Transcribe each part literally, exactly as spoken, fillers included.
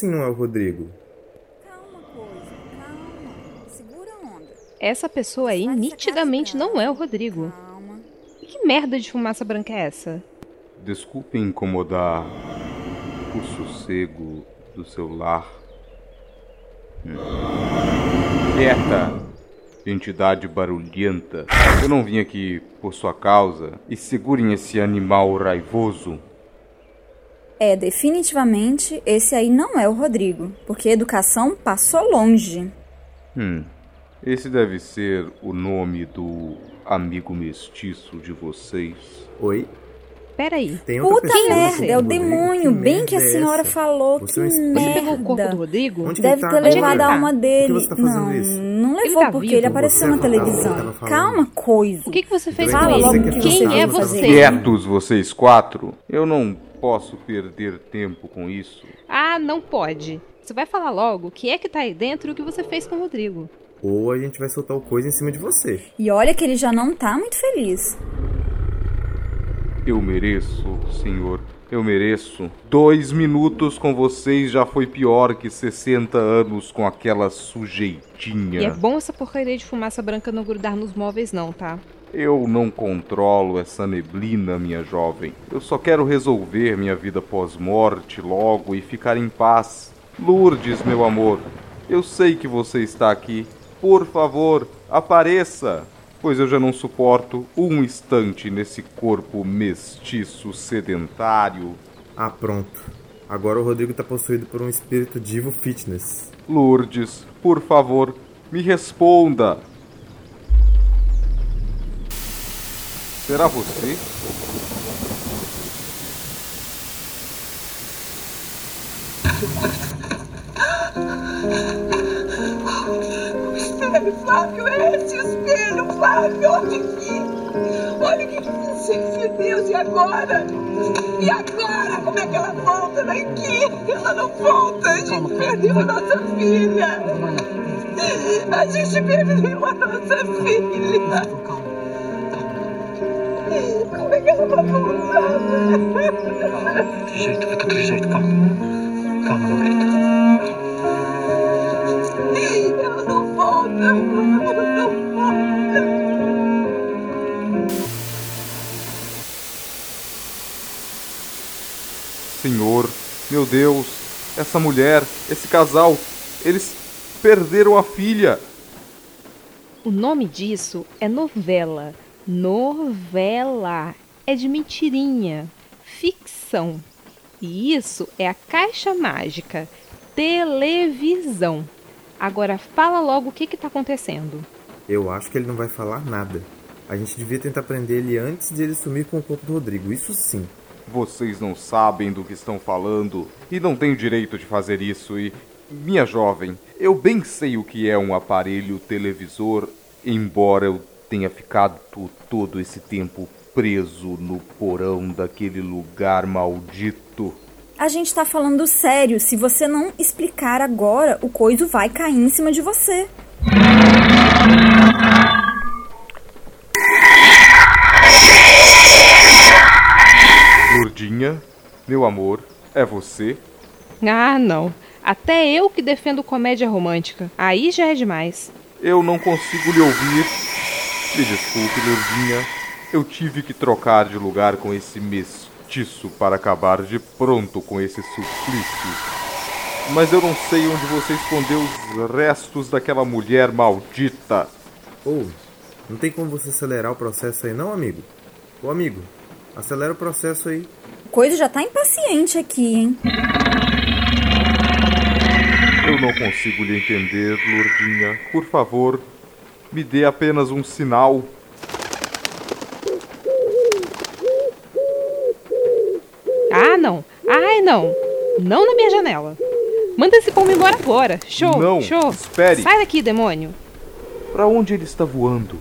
não é o Rodrigo? Calma, coisa, calma. Segura a onda. Essa pessoa aí nitidamente não é o Rodrigo. Calma. E que merda de fumaça branca é essa? Desculpe incomodar o sossego do seu lar. Hum. Quieta, entidade barulhenta. Eu não vim aqui por sua causa. E segurem esse animal raivoso. É, definitivamente, esse aí não é o Rodrigo, porque a educação passou longe. Hum, esse deve ser o nome do amigo mestiço de vocês. Oi? Peraí. Tem outra Puta pessoa merda, é o Rodrigo? demônio, Que bem que a merda é senhora essa? falou, Você que é um espírito. Você pegou o corpo do merda. Rodrigo? Onde Deve ele tá? ter Onde é que levado ele a tá? alma Por que dele. você tá fazendo Não, isso? não Ele levou tá porque vivo. ele apareceu Você na não tava- televisão. tava falando. Calma, coisa. O que, que você fez Então, com Fala ele? logo você o quer que fazer você Quem é vai fazer. você? Quietos, vocês quatro. Eu não posso perder tempo com isso. Ah, não pode. Você vai falar logo o que é que tá aí dentro e o que você fez com o Rodrigo. Ou a gente vai soltar o coisa em cima de você. E olha que ele já não tá muito feliz. Eu mereço, senhor. Eu mereço. Dois minutos com vocês já foi pior que sessenta anos com aquela sujeitinha. E é bom essa porcaria de fumaça branca não grudar nos móveis não, tá? Eu não controlo essa neblina, minha jovem. Eu só quero resolver minha vida pós-morte logo e ficar em paz. Lourdes, meu amor, eu sei que você está aqui. Por favor, apareça, pois eu já não suporto um instante nesse corpo mestiço sedentário. Ah, pronto. Agora o Rodrigo tá possuído por um espírito divo fitness. Lourdes, por favor, me responda. Será você? Espelho, Flávio, é esse espelho, Flávio, olha aqui. Olha o que que você Deus, e agora? E agora? Como é que ela volta daqui? Ela não volta, a gente perdeu a nossa filha. A gente perdeu a nossa filha. Como é que ela vai voltar? De jeito, fica de jeito, calma. Calma, não grita. Ela não volta, ela não volta. Senhor, meu Deus, essa mulher, esse casal, eles perderam a filha. O nome disso é novela. Novela. É de mentirinha. Ficção. E isso é a caixa mágica. Televisão. Agora fala logo o que está acontecendo. Eu acho que ele não vai falar nada. A gente devia tentar prender ele antes de ele sumir com o corpo do Rodrigo, isso sim. Vocês não sabem do que estão falando e não têm direito de fazer isso. E, minha jovem, eu bem sei o que é um aparelho televisor, embora eu tenha ficado todo esse tempo preso no porão daquele lugar maldito. A gente tá falando sério. Se você não explicar agora, o coiso vai cair em cima de você. Lourdinha, meu amor, é você? Ah, não. Até eu que defendo comédia romântica. Aí já é demais. Eu não consigo lhe ouvir. Me desculpe, Lourdinha. Eu tive que trocar de lugar com esse mestiço para acabar de pronto com esse suplício. Mas eu não sei onde você escondeu os restos daquela mulher maldita. Ou, não tem como você acelerar o processo aí não, amigo? Ô, amigo, acelera o processo aí. O coiso já tá impaciente aqui, hein? Eu não consigo lhe entender, Lourdinha. Por favor, me dê apenas um sinal. Ah, não. Ai, não. Não na minha janela. Manda esse pombo embora agora. Show, Não, show. espere. Sai daqui, demônio. Para onde ele está voando?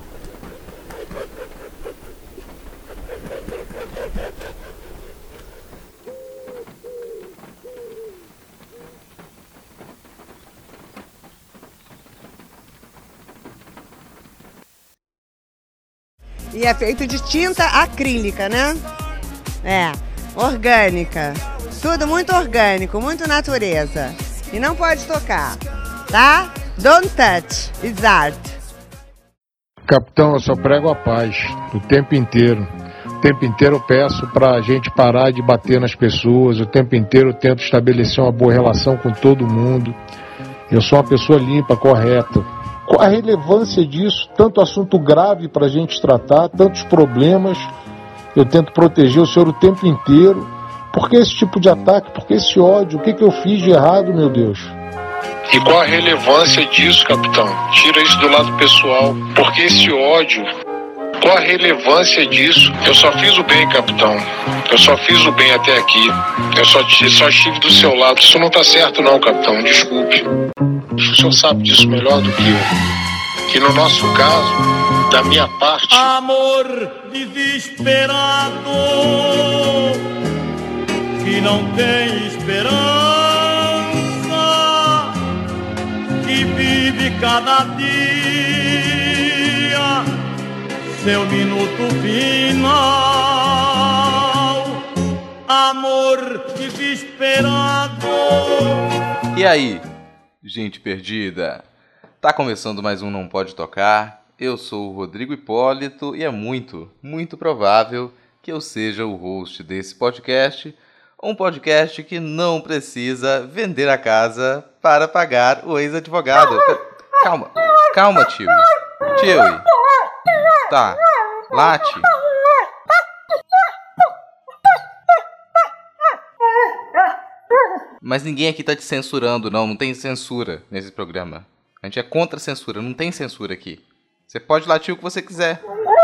E é feito de tinta acrílica, né? É, orgânica. Tudo muito orgânico, muito natureza. E não pode tocar, tá? Don't touch, it's art. Capitão, eu só prego a paz, o tempo inteiro. O tempo inteiro eu peço pra gente parar de bater nas pessoas, o tempo inteiro eu tento estabelecer uma boa relação com todo mundo. Eu sou uma pessoa limpa, correta. Qual a relevância disso? Tanto assunto grave pra gente tratar, tantos problemas. Eu tento proteger o senhor o tempo inteiro. Por que esse tipo de ataque? Por que esse ódio? O que, que eu fiz de errado, meu Deus? E qual a relevância disso, capitão? Tira isso do lado pessoal. Por que esse ódio? Qual a relevância disso? Eu só fiz o bem, capitão. Eu só fiz o bem até aqui. Eu só, só estive do seu lado. Isso não tá certo não, capitão. Desculpe. O senhor sabe disso melhor do que eu. Que no nosso caso, da minha parte... Amor desesperado, que não tem esperança, que vive cada dia seu minuto final. Amor desesperado. E aí, gente perdida? Tá começando mais um Não Pode Tocar. Eu sou o Rodrigo Hipólito e é muito, muito provável que eu seja o host desse podcast. Um podcast que não precisa vender a casa para pagar o ex-advogado. Calma, calma, tio. Tio. Tá, late. Mas ninguém aqui tá te censurando, não. Não tem censura nesse programa. A gente é contra a censura, não tem censura aqui. Você pode latir o que você quiser.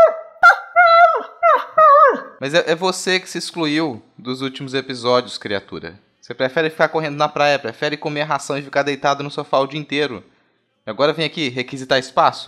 Mas é, é você que se excluiu dos últimos episódios, criatura. Você prefere ficar correndo na praia, prefere comer ração e ficar deitado no sofá o dia inteiro. Agora vem aqui requisitar espaço?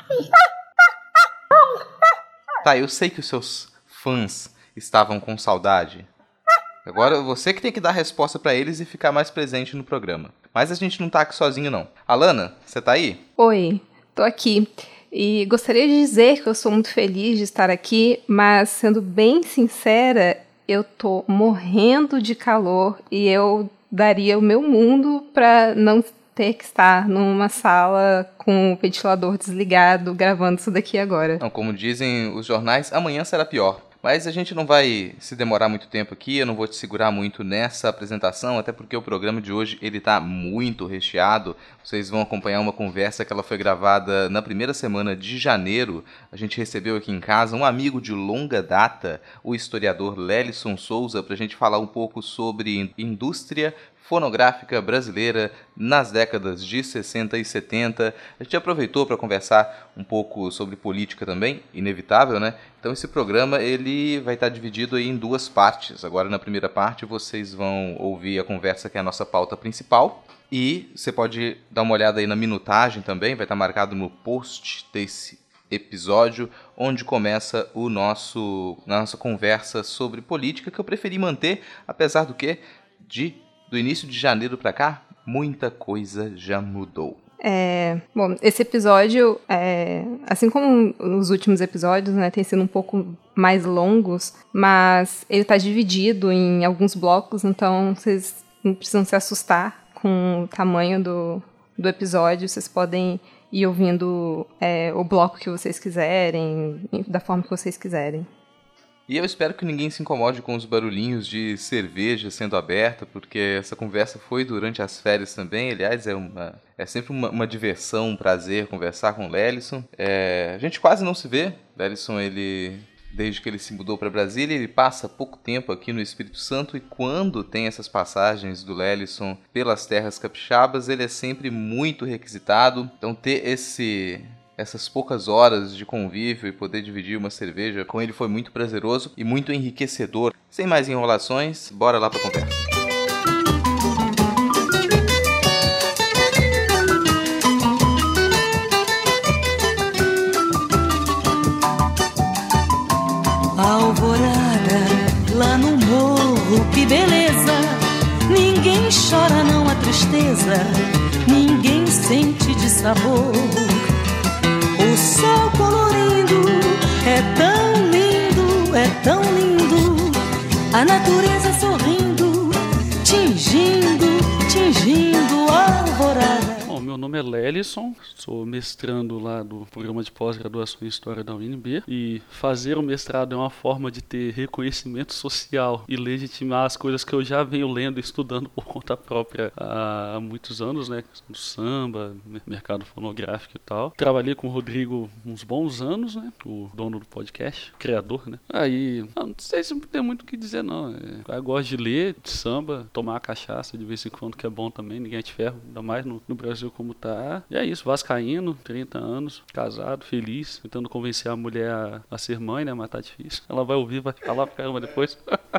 Tá, eu sei que os seus fãs estavam com saudade. Agora você que tem que dar resposta pra eles e ficar mais presente no programa. Mas a gente não tá aqui sozinho, não. Alana, você tá aí? Oi, tô aqui. E gostaria de dizer que eu sou muito feliz de estar aqui, mas sendo bem sincera, eu tô morrendo de calor e eu daria o meu mundo pra não ter que estar numa sala com o ventilador desligado gravando isso daqui agora. Não, como dizem os jornais, amanhã será pior. Mas a gente não vai se demorar muito tempo aqui, eu não vou te segurar muito nessa apresentação, até porque o programa de hoje ele tá muito recheado. Vocês vão acompanhar uma conversa que ela foi gravada na primeira semana de janeiro. A gente recebeu aqui em casa um amigo de longa data, o historiador Lélison Souza, para a gente falar um pouco sobre indústria fonográfica brasileira nas décadas de sessenta e setenta. A gente aproveitou para conversar um pouco sobre política também, inevitável, né? Então esse programa ele vai estar dividido aí em duas partes. Agora na primeira parte vocês vão ouvir a conversa que é a nossa pauta principal. E você pode dar uma olhada aí na minutagem também, vai estar marcado no post desse episódio, onde começa o nosso, a nossa conversa sobre política, que eu preferi manter, apesar do que de do início de janeiro pra cá, muita coisa já mudou. É, bom, esse episódio, é, assim como os últimos episódios, né, tem sido um pouco mais longos, mas ele tá dividido em alguns blocos, então vocês não precisam se assustar com o tamanho do, do episódio, vocês podem ir ouvindo é, o bloco que vocês quiserem, da forma que vocês quiserem. E eu espero que ninguém se incomode com os barulhinhos de cerveja sendo aberta, porque essa conversa foi durante as férias também. Aliás, é, uma, é sempre uma, uma diversão, um prazer conversar com o Lélison. É, a gente quase não se vê. Lélison, ele, desde que ele se mudou para Brasília, ele passa pouco tempo aqui no Espírito Santo. E quando tem essas passagens do Lélison pelas terras capixabas, ele é sempre muito requisitado. Então ter esse... essas poucas horas de convívio e poder dividir uma cerveja com ele foi muito prazeroso e muito enriquecedor. Sem mais enrolações, bora lá pra conversa. Alvorada, lá no morro, que beleza. Ninguém chora, não há tristeza. Ninguém sente de sabor. O sol colorindo é tão lindo, é tão lindo. A natureza sorrindo, tingindo, tingindo nome é Lelison, sou mestrando lá do programa de pós-graduação em História da U N B, e fazer o mestrado é uma forma de ter reconhecimento social e legitimar as coisas que eu já venho lendo e estudando por conta própria há muitos anos, né? Do samba, mercado fonográfico e tal. Trabalhei com o Rodrigo uns bons anos, né? O dono do podcast, criador, né? Aí, não sei se tem muito o que dizer, não. Eu gosto de ler, de samba, tomar cachaça de vez em quando, que é bom também, ninguém é de ferro, ainda mais no, no Brasil como tá. E é isso, vascaíno, trinta anos, casado, feliz, tentando convencer a mulher a, a ser mãe, né? Mas tá difícil. Ela vai ouvir, vai falar pra caramba depois.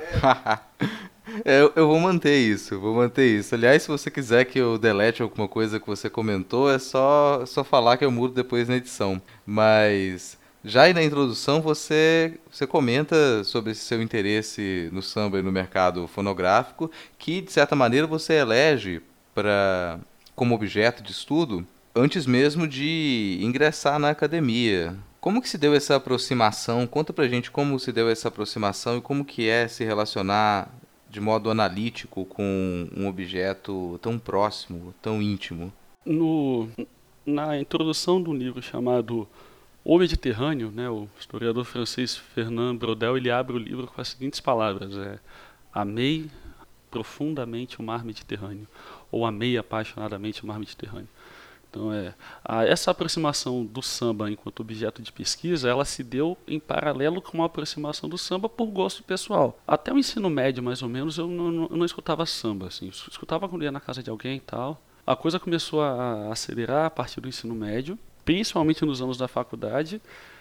eu, eu vou manter isso, vou manter isso. Aliás, se você quiser que eu delete alguma coisa que você comentou, é só, só falar que eu mudo depois na edição. Mas já aí na introdução você, você comenta sobre esse seu interesse no samba e no mercado fonográfico, que de certa maneira você elege pra, como objeto de estudo antes mesmo de ingressar na academia. Como que se deu essa aproximação? Conta pra gente como se deu essa aproximação e como que é se relacionar de modo analítico com um objeto tão próximo, tão íntimo. No, na introdução de um livro chamado O Mediterrâneo, né, o historiador francês Fernand Braudel, ele abre o livro com as seguintes palavras: é, amei profundamente o mar Mediterrâneo, ou amei apaixonadamente o mar Mediterrâneo. Então, é, a, essa aproximação do samba enquanto objeto de pesquisa, ela se deu em paralelo com a aproximação do samba por gosto pessoal. Até o ensino médio, mais ou menos, eu não, não, eu não escutava samba, assim, eu escutava quando ia na casa de alguém e tal. A coisa começou a acelerar a partir do ensino médio, principalmente nos anos da faculdade,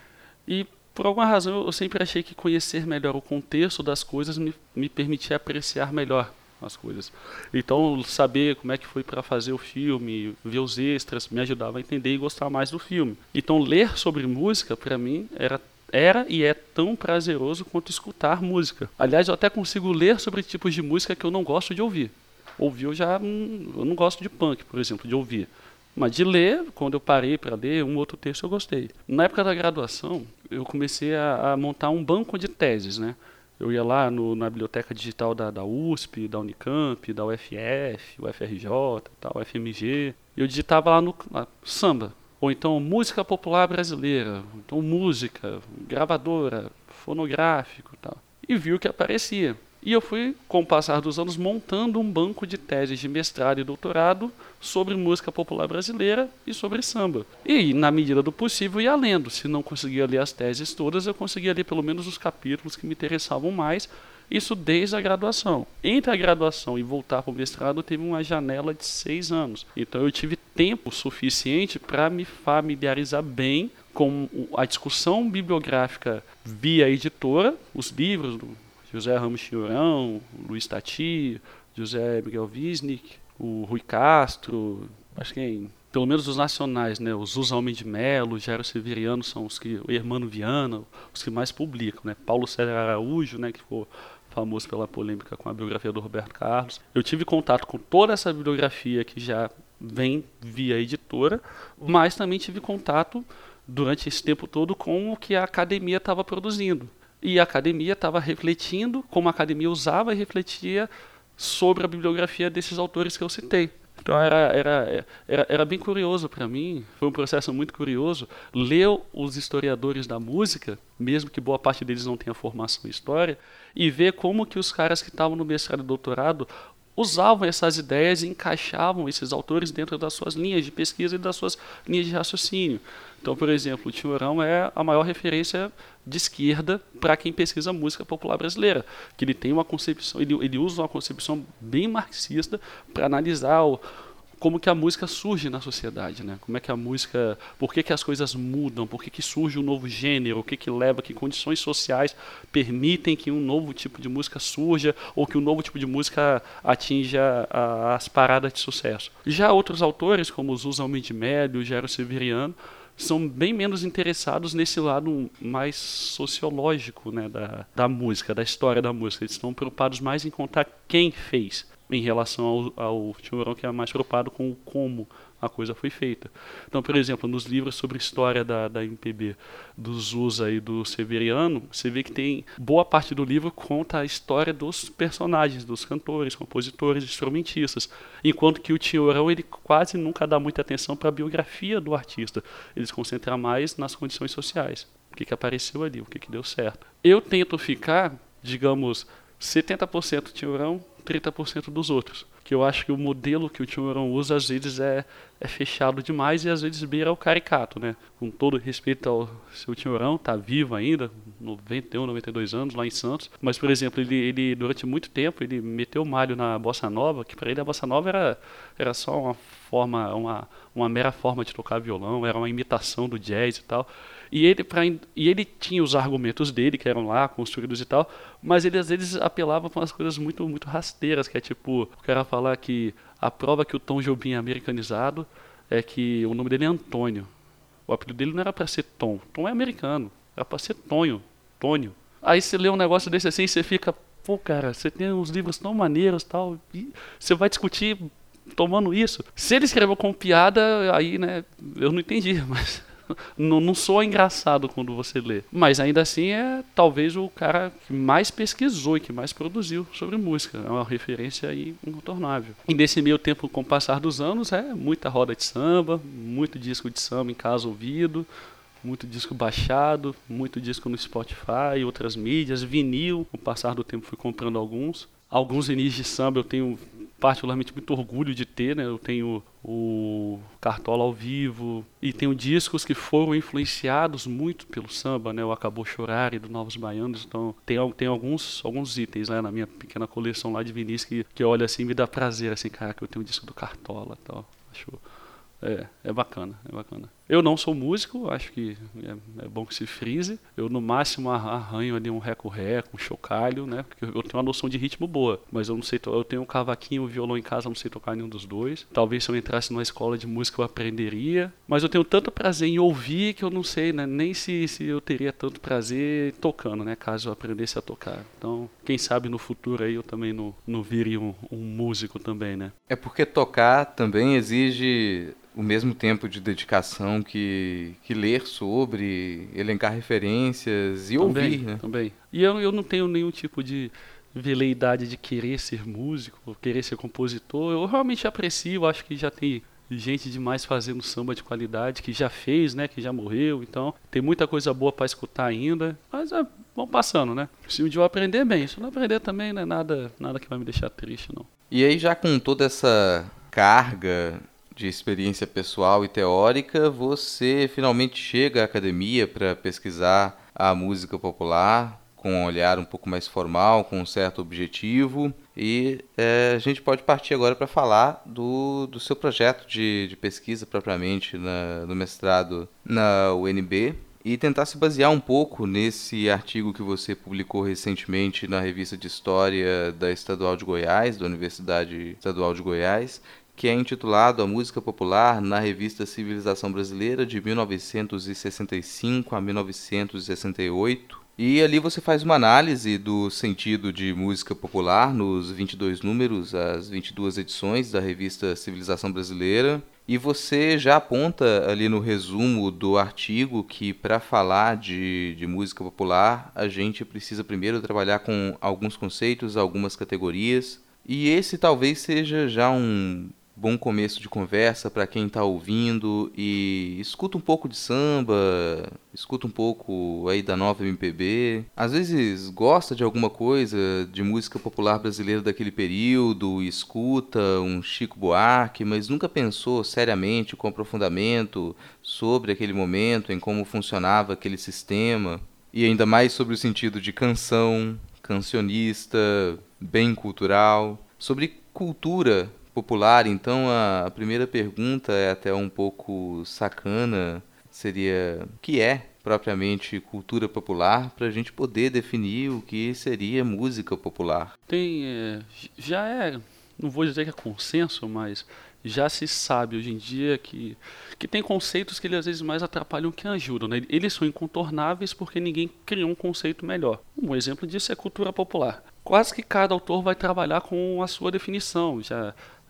e por alguma razão eu sempre achei que conhecer melhor o contexto das coisas me, me permitia apreciar melhor as coisas. Então, saber como é que foi para fazer o filme, ver os extras, me ajudava a entender e gostar mais do filme. Então, ler sobre música, para mim, era, era e é tão prazeroso quanto escutar música. Aliás, eu até consigo ler sobre tipos de música que eu não gosto de ouvir. Ouvir eu já eu não gosto de punk, por exemplo, de ouvir. Mas de ler, quando eu parei para ler um outro texto, eu gostei. Na época da graduação, eu comecei a, a montar um banco de teses, né? Eu ia lá no, na biblioteca digital da, da U S P, da Unicamp, da U F F, U F R J, tal, U F M G. E eu digitava lá no lá, samba, ou então música popular brasileira, ou então música, gravadora, fonográfico, tal. E vi o que aparecia. E eu fui, com o passar dos anos, montando um banco de teses de mestrado e doutorado sobre música popular brasileira e sobre samba. E, na medida do possível, ia lendo. Se não conseguia ler as teses todas, eu conseguia ler pelo menos os capítulos que me interessavam mais. Isso desde a graduação. Entre a graduação e voltar para o mestrado, teve uma janela de seis anos. Então eu tive tempo suficiente para me familiarizar bem com a discussão bibliográfica via editora, os livros do José Ramos Chinhorão, Luiz Tati, José Miguel Wisnik, o Rui Castro, acho que pelo menos os nacionais, né? Os Zusa Homem de Melo, Jairo Severiano são os que, o Hermano Viana, os que mais publicam, né? Paulo César Araújo, né? Que ficou famoso pela polêmica com a biografia do Roberto Carlos. Eu tive contato com toda essa bibliografia que já vem via editora, mas também tive contato durante esse tempo todo com o que a academia estava produzindo. E a academia estava refletindo, como a academia usava e refletia sobre a bibliografia desses autores que eu citei. Então era, era, era, era bem curioso para mim, foi um processo muito curioso, ler os historiadores da música, mesmo que boa parte deles não tenha formação em história, e ver como que os caras que estavam no mestrado e doutorado usavam essas ideias e encaixavam esses autores dentro das suas linhas de pesquisa e das suas linhas de raciocínio. Então, por exemplo, o Chinhorão é a maior referência de esquerda para quem pesquisa música popular brasileira, que ele tem uma concepção, ele, ele usa uma concepção bem marxista para analisar o, como que a música surge na sociedade, né? Como é que a música, por que que as coisas mudam, por que que surge um novo gênero, o que que leva, que condições sociais permitem que um novo tipo de música surja ou que um novo tipo de música atinja a, as paradas de sucesso. Já outros autores, como o Zusa Homem de Melo e o Jairo Severiano, são bem menos interessados nesse lado mais sociológico, né, da, da música, da história da música. Eles estão preocupados mais em contar quem fez, em relação ao, ao Chinhorão, que é mais preocupado com o como a coisa foi feita. Então, por exemplo, nos livros sobre história da, da M P B, do Zusa e do Severiano, você vê que tem boa parte do livro conta a história dos personagens, dos cantores, compositores, instrumentistas, enquanto que o Tinhourão ele quase nunca dá muita atenção para a biografia do artista, ele se concentra mais nas condições sociais, o que, que apareceu ali, o que, que deu certo. Eu tento ficar, digamos, setenta por cento Tinhourão, trinta por cento dos outros. Que eu acho que o modelo que o Tinhourão usa, às vezes, é, é fechado demais e às vezes beira o caricato, né? Com todo respeito ao seu Tinhourão, tá vivo ainda, noventa e um, noventa e dois anos, lá em Santos. Mas, por exemplo, ele, ele durante muito tempo, ele meteu malho na Bossa Nova, que para ele a Bossa Nova era, era só uma forma, uma, uma mera forma de tocar violão, era uma imitação do jazz e tal. E ele, pra, e ele tinha os argumentos dele, que eram lá, construídos e tal, mas ele às vezes apelava para umas coisas muito, muito rasteiras, que é tipo, o cara falar que a prova que o Tom Jobim é americanizado é que o nome dele é Antônio. O apelido dele não era para ser Tom, Tom é americano, era para ser Tonho, Tônio. Aí você lê um negócio desse assim e você fica, pô cara, você tem uns livros tão maneiros e tal, e você vai discutir tomando isso. Se ele escreveu com piada, aí né, eu não entendi, mas... Não, não soa engraçado quando você lê. Mas ainda assim é talvez o cara que mais pesquisou e que mais produziu sobre música. É uma referência aí incontornável. E nesse meio tempo, com o passar dos anos, é muita roda de samba, muito disco de samba em casa ouvido, muito disco baixado, muito disco no Spotify, outras mídias, vinil. Com o passar do tempo fui comprando alguns. Alguns vinis de samba eu tenho particularmente muito orgulho de ter, né? Eu tenho o Cartola ao vivo e tenho discos que foram influenciados muito pelo samba, né? O Acabou Chorar e do Novos Baianos. Então tem, tem alguns, alguns itens, né, na minha pequena coleção lá de vinis que, que eu olho assim e me dá prazer, assim, cara, que eu tenho um disco do Cartola e tal. Acho... É, é bacana, é bacana. Eu não sou músico, acho que é, é bom que se frise. Eu, no máximo, arranho ali um reco-reco, um chocalho, né? Porque eu tenho uma noção de ritmo boa, mas eu não sei, eu tenho um cavaquinho e um violão em casa, eu não sei tocar nenhum dos dois. Talvez se eu entrasse numa escola de música eu aprenderia, mas eu tenho tanto prazer em ouvir que eu não sei, né? Nem se, se eu teria tanto prazer tocando, né? Caso eu aprendesse a tocar. Então, quem sabe no futuro aí eu também não, não vire um, um músico também, né? É porque tocar também exige o mesmo tempo de dedicação que, que ler sobre, elencar referências e também, ouvir, né? Também. E eu, eu não tenho nenhum tipo de veleidade de querer ser músico, querer ser compositor. Eu realmente aprecio, acho que já tem gente demais fazendo samba de qualidade, que já fez, né, que já morreu, então tem muita coisa boa para escutar ainda, mas é, vamos passando, né? Se um dia eu aprender, bem, se eu não aprender também não é nada, nada que vai me deixar triste, não. E aí já com toda essa carga de experiência pessoal e teórica, você finalmente chega à academia para pesquisar a música popular com um olhar um pouco mais formal, com um certo objetivo, e é, a gente pode partir agora para falar do, do seu projeto de, de pesquisa propriamente na, no mestrado na U N B e tentar se basear um pouco nesse artigo que você publicou recentemente na revista de História da Estadual de Goiás, da Universidade Estadual de Goiás, que é intitulado A Música Popular na Revista Civilização Brasileira de mil novecentos e sessenta e cinco a mil novecentos e sessenta e oito. E ali você faz uma análise do sentido de música popular nos vinte e dois números, as vinte e duas edições da Revista Civilização Brasileira. E você já aponta ali no resumo do artigo que para falar de, de música popular a gente precisa primeiro trabalhar com alguns conceitos, algumas categorias. E esse talvez seja já um bom começo de conversa para quem está ouvindo e escuta um pouco de samba, escuta um pouco aí da nova M P B, às vezes gosta de alguma coisa de música popular brasileira daquele período, escuta um Chico Buarque, mas nunca pensou seriamente, com aprofundamento, sobre aquele momento, em como funcionava aquele sistema, e ainda mais sobre o sentido de canção, cancionista, bem cultural, sobre cultura popular. Então a primeira pergunta é até um pouco sacana, seria o que é propriamente cultura popular, para a gente poder definir o que seria música popular. Tem, é, já é, não vou dizer que é consenso, mas já se sabe hoje em dia que, que tem conceitos que eles às vezes mais atrapalham que ajudam, né? Eles são incontornáveis porque ninguém criou um conceito melhor. Um exemplo disso é cultura popular. Quase que cada autor vai trabalhar com a sua definição. Já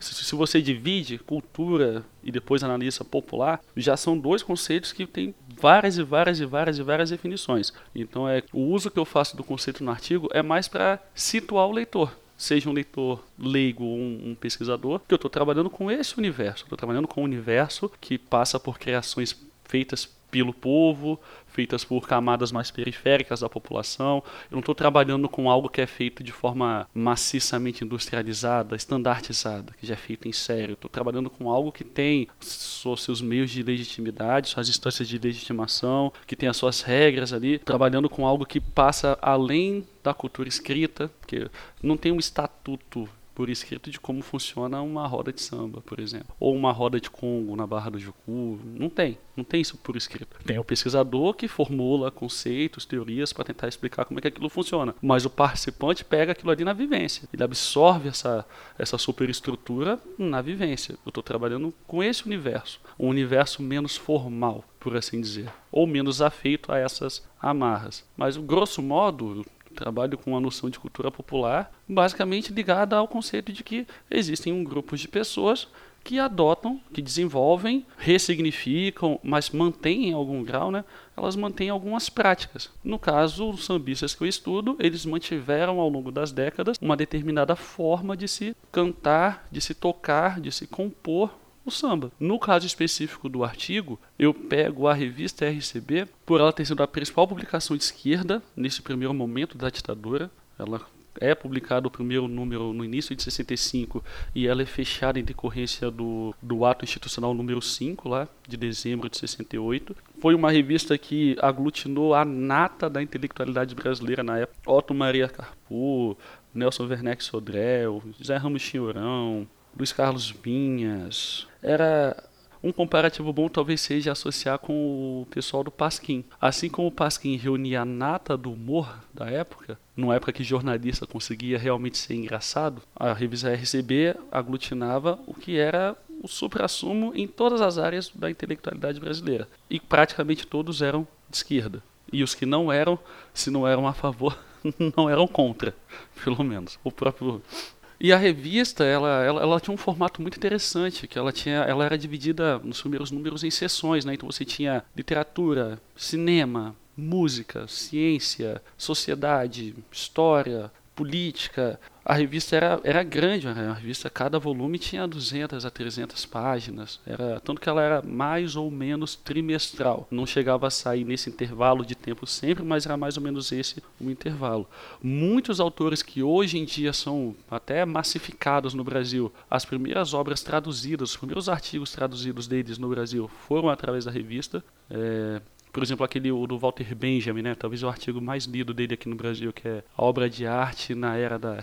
Se você divide cultura e depois analisa popular, já são dois conceitos que têm várias e várias e várias e várias definições. Então, é, o uso que eu faço do conceito no artigo é mais para situar o leitor. Seja um leitor leigo ou um, um pesquisador, que eu estou trabalhando com esse universo. Estou trabalhando com um universo que passa por criações feitas pelo povo, feitas por camadas mais periféricas da população. Eu não estou trabalhando com algo que é feito de forma maciçamente industrializada, estandartizada, que já é feito em série. Estou trabalhando com algo que tem os seus meios de legitimidade, suas instâncias de legitimação, que tem as suas regras ali, trabalhando com algo que passa além da cultura escrita, porque não tem um estatuto por escrito de como funciona uma roda de samba, por exemplo. Ou uma roda de Congo na Barra do Jucu. Não tem. Não tem isso por escrito. Tem o pesquisador que formula conceitos, teorias para tentar explicar como é que aquilo funciona. Mas o participante pega aquilo ali na vivência. Ele absorve essa, essa superestrutura na vivência. Eu estou trabalhando com esse universo. Um universo menos formal, por assim dizer. Ou menos afeito a essas amarras. Mas, grosso modo, trabalho com a noção de cultura popular, basicamente ligada ao conceito de que existem um grupo de pessoas que adotam, que desenvolvem, ressignificam, mas mantêm em algum grau, né? Elas mantêm algumas práticas. No caso, os sambistas que eu estudo, eles mantiveram ao longo das décadas uma determinada forma de se cantar, de se tocar, de se compor o samba. No caso específico do artigo, eu pego a revista R C B por ela ter sido a principal publicação de esquerda nesse primeiro momento da ditadura. Ela é publicado o primeiro número no início de sessenta e cinco e ela é fechada em decorrência do, do ato institucional número cinco, lá, de dezembro de sessenta e oito. Foi uma revista que aglutinou a nata da intelectualidade brasileira na época. Otto Maria Carpo, Nelson Werneck Sodré, José Ramos Chinhorão, Luiz Carlos Vinhas. Era um comparativo bom, talvez seja associar com o pessoal do Pasquim. Assim como o Pasquim reunia a nata do humor da época, numa época que jornalista conseguia realmente ser engraçado, a revista R C B aglutinava o que era o suprassumo em todas as áreas da intelectualidade brasileira. E praticamente todos eram de esquerda. E os que não eram, se não eram a favor, não eram contra, pelo menos. O próprio... E a revista, ela, ela, ela tinha um formato muito interessante, que ela, tinha, ela era dividida nos primeiros números em seções, né? Então você tinha literatura, cinema, música, ciência, sociedade, história, política. A revista era, era grande, a revista, cada volume tinha duzentas a trezentas páginas, era, tanto que ela era mais ou menos trimestral, não chegava a sair nesse intervalo de tempo sempre, mas era mais ou menos esse o intervalo. Muitos autores que hoje em dia são até massificados no Brasil, as primeiras obras traduzidas, os primeiros artigos traduzidos deles no Brasil foram através da revista. É, por exemplo, aquele o do Walter Benjamin, né? Talvez o artigo mais lido dele aqui no Brasil, que é a obra de arte na era da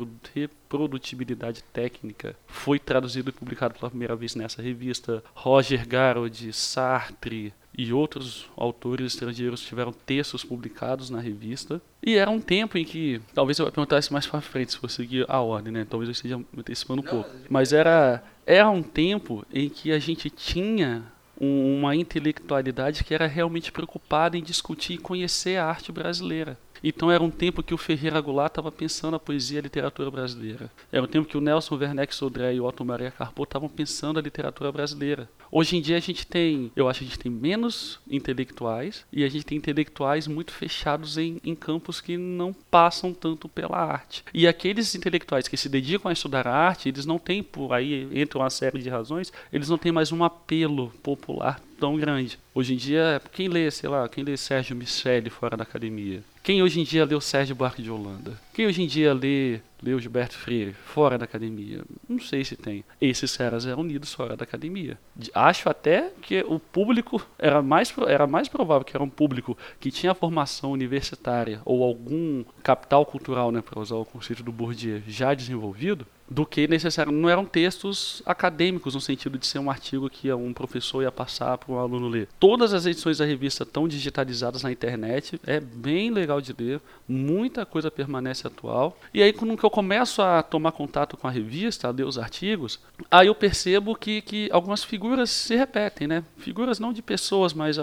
reprodutibilidade técnica, foi traduzido e publicado pela primeira vez nessa revista. Roger Garrod, Sartre e outros autores estrangeiros tiveram textos publicados na revista. E era um tempo em que, talvez eu perguntasse mais para frente, se eu seguir a ordem, né? Talvez eu esteja me antecipando um pouco. Mas era, era um tempo em que a gente tinha uma intelectualidade que era realmente preocupada em discutir e conhecer a arte brasileira. Então era um tempo que o Ferreira Goulart estava pensando a poesia e a literatura brasileira. Era um tempo que o Nelson Werneck Sodré e o Otto Maria Carpo estavam pensando a literatura brasileira. Hoje em dia a gente tem, eu acho que a gente tem menos intelectuais e a gente tem intelectuais muito fechados em, em campos que não passam tanto pela arte. E aqueles intelectuais que se dedicam a estudar a arte, eles não têm, por aí, entre uma série de razões, eles não têm mais um apelo popular tão grande. Hoje em dia, quem lê, sei lá, quem lê Sérgio Miceli fora da academia? Quem hoje em dia lê o Sérgio Buarque de Holanda? Quem hoje em dia lê, lê o Gilberto Freire fora da academia? Não sei se tem. Esses caras eram unidos fora da academia. Acho até que o público era mais, era mais provável que era um público que tinha formação universitária ou algum capital cultural, né, para usar o conceito do Bourdieu, já desenvolvido, do que necessário. Não eram textos acadêmicos, no sentido de ser um artigo que um professor ia passar para um aluno ler. Todas as edições da revista estão digitalizadas na internet, é bem legal de ler, muita coisa permanece atual. E aí, quando eu começo a tomar contato com a revista, a ler os artigos, aí eu percebo que, que algumas figuras se repetem, né? Figuras não de pessoas, mas a,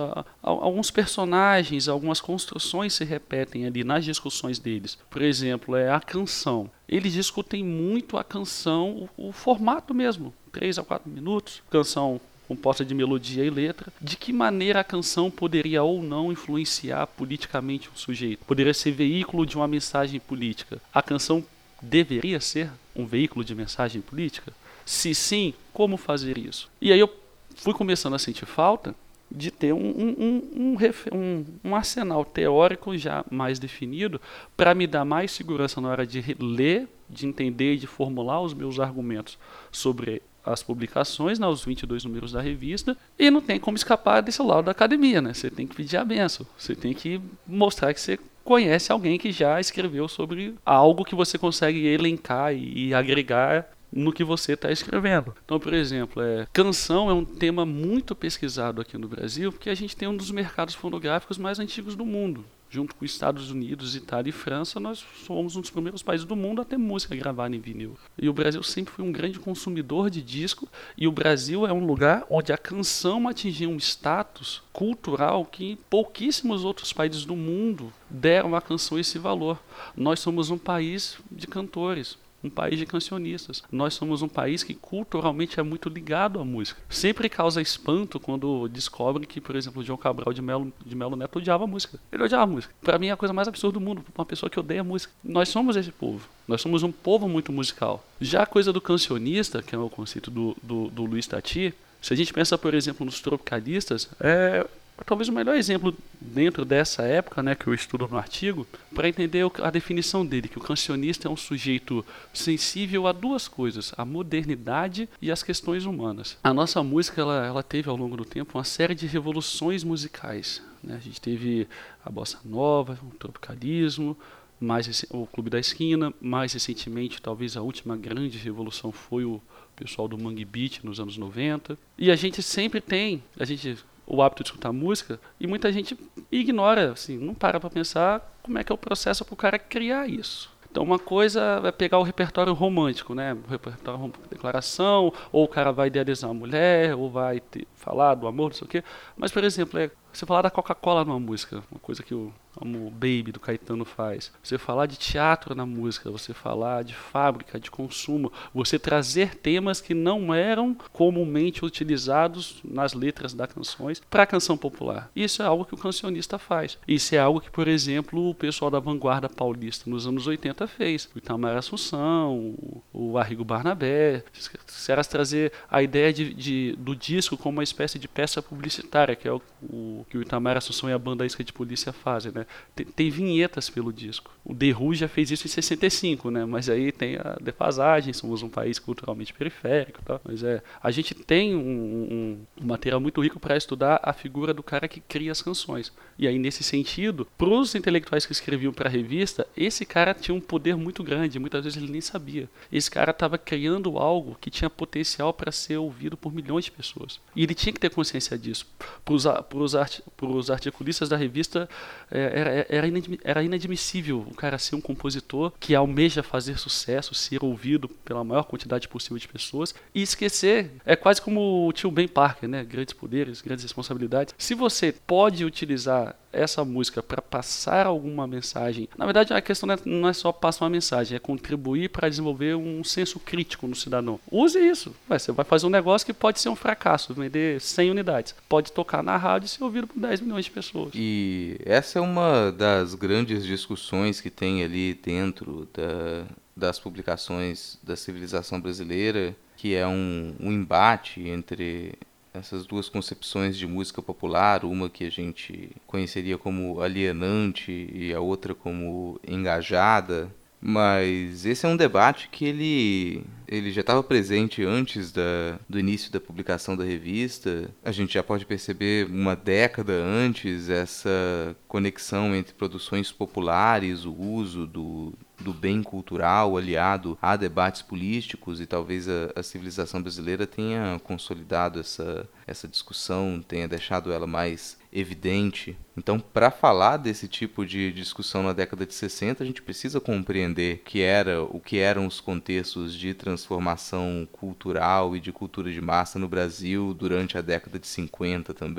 alguns personagens, algumas construções se repetem ali nas discussões deles. Por exemplo, é a canção. Eles discutem muito a canção, o, o formato mesmo, três a quatro minutos, canção composta de melodia e letra, de que maneira a canção poderia ou não influenciar politicamente um sujeito. Poderia ser veículo de uma mensagem política. A canção deveria ser um veículo de mensagem política? Se sim, como fazer isso? E aí eu fui começando a sentir falta de ter um, um, um, um, um arsenal teórico já mais definido para me dar mais segurança na hora de ler, de entender e de formular os meus argumentos sobre as publicações, né, os vinte e dois números da revista, e não tem como escapar desse lado da academia, né? Você tem que pedir a benção, você tem que mostrar que você conhece alguém que já escreveu sobre algo que você consegue elencar e, e agregar no que você está escrevendo. Então, por exemplo, é, canção é um tema muito pesquisado aqui no Brasil, porque a gente tem um dos mercados fonográficos mais antigos do mundo. Junto com Estados Unidos, Itália e França, nós somos um dos primeiros países do mundo a ter música gravada em vinil. E o Brasil sempre foi um grande consumidor de disco, e o Brasil é um lugar onde a canção atingiu um status cultural que pouquíssimos outros países do mundo deram à canção esse valor. Nós somos um país de cantores, um país de cancionistas. Nós somos um país que culturalmente é muito ligado à música. Sempre causa espanto quando descobre que, por exemplo, o João Cabral de Melo, de Melo Neto odiava a música. Ele odiava a música. Para mim é a coisa mais absurda do mundo, uma pessoa que odeia a música. Nós somos esse povo. Nós somos um povo muito musical. Já a coisa do cancionista, que é o conceito do, do, do Luiz Tati, se a gente pensa, por exemplo, nos tropicalistas, é talvez o melhor exemplo dentro dessa época, né, que eu estudo no artigo, para entender a definição dele, que o cancionista é um sujeito sensível a duas coisas, a modernidade e as questões humanas. A nossa música ela, ela teve ao longo do tempo uma série de revoluções musicais, né? A gente teve a bossa nova, o tropicalismo, mais o Clube da Esquina, mais recentemente talvez a última grande revolução foi o pessoal do Mangue Beat nos anos noventa. E a gente sempre tem, a gente o hábito de escutar música, e muita gente ignora, assim, não para para pensar como é que é o processo para o cara criar isso. Então uma coisa é pegar o repertório romântico, né? O repertório romântico, declaração, ou o cara vai idealizar uma mulher, ou vai ter, falar do amor, não sei o quê. Mas, por exemplo, é você falar da Coca-Cola numa música, uma coisa que o, o Baby do Caetano faz. Você falar de teatro na música, você falar de fábrica, de consumo, você trazer temas que não eram comumente utilizados nas letras das canções para a canção popular. Isso é algo que o cancionista faz. Isso é algo que, por exemplo, o pessoal da vanguarda paulista nos anos oitenta fez. O Itamar Assunção, o, o Arrigo Barnabé. Se eras trazer a ideia de, de, do disco como uma espécie de peça publicitária, que é o, o que o Itamar Assunção e a banda Isca de Polícia fazem, né? Tem, tem vinhetas pelo disco. O The Who já fez isso em sessenta e cinco, né? Mas aí tem a defasagem, somos um país culturalmente periférico, tá? Mas é, a gente tem um, um, um material muito rico para estudar a figura do cara que cria as canções. E aí, nesse sentido, para os intelectuais que escreviam para a revista, esse cara tinha um poder muito grande, muitas vezes ele nem sabia. Esse cara estava criando algo que tinha potencial para ser ouvido por milhões de pessoas. E ele tinha que ter consciência disso. Para os art, articulistas da revista, é, era, era inadmissível o cara ser um compositor que almeja fazer sucesso, ser ouvido pela maior quantidade possível de pessoas e esquecer. É quase como o tio Ben Parker, né? Grandes poderes, grandes responsabilidades. Se você pode utilizar essa música para passar alguma mensagem, na verdade a questão não é só passar uma mensagem, é contribuir para desenvolver um senso crítico no cidadão. Use isso. Você vai fazer um negócio que pode ser um fracasso, vender cem unidades. Pode tocar na rádio e ser ouvido por dez milhões de pessoas. E essa é uma das grandes discussões que tem ali dentro da, das publicações da civilização brasileira, que é um, um embate entre essas duas concepções de música popular, uma que a gente conheceria como alienante e a outra como engajada. Mas esse é um debate que ele, ele já estava presente antes da, do início da publicação da revista. A gente já pode perceber uma década antes essa conexão entre produções populares, o uso do, do bem cultural aliado a debates políticos, e talvez a, a civilização brasileira tenha consolidado essa, essa discussão, tenha deixado ela mais evidente. Então, para falar desse tipo de discussão na década de sessenta, a gente precisa compreender que era, o que eram os contextos de transformação cultural e de cultura de massa no Brasil durante a década de cinquenta também.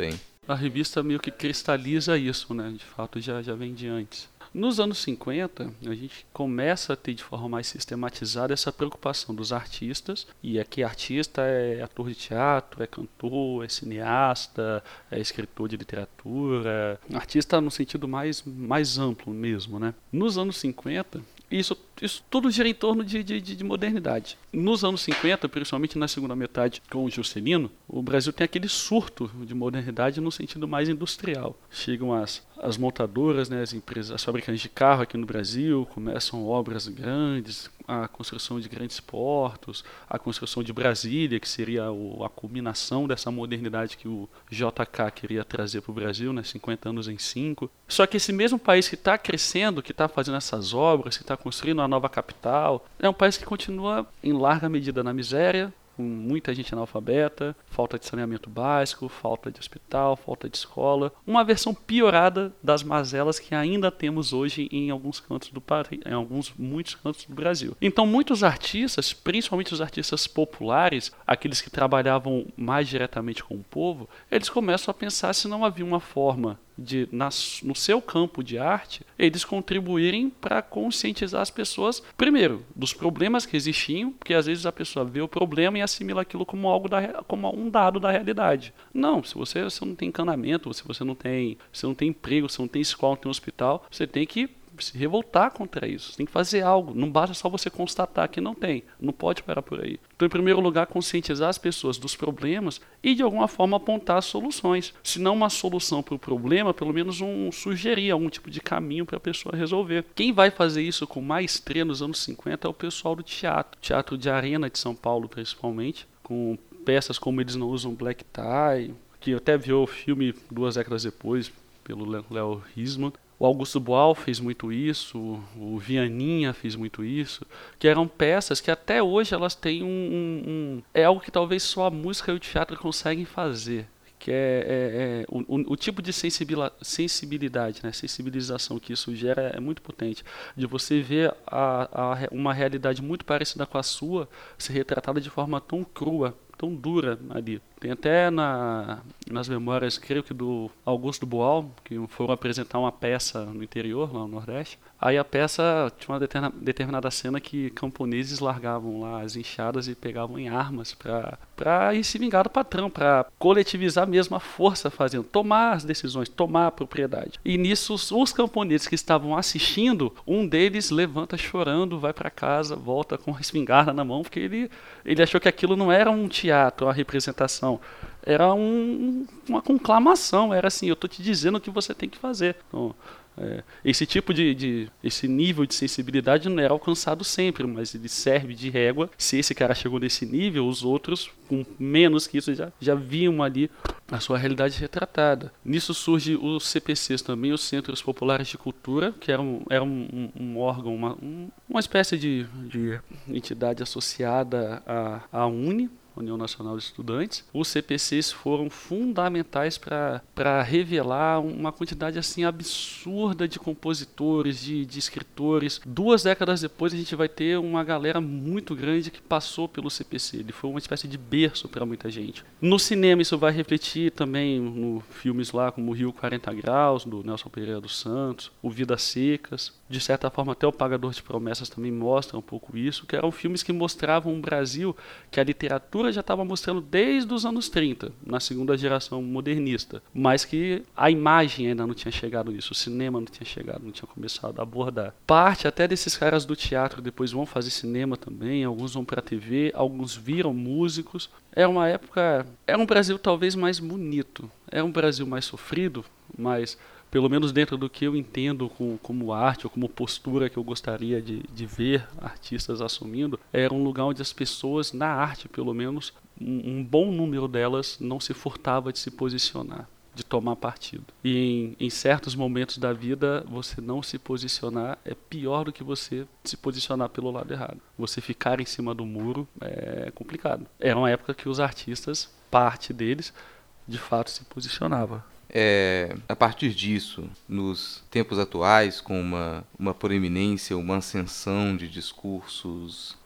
a revista meio que cristaliza isso, né? De fato já, já vem de antes. Nos anos cinquenta, a gente começa a ter de forma mais sistematizada essa preocupação dos artistas, e aqui artista é ator de teatro, é cantor, é cineasta, é escritor de literatura, artista no sentido mais, mais amplo mesmo, né? Nos anos cinquenta, isso, isso tudo gira em torno de, de, de modernidade. Nos anos cinquenta, principalmente na segunda metade com o Juscelino, o Brasil tem aquele surto de modernidade no sentido mais industrial. Chegam as, as montadoras, né, as empresas, as fabricantes de carro aqui no Brasil, começam obras grandes, a construção de grandes portos, a construção de Brasília, que seria o, a culminação dessa modernidade que o J K queria trazer para o Brasil, né, cinquenta anos em cinco. Só que esse mesmo país que está crescendo, que está fazendo essas obras, que está construindo uma nova capital, é um país que continua em larga medida na miséria, com muita gente analfabeta, falta de saneamento básico, falta de hospital, falta de escola, uma versão piorada das mazelas que ainda temos hoje em alguns cantos do país, em alguns muitos cantos do Brasil. Então muitos artistas, principalmente os artistas populares, aqueles que trabalhavam mais diretamente com o povo, eles começam a pensar se não havia uma forma de, nas, no seu campo de arte, eles contribuírem para conscientizar as pessoas, primeiro, dos problemas que existiam, porque às vezes a pessoa vê o problema e assimila aquilo como algo da, como um dado da realidade. Não, se você, você não tem encanamento, se você não tem, você não tem emprego, se não tem escola, não tem hospital, você tem que se revoltar contra isso, você tem que fazer algo, não basta só você constatar que não tem, não pode parar por aí. Então, em primeiro lugar, conscientizar as pessoas dos problemas e de alguma forma apontar soluções, se não uma solução para o problema, pelo menos um sugerir algum tipo de caminho para a pessoa resolver. Quem vai fazer isso com maestria nos anos cinquenta é o pessoal do teatro, teatro de arena de São Paulo principalmente, com peças como Eles Não Usam Black Tie, que até viu o filme duas décadas depois pelo Léo Risman. O Augusto Boal fez muito isso, o Vianinha fez muito isso, que eram peças que até hoje elas têm um, um, um... é algo que talvez só a música e o teatro conseguem fazer, que é, é, é o, o tipo de sensibilidade, né, sensibilização que isso gera é muito potente, de você ver a, a, uma realidade muito parecida com a sua ser retratada de forma tão crua, tão dura ali. Tem até na, nas memórias, creio que do Augusto Boal, que foram apresentar uma peça no interior, lá no Nordeste. Aí a peça tinha uma deterna, determinada cena que camponeses largavam lá as enxadas e pegavam em armas para ir se vingar do patrão, para coletivizar mesmo a força fazendo, tomar as decisões, tomar a propriedade. E nisso, os camponeses que estavam assistindo, um deles levanta chorando, vai para casa, volta com a espingarda na mão, porque ele, ele achou que aquilo não era um teatro, uma representação. Era um, uma conclamação, era assim, eu estou te dizendo o que você tem que fazer. Então, é, esse tipo de, de, esse nível de sensibilidade não era alcançado sempre, mas ele serve de régua. Se esse cara chegou nesse nível, os outros, com menos que isso, já, já viam ali a sua realidade retratada. Nisso surge os C P Cs também, os Centros Populares de Cultura, que era um, era um, um, um órgão, uma, um, uma espécie de, de entidade associada à, à UNE, União Nacional de Estudantes. Os C P Cs foram fundamentais para revelar uma quantidade assim absurda de compositores, de, de escritores. Duas décadas depois a gente vai ter uma galera muito grande que passou pelo C P C. Ele foi uma espécie de berço para muita gente. No cinema isso vai refletir também no filmes lá como Rio quarenta graus, do Nelson Pereira dos Santos, o Vidas Secas. De certa forma até o Pagador de Promessas também mostra um pouco isso, que eram filmes que mostravam um Brasil que a literatura já estava mostrando desde os anos trinta, na segunda geração modernista, mas que a imagem ainda não tinha chegado nisso, o cinema não tinha chegado, não tinha começado a abordar. Parte até desses caras do teatro depois vão fazer cinema também, alguns vão para a T V, alguns viram músicos. Era uma época, era um Brasil talvez mais bonito, era um Brasil mais sofrido, mas pelo menos dentro do que eu entendo com, como arte ou como postura que eu gostaria de, de ver artistas assumindo, era um lugar onde as pessoas, na arte pelo menos, um, um bom número delas não se furtava de se posicionar, de tomar partido. E em, em certos momentos da vida, você não se posicionar é pior do que você se posicionar pelo lado errado. Você ficar em cima do muro é complicado. Era uma época que os artistas, parte deles, de fato se posicionava. É, a partir disso, nos tempos atuais, com uma, uma proeminência, uma ascensão de discursos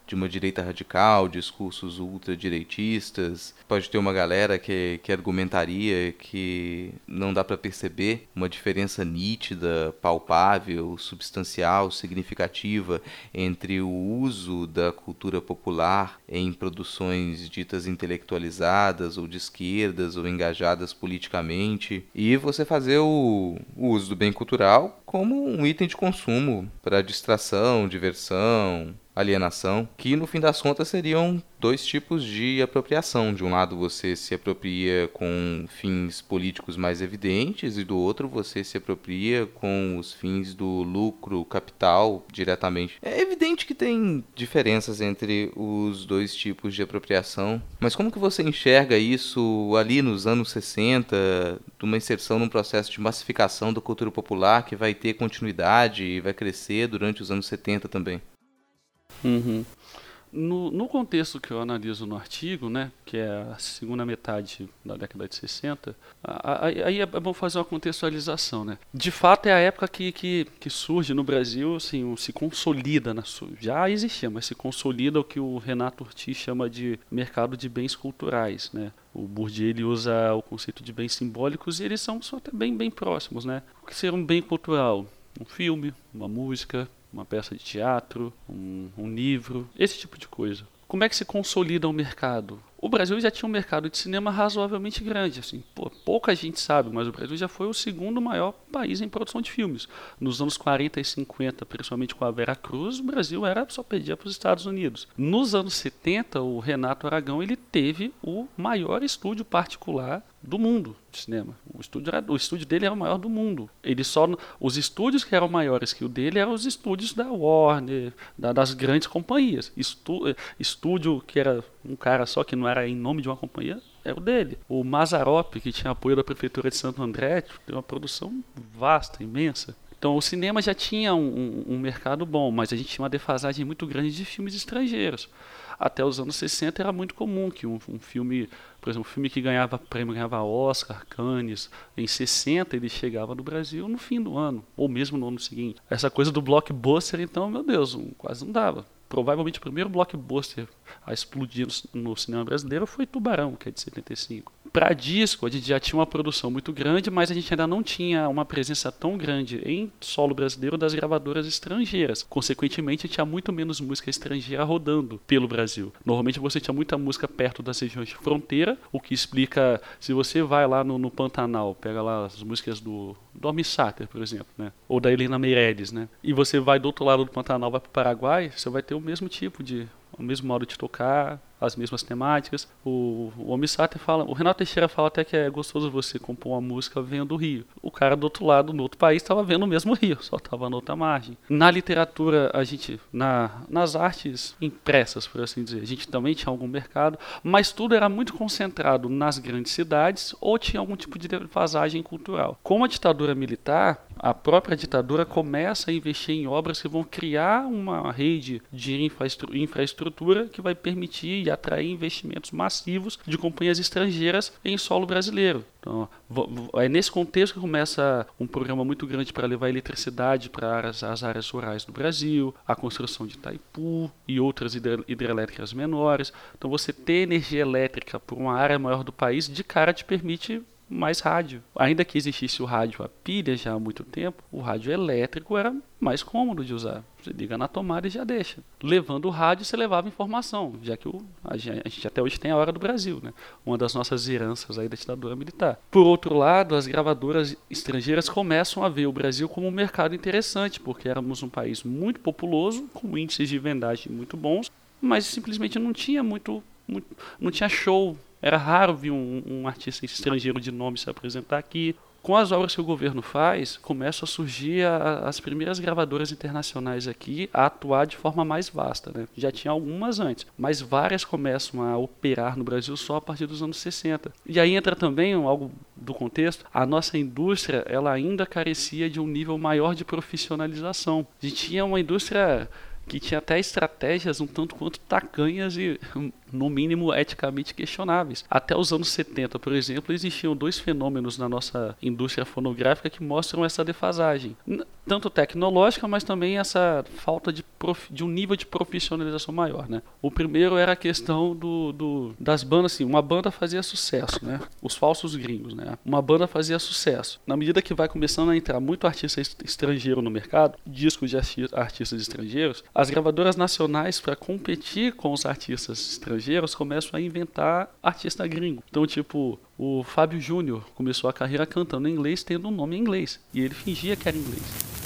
de uma direita radical, discursos ultradireitistas. Pode ter uma galera que, que argumentaria que não dá para perceber uma diferença nítida, palpável, substancial, significativa entre o uso da cultura popular em produções ditas intelectualizadas ou de esquerdas ou engajadas politicamente, e você fazer o, o uso do bem cultural como um item de consumo para distração, diversão, alienação, que no fim das contas seriam dois tipos de apropriação. De um lado você se apropria com fins políticos mais evidentes e do outro você se apropria com os fins do lucro, capital, diretamente. É evidente que tem diferenças entre os dois tipos de apropriação, mas como que você enxerga isso ali nos anos sessenta, de uma inserção num processo de massificação da cultura popular que vai ter continuidade e vai crescer durante os anos setenta também? Uhum. No, no contexto que eu analiso no artigo, né, que é a segunda metade da década de sessenta, aí é bom fazer uma contextualização, né? De fato é a época que, que, que surge no Brasil, assim, um, se consolida, na, já existia, mas se consolida o que o Renato Ortiz chama de mercado de bens culturais, né? O Bourdieu ele usa o conceito de bens simbólicos e eles são, são até bem, bem próximos, né? O que seria um bem cultural? Um filme, uma música, uma peça de teatro, um, um livro, esse tipo de coisa. Como é que se consolida o mercado? O Brasil já tinha um mercado de cinema razoavelmente grande, assim, pô, pouca gente sabe, mas o Brasil já foi o segundo maior país em produção de filmes. Nos anos quarenta e cinquenta, principalmente com a Vera Cruz, o Brasil era, só perdia para os Estados Unidos. Nos anos setenta, o Renato Aragão ele teve o maior estúdio particular do mundo de cinema. O estúdio, era, o estúdio dele era o maior do mundo. Ele só, os estúdios que eram maiores que o dele eram os estúdios da Warner, da, das grandes companhias. Estu, estúdio que era um cara só, que não era em nome de uma companhia, era o dele. O Mazzaropi, que tinha apoio da Prefeitura de Santo André, tem uma produção vasta, imensa. Então o cinema já tinha um, um, um mercado bom, mas a gente tinha uma defasagem muito grande de filmes estrangeiros. Até os anos sessenta era muito comum que um, um filme, por exemplo, um filme que ganhava prêmio, ganhava Oscar, Cannes, em sessenta ele chegava no Brasil no fim do ano, ou mesmo no ano seguinte. Essa coisa do blockbuster, então, meu Deus, um, quase não dava. Provavelmente o primeiro blockbuster a explodir no, no cinema brasileiro foi Tubarão, que é de setenta e cinco. Para disco, a gente já tinha uma produção muito grande, mas a gente ainda não tinha uma presença tão grande em solo brasileiro das gravadoras estrangeiras. Consequentemente, tinha muito menos música estrangeira rodando pelo Brasil. Normalmente você tinha muita música perto das regiões de fronteira, o que explica, se você vai lá no, no Pantanal, pega lá as músicas do, do Almir Sater, por exemplo, né? Ou da Helena Meirelles, né? E você vai do outro lado do Pantanal, vai para o Paraguai, você vai ter o mesmo tipo de... o mesmo modo de tocar, as mesmas temáticas. O, o Almir Sater fala, o Renato Teixeira fala até que é gostoso você compor uma música vendo o Rio. O cara do outro lado, no outro país, estava vendo o mesmo Rio, só estava na outra margem. Na literatura, a gente, na, nas artes impressas, por assim dizer, a gente também tinha algum mercado, mas tudo era muito concentrado nas grandes cidades ou tinha algum tipo de defasagem cultural. Com a ditadura militar, a própria ditadura começa a investir em obras que vão criar uma rede de infraestrutura, infraestrutura que vai permitir e atrair investimentos massivos de companhias estrangeiras em solo brasileiro. Então, é nesse contexto que começa um programa muito grande para levar eletricidade para as, as áreas rurais do Brasil, a construção de Itaipu e outras hidrelétricas menores. Então, você ter energia elétrica por uma área maior do país, de cara te permite mais rádio. Ainda que existisse o rádio a pilha já há muito tempo, o rádio elétrico era mais cômodo de usar. Você liga na tomada e já deixa. Levando o rádio, você levava informação, já que o, a, gente, a gente até hoje tem a Hora do Brasil, né? Uma das nossas heranças aí da ditadura militar. Por outro lado, as gravadoras estrangeiras começam a ver o Brasil como um mercado interessante, porque éramos um país muito populoso, com índices de vendagem muito bons, mas simplesmente não tinha muito, muito não tinha show. Era raro ver um, um artista estrangeiro de nome se apresentar aqui. Com as obras que o governo faz, começam a surgir a, as primeiras gravadoras internacionais aqui a atuar de forma mais vasta, né? Já tinha algumas antes, mas várias começam a operar no Brasil só a partir dos anos sessenta. E aí entra também algo do contexto, a nossa indústria ela ainda carecia de um nível maior de profissionalização. A gente tinha uma indústria que tinha até estratégias um tanto quanto tacanhas e no mínimo eticamente questionáveis. Até os anos setenta, por exemplo, existiam dois fenômenos na nossa indústria fonográfica que mostram essa defasagem, tanto tecnológica, mas também essa falta de, prof... de um nível de profissionalização maior, né? O primeiro era a questão do, do, das bandas, assim, uma banda fazia sucesso, né? Os falsos gringos, né? Uma banda fazia sucesso. Na medida que vai começando a entrar muito artista estrangeiro no mercado, discos de artistas estrangeiros, as gravadoras nacionais, para competir com os artistas estrangeiros, começam a inventar artista gringo. Então, tipo, o Fábio Júnior começou a carreira cantando em inglês, tendo um nome em inglês. E ele fingia que era inglês.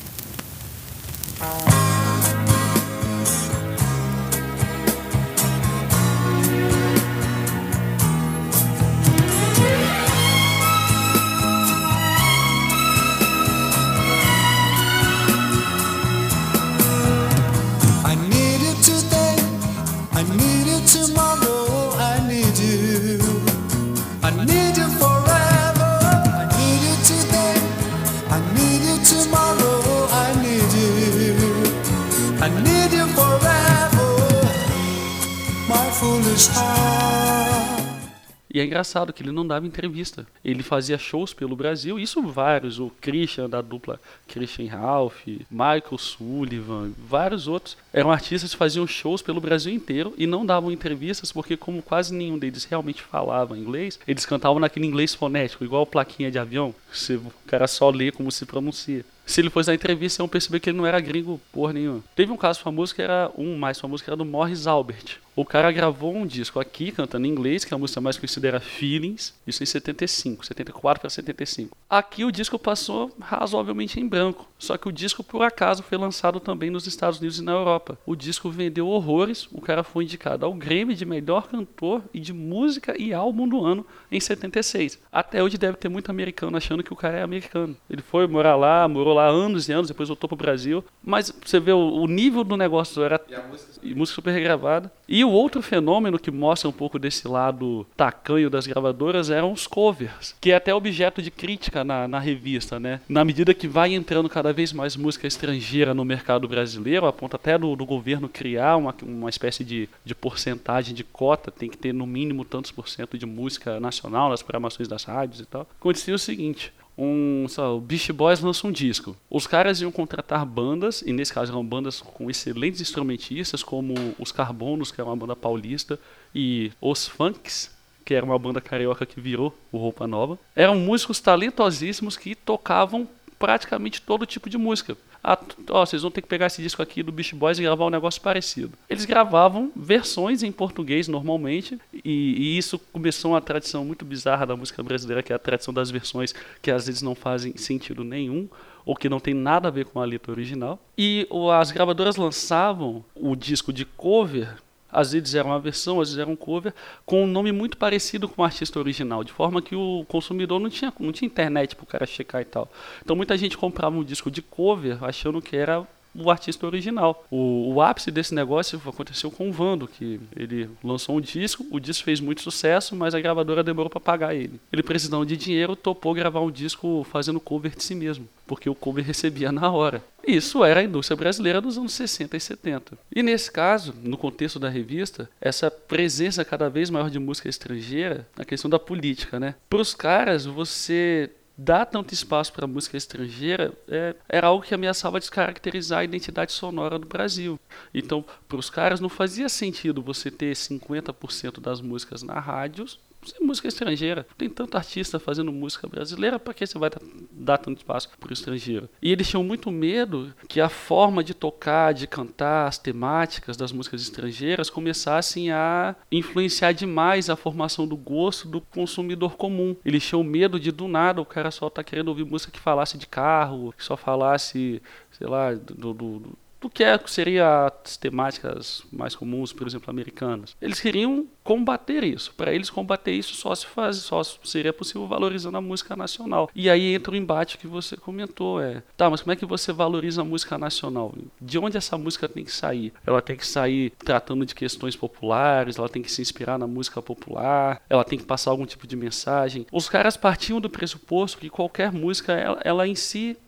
E é engraçado que ele não dava entrevista. Ele fazia shows pelo Brasil, isso vários, o Christian da dupla Christian Ralph, Michael Sullivan, vários outros. Eram artistas que faziam shows pelo Brasil inteiro e não davam entrevistas porque, como quase nenhum deles realmente falava inglês, eles cantavam naquele inglês fonético, igual plaquinha de avião, que o cara só lê como se pronuncia. Se ele fosse dar entrevista, iam perceber que ele não era gringo porra nenhuma. Teve um caso famoso que era, um mais famoso que era do Morris Albert. O cara gravou um disco aqui, cantando em inglês, que a música mais conhecida era Feelings, isso em setenta e cinco, setenta e quatro para setenta e cinco. Aqui o disco passou razoavelmente em branco, só que o disco por acaso foi lançado também nos Estados Unidos e na Europa. O disco vendeu horrores, o cara foi indicado ao Grammy de melhor cantor e de música e álbum do ano em setenta e seis. Até hoje deve ter muito americano achando que o cara é americano. Ele foi morar lá, morou lá anos e anos, depois voltou pro Brasil, mas você vê o, o nível do negócio, era e a música, e música super regravada. E o outro fenômeno que mostra um pouco desse lado tacanho das gravadoras eram os covers, que é até objeto de crítica na, na revista, né? Na medida que vai entrando cada vez mais música estrangeira no mercado brasileiro, a ponto até do, do governo criar uma, uma espécie de, de porcentagem de cota, tem que ter no mínimo tantos por cento de música nacional nas programações das rádios e tal. Acontecia o seguinte: Um, lá, o Beach Boys lança um disco. Os caras iam contratar bandas, e nesse caso eram bandas com excelentes instrumentistas, como os Carbonos, que era uma banda paulista, e os Funks, que era uma banda carioca que virou o Roupa Nova. Eram músicos talentosíssimos que tocavam praticamente todo tipo de música. Ah, ó, vocês vão ter que pegar esse disco aqui do Beach Boys e gravar um negócio parecido. Eles gravavam versões em português normalmente, e, e isso começou uma tradição muito bizarra da música brasileira, que é a tradição das versões que às vezes não fazem sentido nenhum, ou que não tem nada a ver com a letra original. E o, as gravadoras lançavam o disco de cover. Às vezes era uma versão, às vezes era um cover, com um nome muito parecido com o artista original, de forma que o consumidor não tinha, não tinha internet para o cara checar e tal. Então muita gente comprava um disco de cover achando que era o artista original. O, o ápice desse negócio aconteceu com o Vando, que ele lançou um disco, o disco fez muito sucesso, mas a gravadora demorou para pagar ele. Ele, precisando de dinheiro, topou gravar um disco fazendo cover de si mesmo, porque o cover recebia na hora. Isso era a indústria brasileira dos anos sessenta e setenta. E nesse caso, no contexto da revista, essa presença cada vez maior de música estrangeira, a questão da política, né? Para os caras, você dar tanto espaço para a música estrangeira é, era algo que ameaçava descaracterizar a identidade sonora do Brasil. Então, para os caras, não fazia sentido você ter cinquenta por cento das músicas na rádios sem música estrangeira. Tem tanto artista fazendo música brasileira, para que você vai dar, dar tanto espaço para o estrangeiro? E eles tinham muito medo que a forma de tocar, de cantar, as temáticas das músicas estrangeiras começassem a influenciar demais a formação do gosto do consumidor comum. Eles tinham medo de, do nada, o cara só tá querendo ouvir música que falasse de carro, que só falasse, sei lá, do... do, do do que é, seria as temáticas mais comuns, por exemplo, americanas. Eles queriam combater isso. Para eles combater isso só se faz, só seria possível valorizando a música nacional. E aí entra o embate que você comentou, é, tá, mas como é que você valoriza a música nacional? De onde essa música tem que sair? Ela tem que sair tratando de questões populares, ela tem que se inspirar na música popular, ela tem que passar algum tipo de mensagem. Os caras partiam do pressuposto que qualquer música, ela, ela em si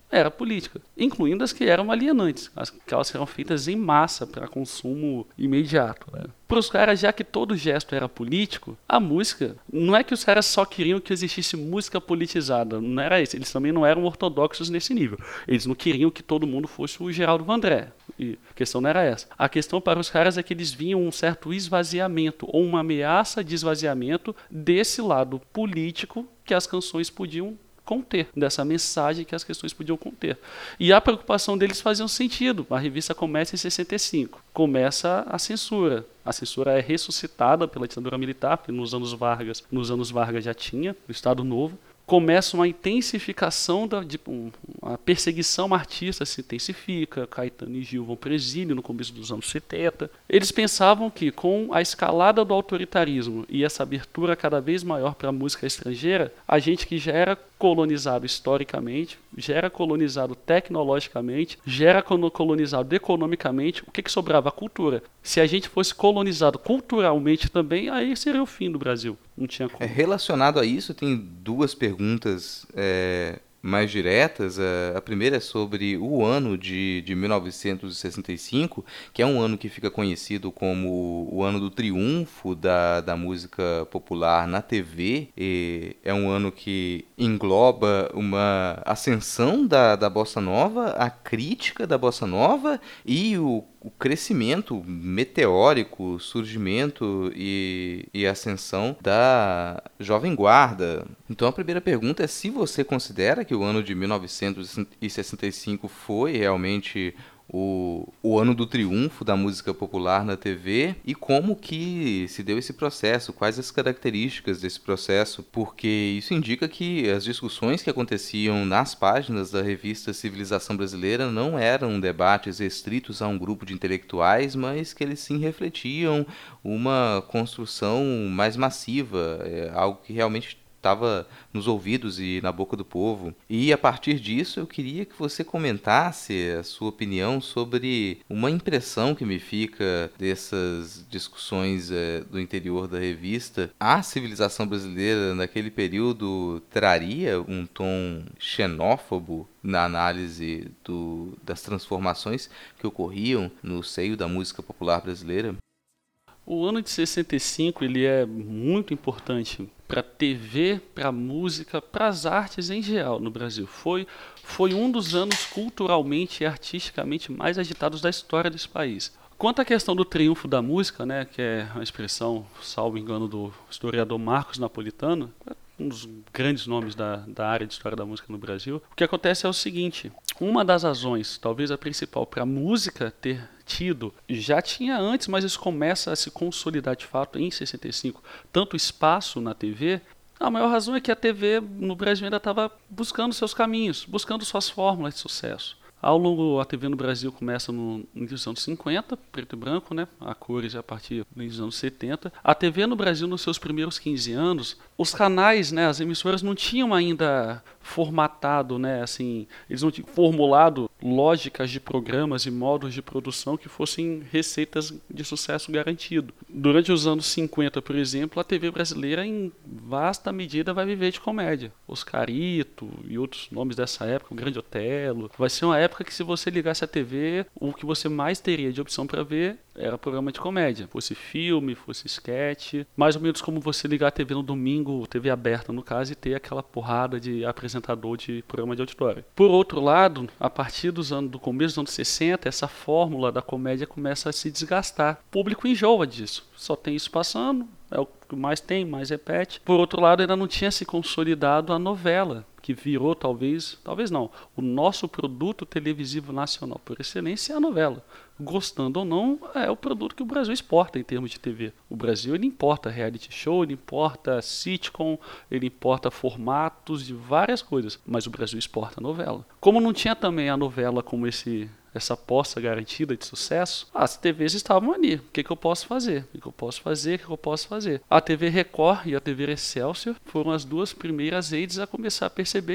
era política, incluindo as que eram alienantes, as que elas eram feitas em massa para consumo imediato, né? Para os caras, já que todo gesto era político, a música, não é que os caras só queriam que existisse música politizada, não era isso, eles também não eram ortodoxos nesse nível, eles não queriam que todo mundo fosse o Geraldo Vandré, e a questão não era essa. A questão para os caras é que eles viam um certo esvaziamento, ou uma ameaça de esvaziamento desse lado político que as canções podiam conter, dessa mensagem que as questões podiam conter. E a preocupação deles fazia um sentido. A revista começa em sessenta e cinco. Começa a censura. A censura é ressuscitada pela ditadura militar, porque nos anos Vargas, nos anos Vargas já tinha o Estado Novo. Começa uma intensificação, da, de, um, a perseguição a artista se intensifica, Caetano e Gil vão para o exílio no começo dos anos setenta. Eles pensavam que com a escalada do autoritarismo e essa abertura cada vez maior para a música estrangeira, a gente que já era colonizado historicamente, já era colonizado tecnologicamente, já era colonizado economicamente, o que, que sobrava? A cultura. Se a gente fosse colonizado culturalmente também, aí seria o fim do Brasil. Não tinha como. É, relacionado a isso, tem duas perguntas é, mais diretas. A primeira é sobre o ano de, de mil novecentos e sessenta e cinco, que é um ano que fica conhecido como o ano do triunfo da, da música popular na T V. E é um ano que engloba uma ascensão da, da Bossa Nova, a crítica da Bossa Nova e o o crescimento meteórico, surgimento e, e ascensão da Jovem Guarda. Então a primeira pergunta é se você considera que o ano de mil novecentos e sessenta e cinco foi realmente o, o ano do triunfo da música popular na T V e como que se deu esse processo, quais as características desse processo, porque isso indica que as discussões que aconteciam nas páginas da revista Civilização Brasileira não eram debates restritos a um grupo de intelectuais, mas que eles sim refletiam uma construção mais massiva, é, algo que realmente estava nos ouvidos e na boca do povo. E a partir disso eu queria que você comentasse a sua opinião sobre uma impressão que me fica dessas discussões é, do interior da revista. A Civilização Brasileira naquele período traria um tom xenófobo na análise do, das transformações que ocorriam no seio da música popular brasileira? O ano de sessenta e cinco ele é muito importante para a T V, para a música, para as artes em geral no Brasil. Foi, foi um dos anos culturalmente e artisticamente mais agitados da história desse país. Quanto à questão do triunfo da música, né, que é a expressão, salvo engano, do historiador Marcos Napolitano, um dos grandes nomes da, da área de história da música no Brasil, o que acontece é o seguinte: uma das razões, talvez a principal, para a música ter tido, já tinha antes, mas isso começa a se consolidar de fato em sessenta e cinco, tanto espaço na T V, a maior razão é que a T V no Brasil ainda estava buscando seus caminhos, buscando suas fórmulas de sucesso. Ao longo, a T V no Brasil começa no início dos anos cinquenta, preto e branco, né? A cores a partir dos anos setenta. A T V no Brasil, nos seus primeiros quinze anos, os canais, né, as emissoras não tinham ainda formatado, né, assim, eles não tinham formulado lógicas de programas e modos de produção que fossem receitas de sucesso garantido. Durante os anos cinquenta, por exemplo, a T V brasileira, em vasta medida, vai viver de comédia. Oscarito e outros nomes dessa época, o Grande Otelo. Vai ser uma época que, se você ligasse a T V, o que você mais teria de opção para ver era programa de comédia. Fosse filme, fosse sketch. Mais ou menos como você ligar a T V no domingo, T V aberta no caso, e ter aquela porrada de apresentador de programa de auditório. Por outro lado, a partir dos anos, do começo dos anos sessenta, essa fórmula da comédia começa a se desgastar. O público enjoa disso. Só tem isso passando, é o que mais tem, mais repete. Por outro lado, ainda não tinha se consolidado a novela, que virou talvez, talvez não, o nosso produto televisivo nacional por excelência é a novela. Gostando ou não, é o produto que o Brasil exporta em termos de T V. O Brasil, ele importa reality show, ele importa sitcom, ele importa formatos de várias coisas, mas o Brasil exporta novela. Como não tinha também a novela como esse... essa aposta garantida de sucesso, as T Vs estavam ali. O que, que eu posso fazer? O que, que eu posso fazer? O que, que eu posso fazer? A T V Record e a T V Excelsior foram as duas primeiras redes a começar a perceber que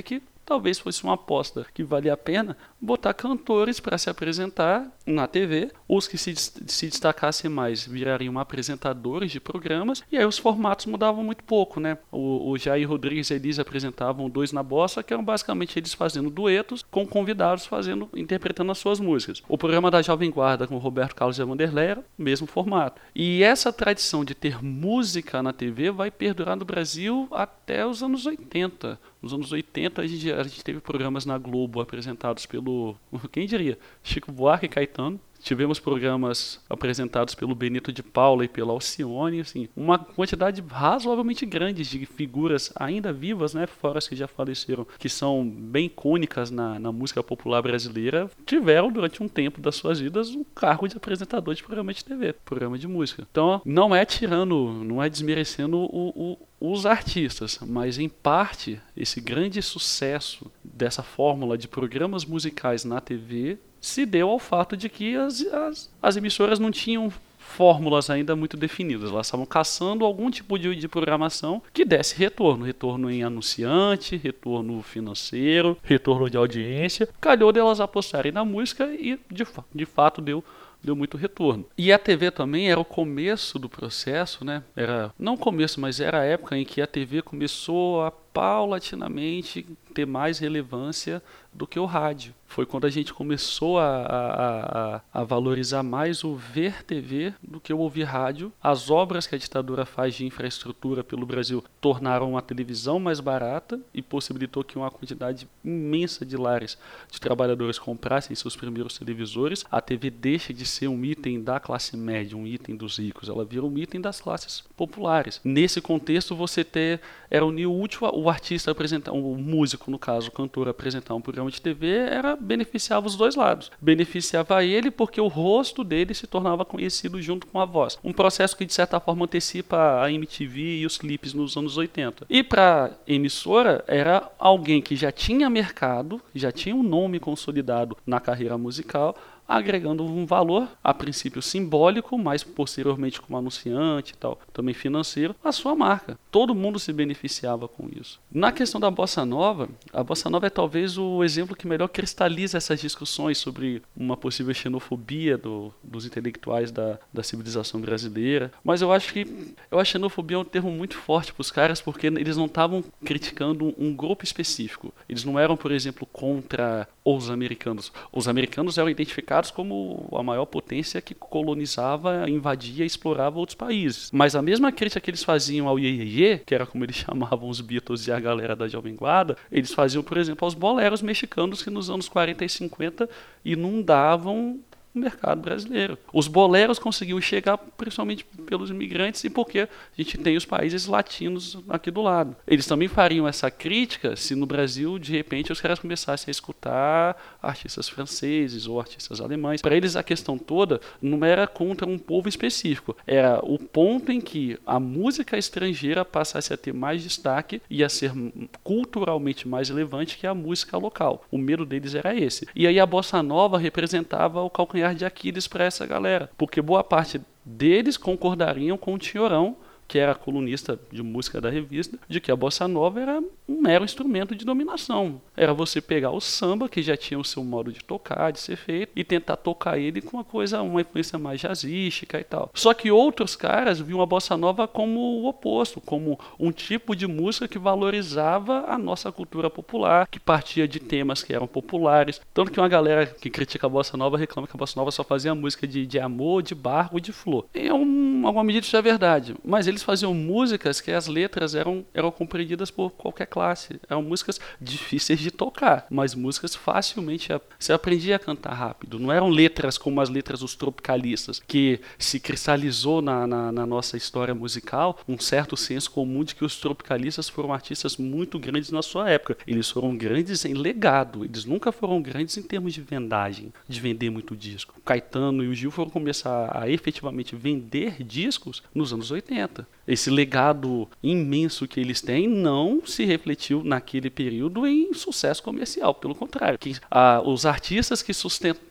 talvez fosse uma aposta que valia a pena botar cantores para se apresentar na T V. Os que se, se destacassem mais virariam apresentadores de programas, e aí os formatos mudavam muito pouco, né? O, o Jair Rodrigues e a Elis apresentavam Dois na Bossa, que eram basicamente eles fazendo duetos com convidados fazendo, interpretando as suas músicas. O programa da Jovem Guarda com o Roberto Carlos e a Vanderlei era o mesmo formato. E essa tradição de ter música na T V vai perdurar no Brasil até os anos oitenta. Nos anos oitenta a gente, a gente teve programas na Globo apresentados pelo, quem diria, Chico Buarque e Caetano. Tivemos programas apresentados pelo Benito de Paula e pela Alcione, assim, uma quantidade razoavelmente grande de figuras ainda vivas, né, fora as que já faleceram, que são bem icônicas na, na música popular brasileira, tiveram durante um tempo das suas vidas um cargo de apresentador de programa de T V, programa de música. Então, não é tirando, não é desmerecendo o, o, os artistas, mas em parte, esse grande sucesso dessa fórmula de programas musicais na T V se deu ao fato de que as, as, as emissoras não tinham fórmulas ainda muito definidas. Elas estavam caçando algum tipo de, de programação que desse retorno. Retorno em anunciante, retorno financeiro, retorno de audiência. Calhou delas apostarem na música e, de, de fato, deu... deu muito retorno. E a T V também era o começo do processo, né? Era, não o começo, mas era a época em que a T V começou a paulatinamente ter mais relevância do que o rádio. Foi quando a gente começou a, a, a, a valorizar mais o ver T V do que o ouvir rádio. As obras que a ditadura faz de infraestrutura pelo Brasil tornaram a televisão mais barata e possibilitou que uma quantidade imensa de lares de trabalhadores comprassem seus primeiros televisores. A T V deixa de ser um item da classe média, um item dos ricos. Ela vira um item das classes populares. Nesse contexto, você ter, era unir o útil, o artista apresentar, o músico, no caso, o cantor, apresentar um programa de T V, era beneficiava os dois lados. Beneficiava ele porque o rosto dele se tornava conhecido junto com a voz. Um processo que, de certa forma, antecipa a M T V e os clipes nos anos oitenta. E para emissora, era alguém que já tinha mercado, já tinha um nome consolidado na carreira musical, agregando um valor, a princípio simbólico, mas posteriormente como anunciante e tal, também financeiro, a sua marca. Todo mundo se beneficiava com isso. Na questão da Bossa Nova, a Bossa Nova é talvez o exemplo que melhor cristaliza essas discussões sobre uma possível xenofobia do, dos intelectuais da, da civilização brasileira. Mas eu acho que eu acho que xenofobia é um termo muito forte para os caras, porque eles não estavam criticando um, um grupo específico. Eles não eram, por exemplo, contra os americanos. Os americanos eram identificados como a maior potência que colonizava, invadia e explorava outros países. Mas a mesma crítica que eles faziam ao Iê Iê Iê, que era como eles chamavam os Beatles e a galera da Jovem Guarda, eles faziam, por exemplo, aos boleros mexicanos que nos anos quarenta e cinquenta inundavam o mercado brasileiro. Os boleros conseguiam chegar principalmente pelos imigrantes e porque a gente tem os países latinos aqui do lado. Eles também fariam essa crítica se no Brasil, de repente, os caras começassem a escutar artistas franceses ou artistas alemães. Para eles, a questão toda não era contra um povo específico. Era o ponto em que a música estrangeira passasse a ter mais destaque e a ser culturalmente mais relevante que a música local. O medo deles era esse. E aí a Bossa Nova representava o calcanhar de Aquiles para essa galera, porque boa parte deles concordariam com o Tinhorão, que era colunista de música da revista, de que a Bossa Nova era um mero instrumento de dominação. Era você pegar o samba, que já tinha o seu modo de tocar, de ser feito, e tentar tocar ele com uma coisa, uma influência mais jazzística e tal. Só que outros caras viam a Bossa Nova como o oposto, como um tipo de música que valorizava a nossa cultura popular, que partia de temas que eram populares. Tanto que uma galera que critica a Bossa Nova reclama que a Bossa Nova só fazia música de, de amor, de barro e de flor. Em um, alguma medida isso é verdade, mas eles faziam músicas que as letras eram, eram compreendidas por qualquer classe. Eram músicas difíceis de tocar, mas músicas facilmente você aprendia a cantar rápido. Não eram letras como as letras dos tropicalistas, que se cristalizou na, na, na nossa história musical um certo senso comum de que os tropicalistas foram artistas muito grandes na sua época. Eles foram grandes em legado, eles nunca foram grandes em termos de vendagem, de vender muito disco. O Caetano e o Gil foram começar a efetivamente vender discos nos anos oitenta. Esse legado imenso que eles têm não se refletiu naquele período em sucesso comercial, pelo contrário. Que, ah, os artistas que, sustentam,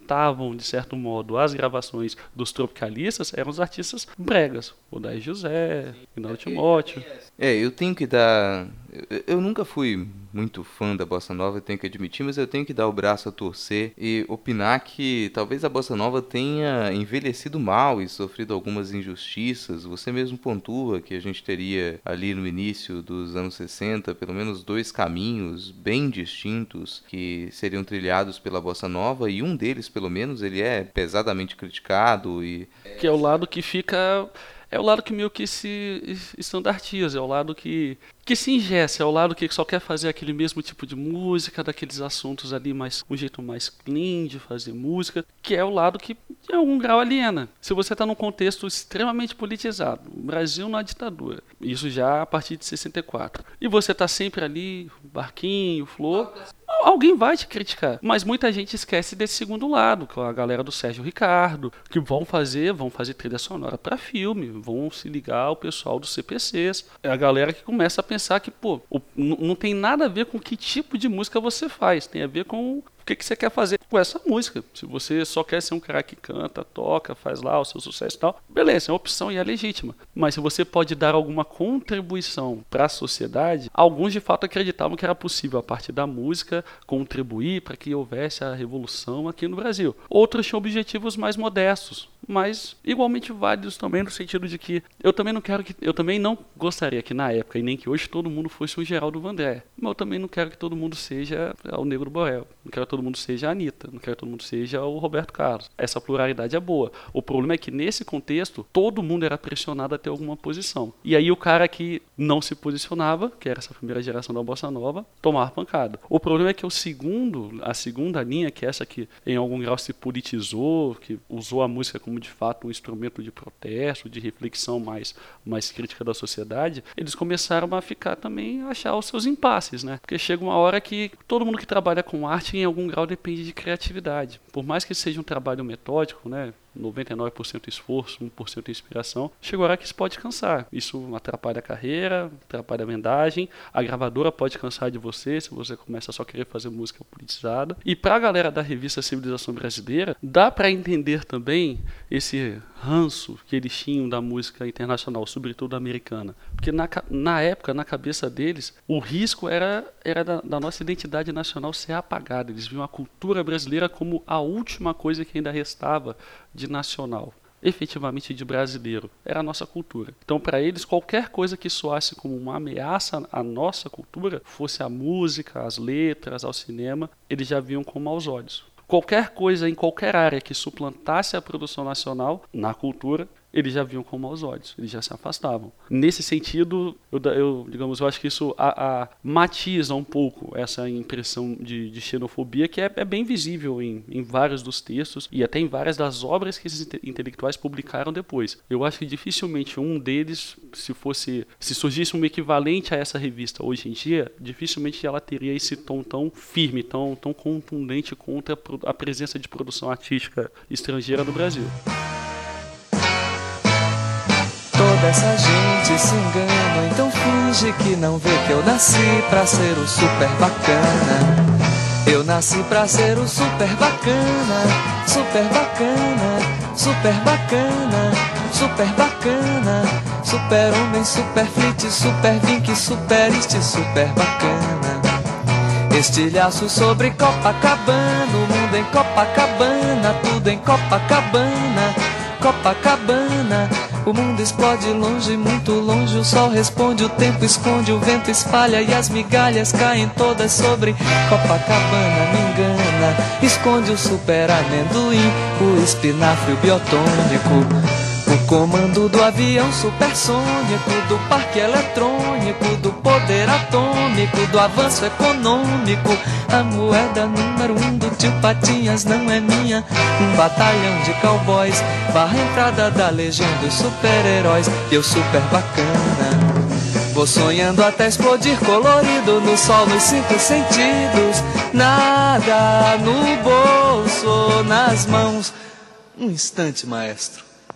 imitavam, de certo modo, as gravações dos tropicalistas eram os artistas bregas. Odair José, Rinaldo Timóteo. É, eu tenho que dar... Eu, eu nunca fui muito fã da Bossa Nova, eu tenho que admitir, mas eu tenho que dar o braço a torcer e opinar que talvez a Bossa Nova tenha envelhecido mal e sofrido algumas injustiças. Você mesmo pontua que a gente teria ali no início dos anos sessenta pelo menos dois caminhos bem distintos que seriam trilhados pela Bossa Nova, e um deles, pelo menos, ele é pesadamente criticado e... Que é o lado que fica... É o lado que meio que se estandartiza, é o lado que, que se ingessa, é o lado que só quer fazer aquele mesmo tipo de música, daqueles assuntos ali, mais, um jeito mais clean de fazer música, que é o lado que, em algum grau, aliena. Se você está num contexto extremamente politizado, o Brasil na ditadura, isso já a partir de sessenta e quatro, e você está sempre ali, barquinho, flor... Alguém vai te criticar, mas muita gente esquece desse segundo lado, que é a galera do Sérgio Ricardo, que vão fazer, vão fazer trilha sonora para filme, vão se ligar ao pessoal dos C P Cs. É a galera que começa a pensar que, pô, o, não tem nada a ver com que tipo de música você faz, tem a ver com o que, que você quer fazer com essa música. Se você só quer ser um cara que canta, toca, faz lá o seu sucesso e tal, beleza, é uma opção e é legítima. Mas se você pode dar alguma contribuição para a sociedade, alguns de fato acreditavam que era possível, a partir da música, contribuir para que houvesse a revolução aqui no Brasil. Outros tinham objetivos mais modestos, mas igualmente válidos também, no sentido de que eu também não quero que eu também não gostaria que na época, e nem que hoje, todo mundo fosse o Geraldo Vandré, mas eu também não quero que todo mundo seja o Negro Borel, não quero que todo mundo seja a Anitta, não quero que todo mundo seja o Roberto Carlos. Essa pluralidade é boa. O problema é que nesse contexto todo mundo era pressionado a ter alguma posição, e aí o cara que não se posicionava, que era essa primeira geração da Bossa Nova, tomava pancada. O problema é que o segundo, a segunda linha, que é essa que em algum grau se politizou, que usou a música como de fato um instrumento de protesto, de reflexão mais, mais crítica da sociedade, eles começaram a ficar também, a achar os seus impasses, né? Porque chega uma hora que todo mundo que trabalha com arte em algum grau depende de criatividade. Por mais que seja um trabalho metódico, né? noventa e nove por cento esforço, um por cento inspiração, chega a hora que isso pode cansar. Isso atrapalha a carreira, atrapalha a vendagem, a gravadora pode cansar de você se você começa a só querer fazer música politizada. E pra galera da revista Civilização Brasileira, dá pra entender também esse ranço que eles tinham da música internacional, sobretudo americana. Porque na, na época, na cabeça deles, o risco era, era da, da nossa identidade nacional ser apagada. Eles viam a cultura brasileira como a última coisa que ainda restava de nacional, efetivamente de brasileiro, era a nossa cultura. Então, para eles, qualquer coisa que soasse como uma ameaça à nossa cultura, fosse a música, as letras, ao cinema, eles já viam com maus olhos. Qualquer coisa em qualquer área que suplantasse a produção nacional na cultura, eles já viam com maus olhos, eles já se afastavam. Nesse sentido, eu, eu, digamos, eu acho que isso a, a, matiza um pouco essa impressão de, de xenofobia, que é, é bem visível em, em vários dos textos e até em várias das obras que esses intelectuais publicaram depois. Eu acho que dificilmente um deles, se fosse, se surgisse um equivalente a essa revista hoje em dia, dificilmente ela teria esse tom tão firme, tão, tão contundente contra a presença de produção artística estrangeira no Brasil. Toda essa gente se engana, então finge que não vê que eu nasci pra ser o super bacana. Eu nasci pra ser o super bacana, super bacana, super bacana, super bacana, super homem, super flit, super vink, super este, super bacana. Estilhaço sobre Copacabana, o mundo em Copacabana, tudo em Copacabana, Copacabana. O mundo explode longe, muito longe, o sol responde, o tempo esconde, o vento espalha e as migalhas caem todas sobre Copacabana, me engana, esconde o super amendoim, o espinafre biotônico, o comando do avião supersônico, do parque eletrônico, do poder atômico, do avanço econômico. A moeda número um do tio Patinhas não é minha. Um batalhão de cowboys barra a entrada da legião dos super-heróis. Eu super bacana, vou sonhando até explodir colorido no sol, nos cinco sentidos. Nada no bolso, nas mãos. Um instante, maestro.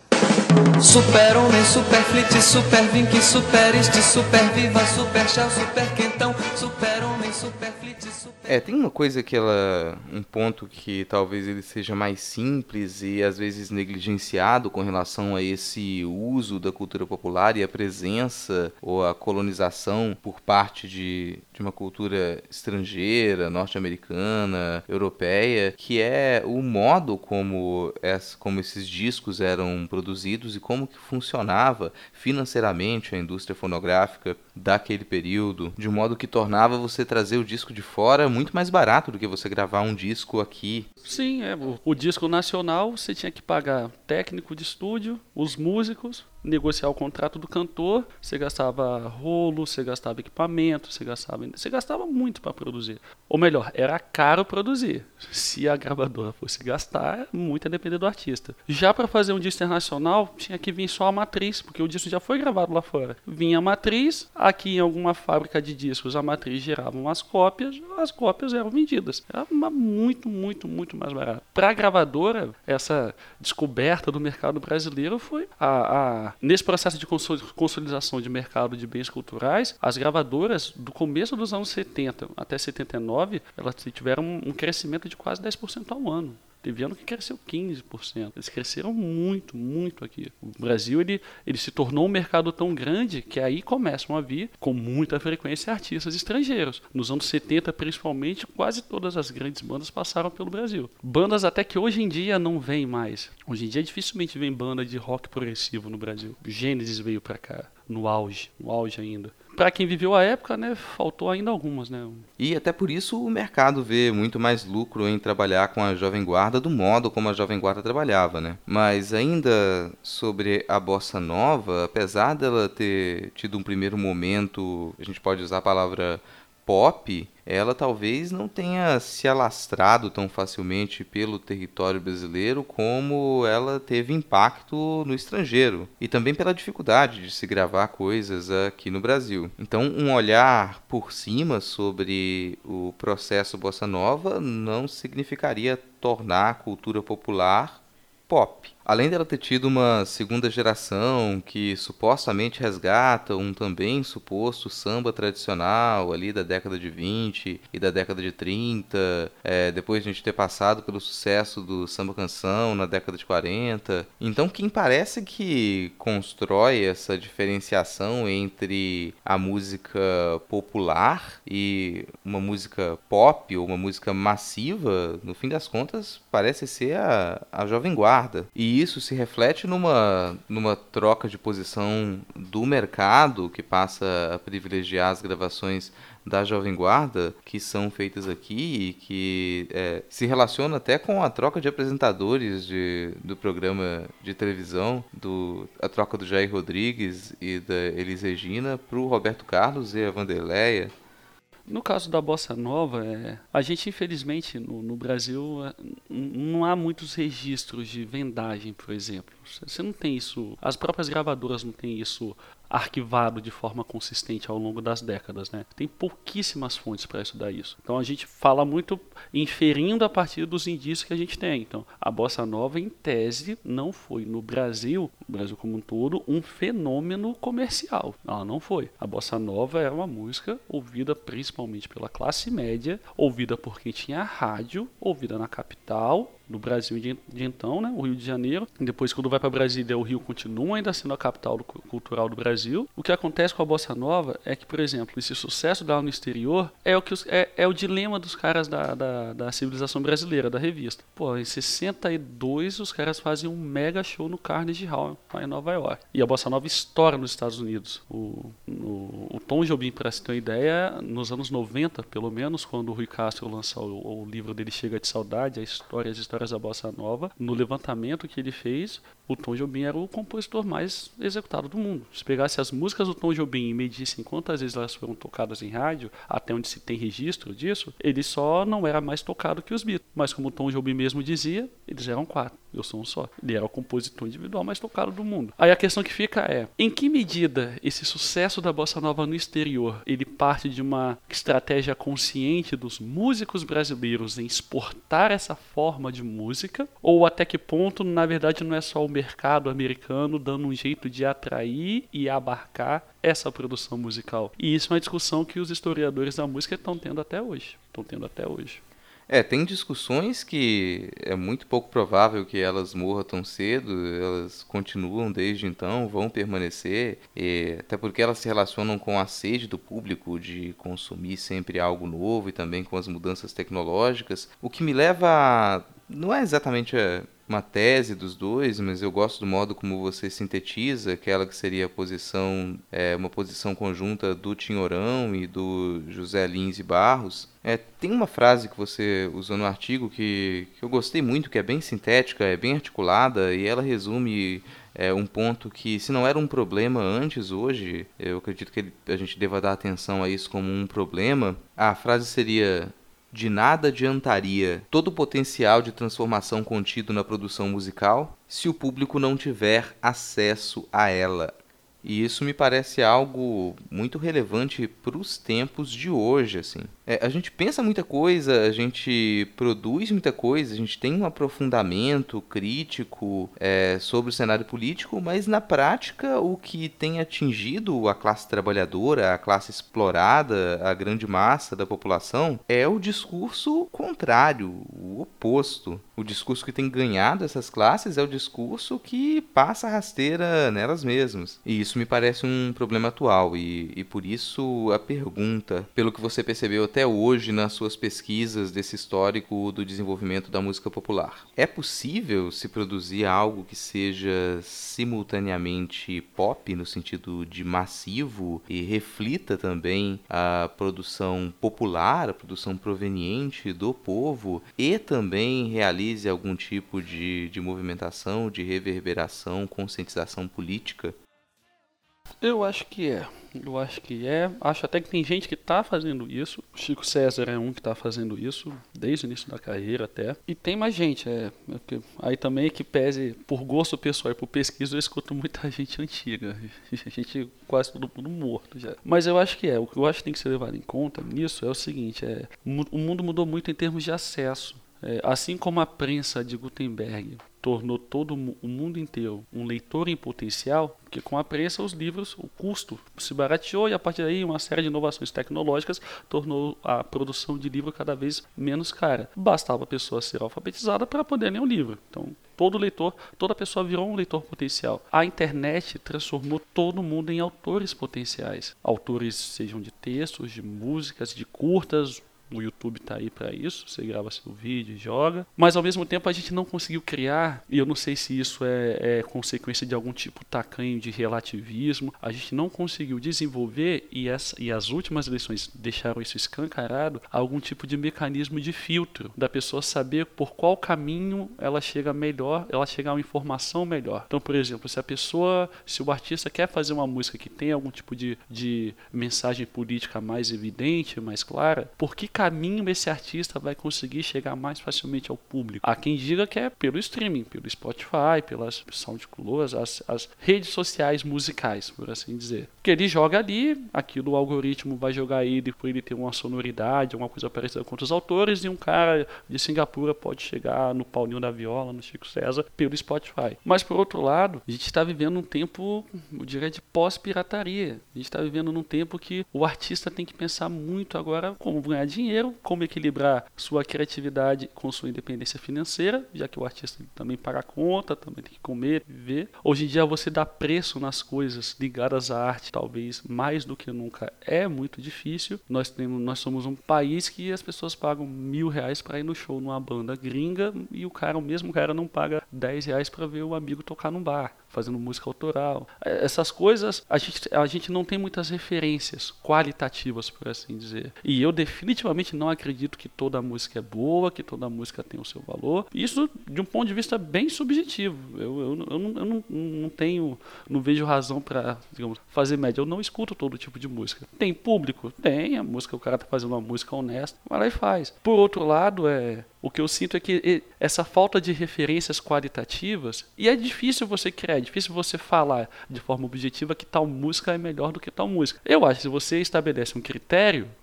Super homem, super flit, super vink, super este, super viva, super chá, super quentão, super homem, super flit, super... É, tem uma coisa que ela... um ponto que talvez ele seja mais simples e às vezes negligenciado com relação a esse uso da cultura popular e a presença ou a colonização por parte de, de uma cultura estrangeira, norte-americana, europeia, que é o modo como, essa, como esses discos eram produzidos e como que funcionava financeiramente a indústria fonográfica daquele período, de um modo que tornava você trazer o disco de fora muito mais barato do que você gravar um disco aqui. Sim, é, o, o disco nacional você tinha que pagar técnico de estúdio, os músicos, negociar o contrato do cantor, você gastava rolo, você gastava equipamento, você gastava, você gastava muito para produzir. Ou melhor, era caro produzir. Se a gravadora fosse gastar, muito a depender do artista. Já para fazer um disco internacional, tinha que vir só a matriz, porque o disco já foi gravado lá fora. Vinha a matriz, aqui em alguma fábrica de discos, a matriz gerava umas cópias, as cópias eram vendidas. Era uma, muito, muito, muito mais barato. Para a gravadora, essa descoberta do mercado brasileiro foi a, a nesse processo de consolidação de mercado de bens culturais, as gravadoras do começo dos anos setenta até setenta e nove, elas tiveram um crescimento de quase dez por cento ao ano. Teve ano que cresceu quinze por cento. Eles cresceram muito, muito aqui. O Brasil ele, ele se tornou um mercado tão grande que aí começam a vir com muita frequência artistas estrangeiros. Nos anos setenta, principalmente, quase todas as grandes bandas passaram pelo Brasil. Bandas até que hoje em dia não vêm mais. Hoje em dia dificilmente vem banda de rock progressivo no Brasil. Gênesis veio pra cá, no auge, no auge ainda. Para quem viveu a época, né, faltou ainda algumas, né? E até por isso o mercado vê muito mais lucro em trabalhar com a Jovem Guarda do modo como a Jovem Guarda trabalhava, né? Mas ainda sobre a Bossa Nova, apesar dela ter tido um primeiro momento, a gente pode usar a palavra pop, ela talvez não tenha se alastrado tão facilmente pelo território brasileiro como ela teve impacto no estrangeiro, e também pela dificuldade de se gravar coisas aqui no Brasil. Então, um olhar por cima sobre o processo Bossa Nova não significaria tornar a cultura popular pop. Além dela ter tido uma segunda geração que supostamente resgata um também suposto samba tradicional ali da década de vinte e da década de trinta, é, depois de a gente ter passado pelo sucesso do samba-canção na década de quarenta. Então quem parece que constrói essa diferenciação entre a música popular e uma música pop ou uma música massiva, no fim das contas, parece ser a, a Jovem Guarda. E isso se reflete numa, numa troca de posição do mercado, que passa a privilegiar as gravações da Jovem Guarda, que são feitas aqui e que é, se relaciona até com a troca de apresentadores de, do programa de televisão, do, a troca do Jair Rodrigues e da Elis Regina para o Roberto Carlos e a Vanderleia. No caso da Bossa Nova, é, a gente infelizmente no, no Brasil é, não há muitos registros de vendagem, por exemplo. Você não tem isso, as próprias gravadoras não têm isso arquivado de forma consistente ao longo das décadas, né? Tem pouquíssimas fontes para estudar isso. Então a gente fala muito inferindo a partir dos indícios que a gente tem. Então a Bossa Nova, em tese, não foi no Brasil, no Brasil como um todo, um fenômeno comercial. Ela não foi. A Bossa Nova era uma música ouvida principalmente pela classe média, ouvida por quem tinha rádio, ouvida na capital do Brasil de, de então, né, o Rio de Janeiro. E depois, quando vai para Brasília, o Rio continua ainda sendo a capital do, cultural do Brasil. O que acontece com a Bossa Nova é que, por exemplo, esse sucesso dela no exterior é o, que os, é, é o dilema dos caras da, da, da civilização brasileira, da revista. Pô, em sessenta e dois, os caras fazem um mega show no Carnegie Hall, lá em Nova York. E a Bossa Nova estoura nos Estados Unidos. O, o, o Tom Jobim, para se ter uma ideia, nos anos noventa, pelo menos, quando o Rui Castro lançou o, o livro dele Chega de Saudade, a história, as histórias da Bossa Nova, no levantamento que ele fez, o Tom Jobim era o compositor mais executado do mundo. Se pegasse as músicas do Tom Jobim e medissem quantas vezes elas foram tocadas em rádio, até onde se tem registro disso, ele só não era mais tocado que os Beatles. Mas como o Tom Jobim mesmo dizia, eles eram quatro. Eu sou um só. Ele era o compositor individual mais tocado do mundo. Aí a questão que fica é, em que medida esse sucesso da Bossa Nova no exterior, ele parte de uma estratégia consciente dos músicos brasileiros em exportar essa forma de música, ou até que ponto, na verdade, não é só o mercado americano dando um jeito de atrair e abarcar essa produção musical. E isso é uma discussão que os historiadores da música estão tendo até hoje. Estão tendo até hoje. É, tem discussões que é muito pouco provável que elas morram tão cedo, elas continuam desde então, vão permanecer, e até porque elas se relacionam com a sede do público de consumir sempre algo novo e também com as mudanças tecnológicas, o que me leva a... não é exatamente a... uma tese dos dois, mas eu gosto do modo como você sintetiza, aquela que seria a posição, é, uma posição conjunta do Tinhorão e do José Lins e Barros. É, tem uma frase que você usou no artigo que, que eu gostei muito, que é bem sintética, é bem articulada, e ela resume é, um ponto que, se não era um problema antes, hoje, eu acredito que ele, a gente deva dar atenção a isso como um problema. A frase seria: de nada adiantaria todo o potencial de transformação contido na produção musical se o público não tiver acesso a ela. E isso me parece algo muito relevante para os tempos de hoje, assim. É, a gente pensa muita coisa, a gente produz muita coisa, a gente tem um aprofundamento crítico é, sobre o cenário político, mas na prática o que tem atingido a classe trabalhadora, a classe explorada, a grande massa da população, é o discurso contrário, o oposto. O discurso que tem ganhado essas classes é o discurso que passa rasteira nelas mesmas. E isso me parece um problema atual, e, e por isso a pergunta, pelo que você percebeu até hoje nas suas pesquisas desse histórico do desenvolvimento da música popular: é possível se produzir algo que seja simultaneamente pop, no sentido de massivo, e reflita também a produção popular, a produção proveniente do povo, e também realize algum tipo de, de movimentação, de reverberação, conscientização política? Eu acho que é. Eu acho que é. Acho até que tem gente que está fazendo isso. O Chico César é um que está fazendo isso desde o início da carreira até. E tem mais gente. É, aí também que pese por gosto pessoal e por pesquisa, eu escuto muita gente antiga. Gente quase todo mundo morto já. Mas eu acho que é. O que eu acho que tem que ser levado em conta nisso é o seguinte: é, o mundo mudou muito em termos de acesso. É, assim como a prensa de Gutenberg tornou todo o mundo inteiro um leitor em potencial, porque com a prensa os livros, o custo se barateou, e a partir daí uma série de inovações tecnológicas tornou a produção de livro cada vez menos cara. Bastava a pessoa ser alfabetizada para poder ler um livro. Então todo leitor, toda pessoa virou um leitor potencial. A internet transformou todo mundo em autores potenciais. Autores sejam de textos, de músicas, de curtas. O YouTube está aí para isso, você grava seu vídeo e joga. Mas ao mesmo tempo a gente não conseguiu criar, e eu não sei se isso é, é consequência de algum tipo tacanho de relativismo, a gente não conseguiu desenvolver, e, essa, e as últimas eleições deixaram isso escancarado, algum tipo de mecanismo de filtro, da pessoa saber por qual caminho ela chega melhor, ela chega a uma informação melhor. Então, por exemplo, se a pessoa, se o artista quer fazer uma música que tem algum tipo de, de mensagem política mais evidente, mais clara, por que caminho esse artista vai conseguir chegar mais facilmente ao público? Há quem diga que é pelo streaming, pelo Spotify, pelas SoundCloud, as, as redes sociais musicais, por assim dizer. Porque ele joga ali, aquilo o algoritmo vai jogar ele por ele ter uma sonoridade, uma coisa parecida com outros autores, e um cara de Singapura pode chegar no Paulinho da Viola, no Chico César, pelo Spotify. Mas por outro lado, a gente está vivendo um tempo, eu diria, de pós-pirataria. A gente está vivendo num tempo que o artista tem que pensar muito agora como ganhar dinheiro, como equilibrar sua criatividade com sua independência financeira, já que o artista também paga a conta, também tem que comer, viver. Hoje em dia você dá preço nas coisas ligadas à arte, talvez mais do que nunca, é muito difícil. Nós, temos, nós somos um país que as pessoas pagam mil reais para ir no show numa banda gringa, e o cara, o mesmo cara não paga dez reais para ver o amigo tocar num bar, fazendo música autoral. Essas coisas, a gente, a gente não tem muitas referências qualitativas, por assim dizer. E eu definitivamente não acredito que toda música é boa, que toda música tem o seu valor. Isso de um ponto de vista bem subjetivo. Eu, eu, eu, não, eu não, não tenho, não vejo razão para, digamos, fazer média. Eu não escuto todo tipo de música. Tem público? Tem. A música, o cara está fazendo uma música honesta, vai lá e faz. Por outro lado, é... o que eu sinto é que essa falta de referências qualitativas, e é difícil você criar, é difícil você falar de forma objetiva que tal música é melhor do que tal música. Eu acho que se você estabelece um critério,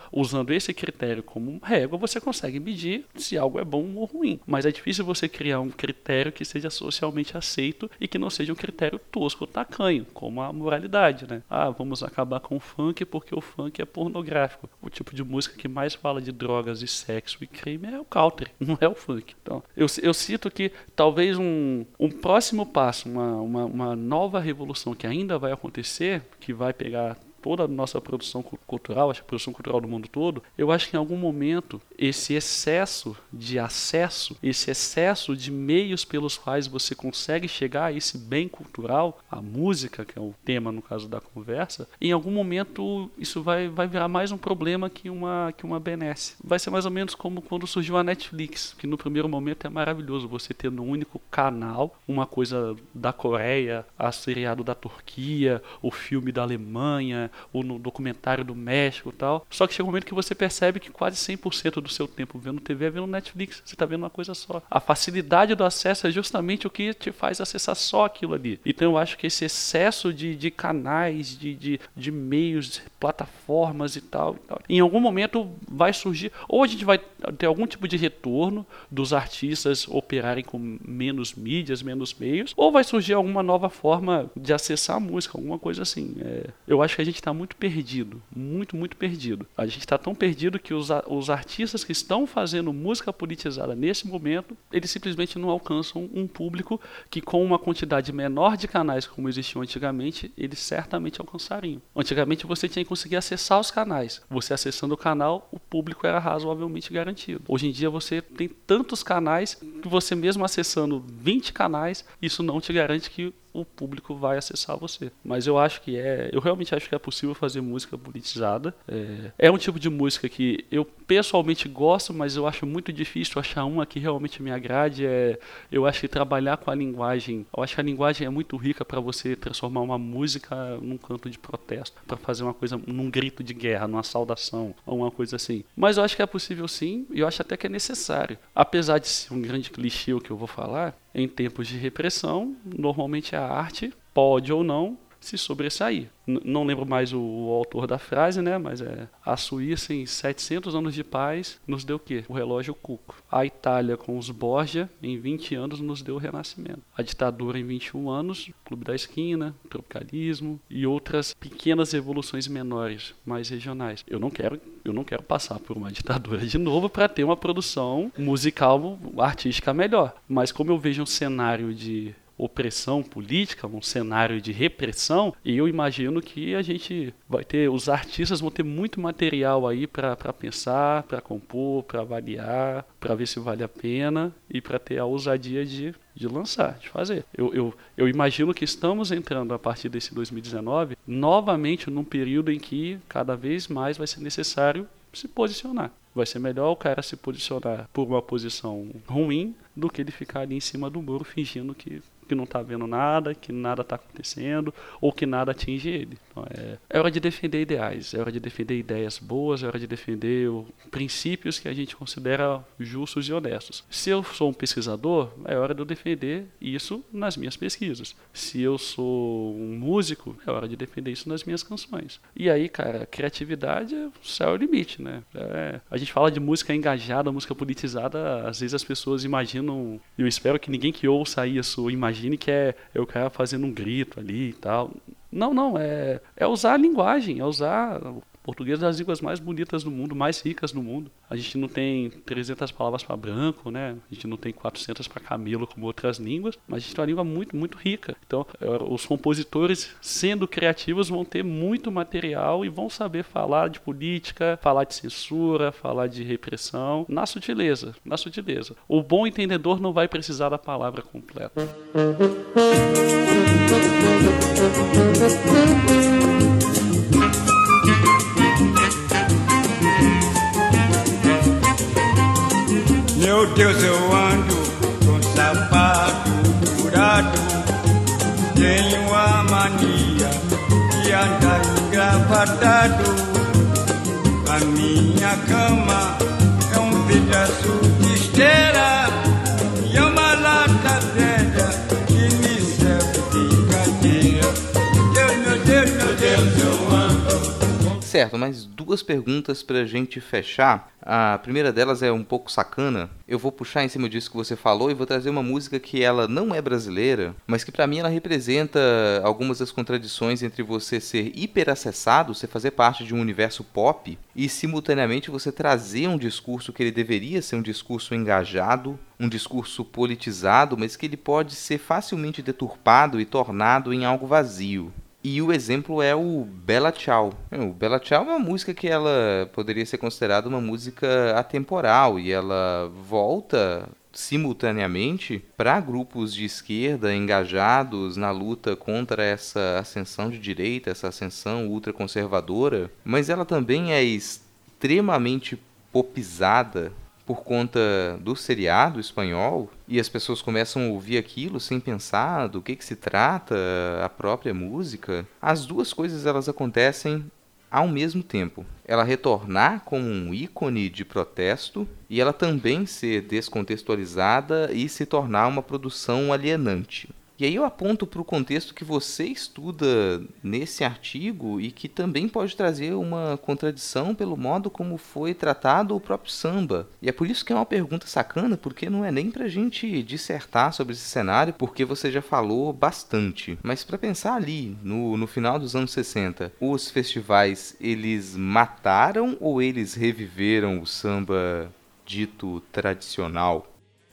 usando esse critério como régua, você consegue medir se algo é bom ou ruim. Mas é difícil você criar um critério que seja socialmente aceito e que não seja um critério tosco ou tacanho, como a moralidade, né? Ah, vamos acabar com o funk porque o funk é pornográfico. O tipo de música que mais fala de drogas e sexo e crime é o country, não é o funk. Então, eu, eu cito que talvez um, um próximo passo, uma, uma, uma nova revolução que ainda vai acontecer, que vai pegar toda a nossa produção cultural, a produção cultural do mundo todo, eu acho que em algum momento esse excesso de acesso, esse excesso de meios pelos quais você consegue chegar a esse bem cultural, a música, que é o tema no caso da conversa, em algum momento isso vai, vai virar mais um problema que uma, que uma benesse. Vai ser mais ou menos como quando surgiu a Netflix, que no primeiro momento é maravilhoso você ter no único canal uma coisa da Coreia, a seriado da Turquia, o filme da Alemanha, ou no documentário do México e tal. Só que chega um momento que você percebe que quase cem por cento do seu tempo vendo T V é vendo Netflix. Você está vendo uma coisa só. A facilidade do acesso é justamente o que te faz acessar só aquilo ali. Então eu acho que esse excesso de, de canais, de, de, de meios, de plataformas e tal, e tal, em algum momento vai surgir, ou a gente vai ter algum tipo de retorno dos artistas operarem com menos mídias, menos meios, ou vai surgir alguma nova forma de acessar a música, alguma coisa assim. É, eu acho que a gente está muito perdido, muito, muito perdido. A gente está tão perdido que os, os artistas que estão fazendo música politizada nesse momento, eles simplesmente não alcançam um público que com uma quantidade menor de canais como existiam antigamente, eles certamente alcançariam. Antigamente você tinha que conseguir acessar os canais. Você acessando o canal, o público era razoavelmente garantido. Hoje em dia você tem tantos canais que você mesmo acessando vinte canais, isso não te garante que o público vai acessar você. Mas eu acho que é... Eu realmente acho que é possível fazer música politizada. É, é um tipo de música que eu pessoalmente gosto, mas eu acho muito difícil achar uma que realmente me agrade. É, eu acho que trabalhar com a linguagem... Eu acho que a linguagem é muito rica para você transformar uma música num canto de protesto, para fazer uma coisa, num grito de guerra, numa saudação, ou uma coisa assim. Mas eu acho que é possível sim, e eu acho até que é necessário. Apesar de ser um grande clichê o que eu vou falar, em tempos de repressão, normalmente a arte pode ou não se sobressair. N- não lembro mais o, o autor da frase, né? Mas é a Suíça em setecentos anos de paz nos deu o quê? O relógio Cuco. A Itália com os Borgia em vinte anos nos deu o Renascimento. A ditadura em vinte e um anos, Clube da Esquina, tropicalismo e outras pequenas evoluções menores, mais regionais. Eu não quero, eu não quero passar por uma ditadura de novo para ter uma produção musical, artística melhor. Mas como eu vejo um cenário de opressão política, um cenário de repressão, e eu imagino que a gente vai ter, os artistas vão ter muito material aí para pensar, para compor, para avaliar, para ver se vale a pena e para ter a ousadia de, de lançar, de fazer. Eu, eu, eu imagino que estamos entrando a partir desse dois mil e dezenove novamente num período em que cada vez mais vai ser necessário se posicionar. Vai ser melhor o cara se posicionar por uma posição ruim do que ele ficar ali em cima do muro fingindo que que não está vendo nada, que nada está acontecendo ou que nada atinge ele. Então, é, é hora de defender ideais, é hora de defender ideias boas, é hora de defender o, princípios que a gente considera justos e honestos. Se eu sou um pesquisador, é hora de eu defender isso nas minhas pesquisas. Se eu sou um músico, é hora de defender isso nas minhas canções. E aí, cara, a criatividade, o céu é o limite, né? É, a gente fala de música engajada, música politizada, às vezes as pessoas imaginam, eu espero que ninguém que ouça isso imagine Imagine que é, é o cara fazendo um grito ali e tal. Não, não, é, é usar a linguagem, é usar... O português é das línguas mais bonitas do mundo, mais ricas do mundo. A gente não tem trezentas palavras para branco, né? A gente não tem quatrocentas para camelo como outras línguas, mas a gente tem uma língua muito, muito rica. Então, os compositores, sendo criativos, vão ter muito material e vão saber falar de política, falar de censura, falar de repressão, na sutileza, na sutileza. O bom entendedor não vai precisar da palavra completa. Meu Deus, eu ando com sapato furado. Tenho a mania de andar engravatado. A minha cama é um pedaço de esteira e é uma lata velha que me serve de cadeira. Deus, meu Deus, meu Deus, eu ando. Certo, mas duas perguntas pra gente fechar. A primeira delas é um pouco sacana. Eu vou puxar em cima disso que você falou e vou trazer uma música que ela não é brasileira, mas que pra mim ela representa algumas das contradições entre você ser hiperacessado, você fazer parte de um universo pop, e simultaneamente você trazer um discurso que ele deveria ser um discurso engajado, um discurso politizado, mas que ele pode ser facilmente deturpado e tornado em algo vazio. E o exemplo é o Bella Ciao. O Bella Ciao é uma música que ela poderia ser considerada uma música atemporal e ela volta simultaneamente para grupos de esquerda engajados na luta contra essa ascensão de direita, essa ascensão ultraconservadora, mas ela também é extremamente popizada por conta do seriado espanhol, e as pessoas começam a ouvir aquilo sem pensar do que, que se trata a própria música. As duas coisas elas acontecem ao mesmo tempo. Ela retornar como um ícone de protesto e ela também ser descontextualizada e se tornar uma produção alienante. E aí eu aponto para o contexto que você estuda nesse artigo e que também pode trazer uma contradição pelo modo como foi tratado o próprio samba. E é por isso que é uma pergunta sacana, porque não é nem para a gente dissertar sobre esse cenário, porque você já falou bastante. Mas para pensar ali, no, no final dos anos sessenta, os festivais, eles mataram ou eles reviveram o samba dito tradicional?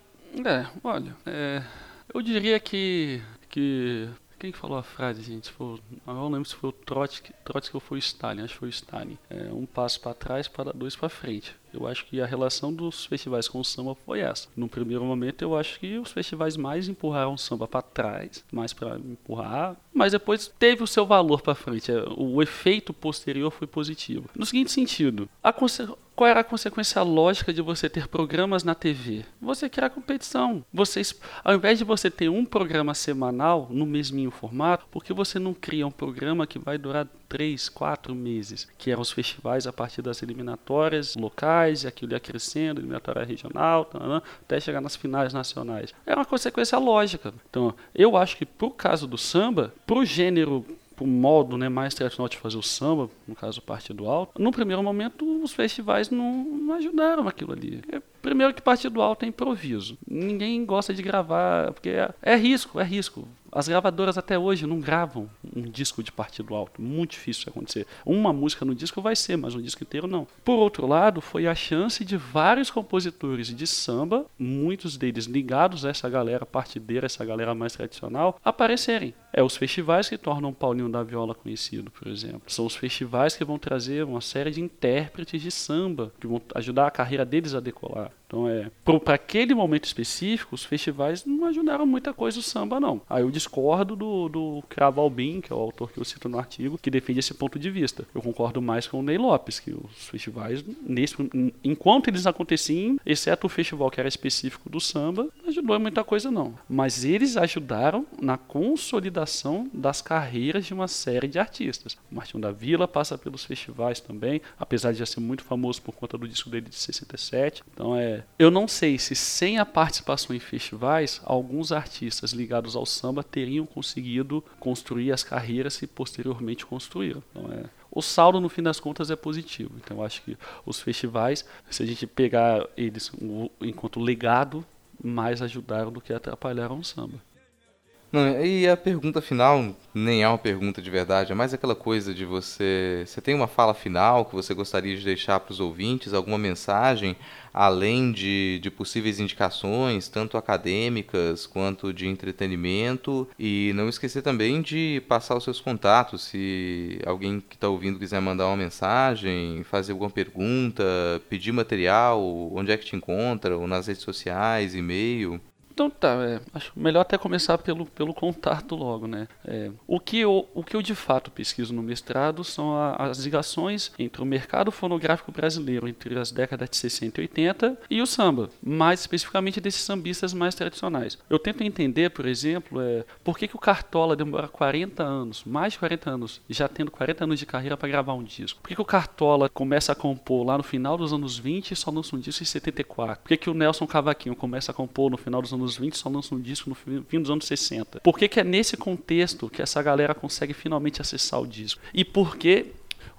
É, olha... É... Eu diria que, que... Quem que falou a frase, gente? Foi, eu não lembro se foi o Trotsky, Trotsky ou foi o Stalin. Acho que foi o Stalin. É, um passo para trás, para dois para frente. Eu acho que a relação dos festivais com o samba foi essa. No primeiro momento, eu acho que os festivais mais empurraram o samba para trás, mais para empurrar, mas depois teve o seu valor para frente. O efeito posterior foi positivo. No seguinte sentido, a conse- qual era a consequência lógica de você ter programas na T V? Você criar competição. Vocês, ao invés de você ter um programa semanal no mesminho formato, por que você não cria um programa que vai durar três, quatro meses, que eram os festivais a partir das eliminatórias locais, e aquilo ia crescendo, eliminatória regional, tarana, até chegar nas finais nacionais. É uma consequência lógica. Então, eu acho que pro caso do samba, pro gênero, pro modo, né, mais tradicional de fazer o samba, no caso o Partido Alto, no primeiro momento os festivais não, não ajudaram aquilo ali. É, primeiro que Partido Alto é improviso. Ninguém gosta de gravar, porque é, é risco, é risco. As gravadoras até hoje não gravam um disco de Partido Alto. Muito difícil acontecer. Uma música no disco vai ser, mas um disco inteiro não. Por outro lado, foi a chance de vários compositores de samba, muitos deles ligados a essa galera partideira, essa galera mais tradicional, aparecerem. É os festivais que tornam o Paulinho da Viola conhecido, por exemplo. São os festivais que vão trazer uma série de intérpretes de samba, que vão ajudar a carreira deles a decolar. Então, é, para aquele momento específico, os festivais não ajudaram muita coisa o samba, não. Aí eu discordo do, do Cravo Albim, que é o autor que eu cito no artigo, que defende esse ponto de vista. Eu concordo mais com o Ney Lopes, que os festivais, nesse, enquanto eles aconteciam, exceto o festival que era específico do samba, não ajudou muita coisa, não. Mas eles ajudaram na consolidação das carreiras de uma série de artistas. O Martinho da Vila passa pelos festivais também, apesar de já ser muito famoso por conta do disco dele de sessenta e sete. Então, é... eu não sei se sem a participação em festivais, alguns artistas ligados ao samba teriam conseguido construir as carreiras que posteriormente construíram. Então, é... o saldo, no fim das contas, é positivo. Então, eu acho que os festivais, se a gente pegar eles enquanto legado, mais ajudaram do que atrapalharam o samba. Não, e a pergunta final nem é uma pergunta de verdade, é mais aquela coisa de você... Você tem uma fala final que você gostaria de deixar para os ouvintes, alguma mensagem, além de, de possíveis indicações, tanto acadêmicas quanto de entretenimento, e não esquecer também de passar os seus contatos, se alguém que está ouvindo quiser mandar uma mensagem, fazer alguma pergunta, pedir material, onde é que te encontra, ou nas redes sociais, e-mail... Então tá, é, acho melhor até começar pelo, pelo contato logo, né? É, o, que eu, o que eu de fato pesquiso no mestrado são a, as ligações entre o mercado fonográfico brasileiro entre as décadas de sessenta e oitenta e o samba, mais especificamente desses sambistas mais tradicionais. Eu tento entender, por exemplo, é, por que, que o Cartola demora quarenta anos, mais de quarenta anos, já tendo quarenta anos de carreira para gravar um disco. Por que, que o Cartola começa a compor lá no final dos anos vinte e só lança um disco em setenta e quatro? Por que, que o Nelson Cavaquinho começa a compor no final dos anos vinte só lança um disco no fim dos anos sessenta? Por que, que é nesse contexto que essa galera consegue finalmente acessar o disco? E por que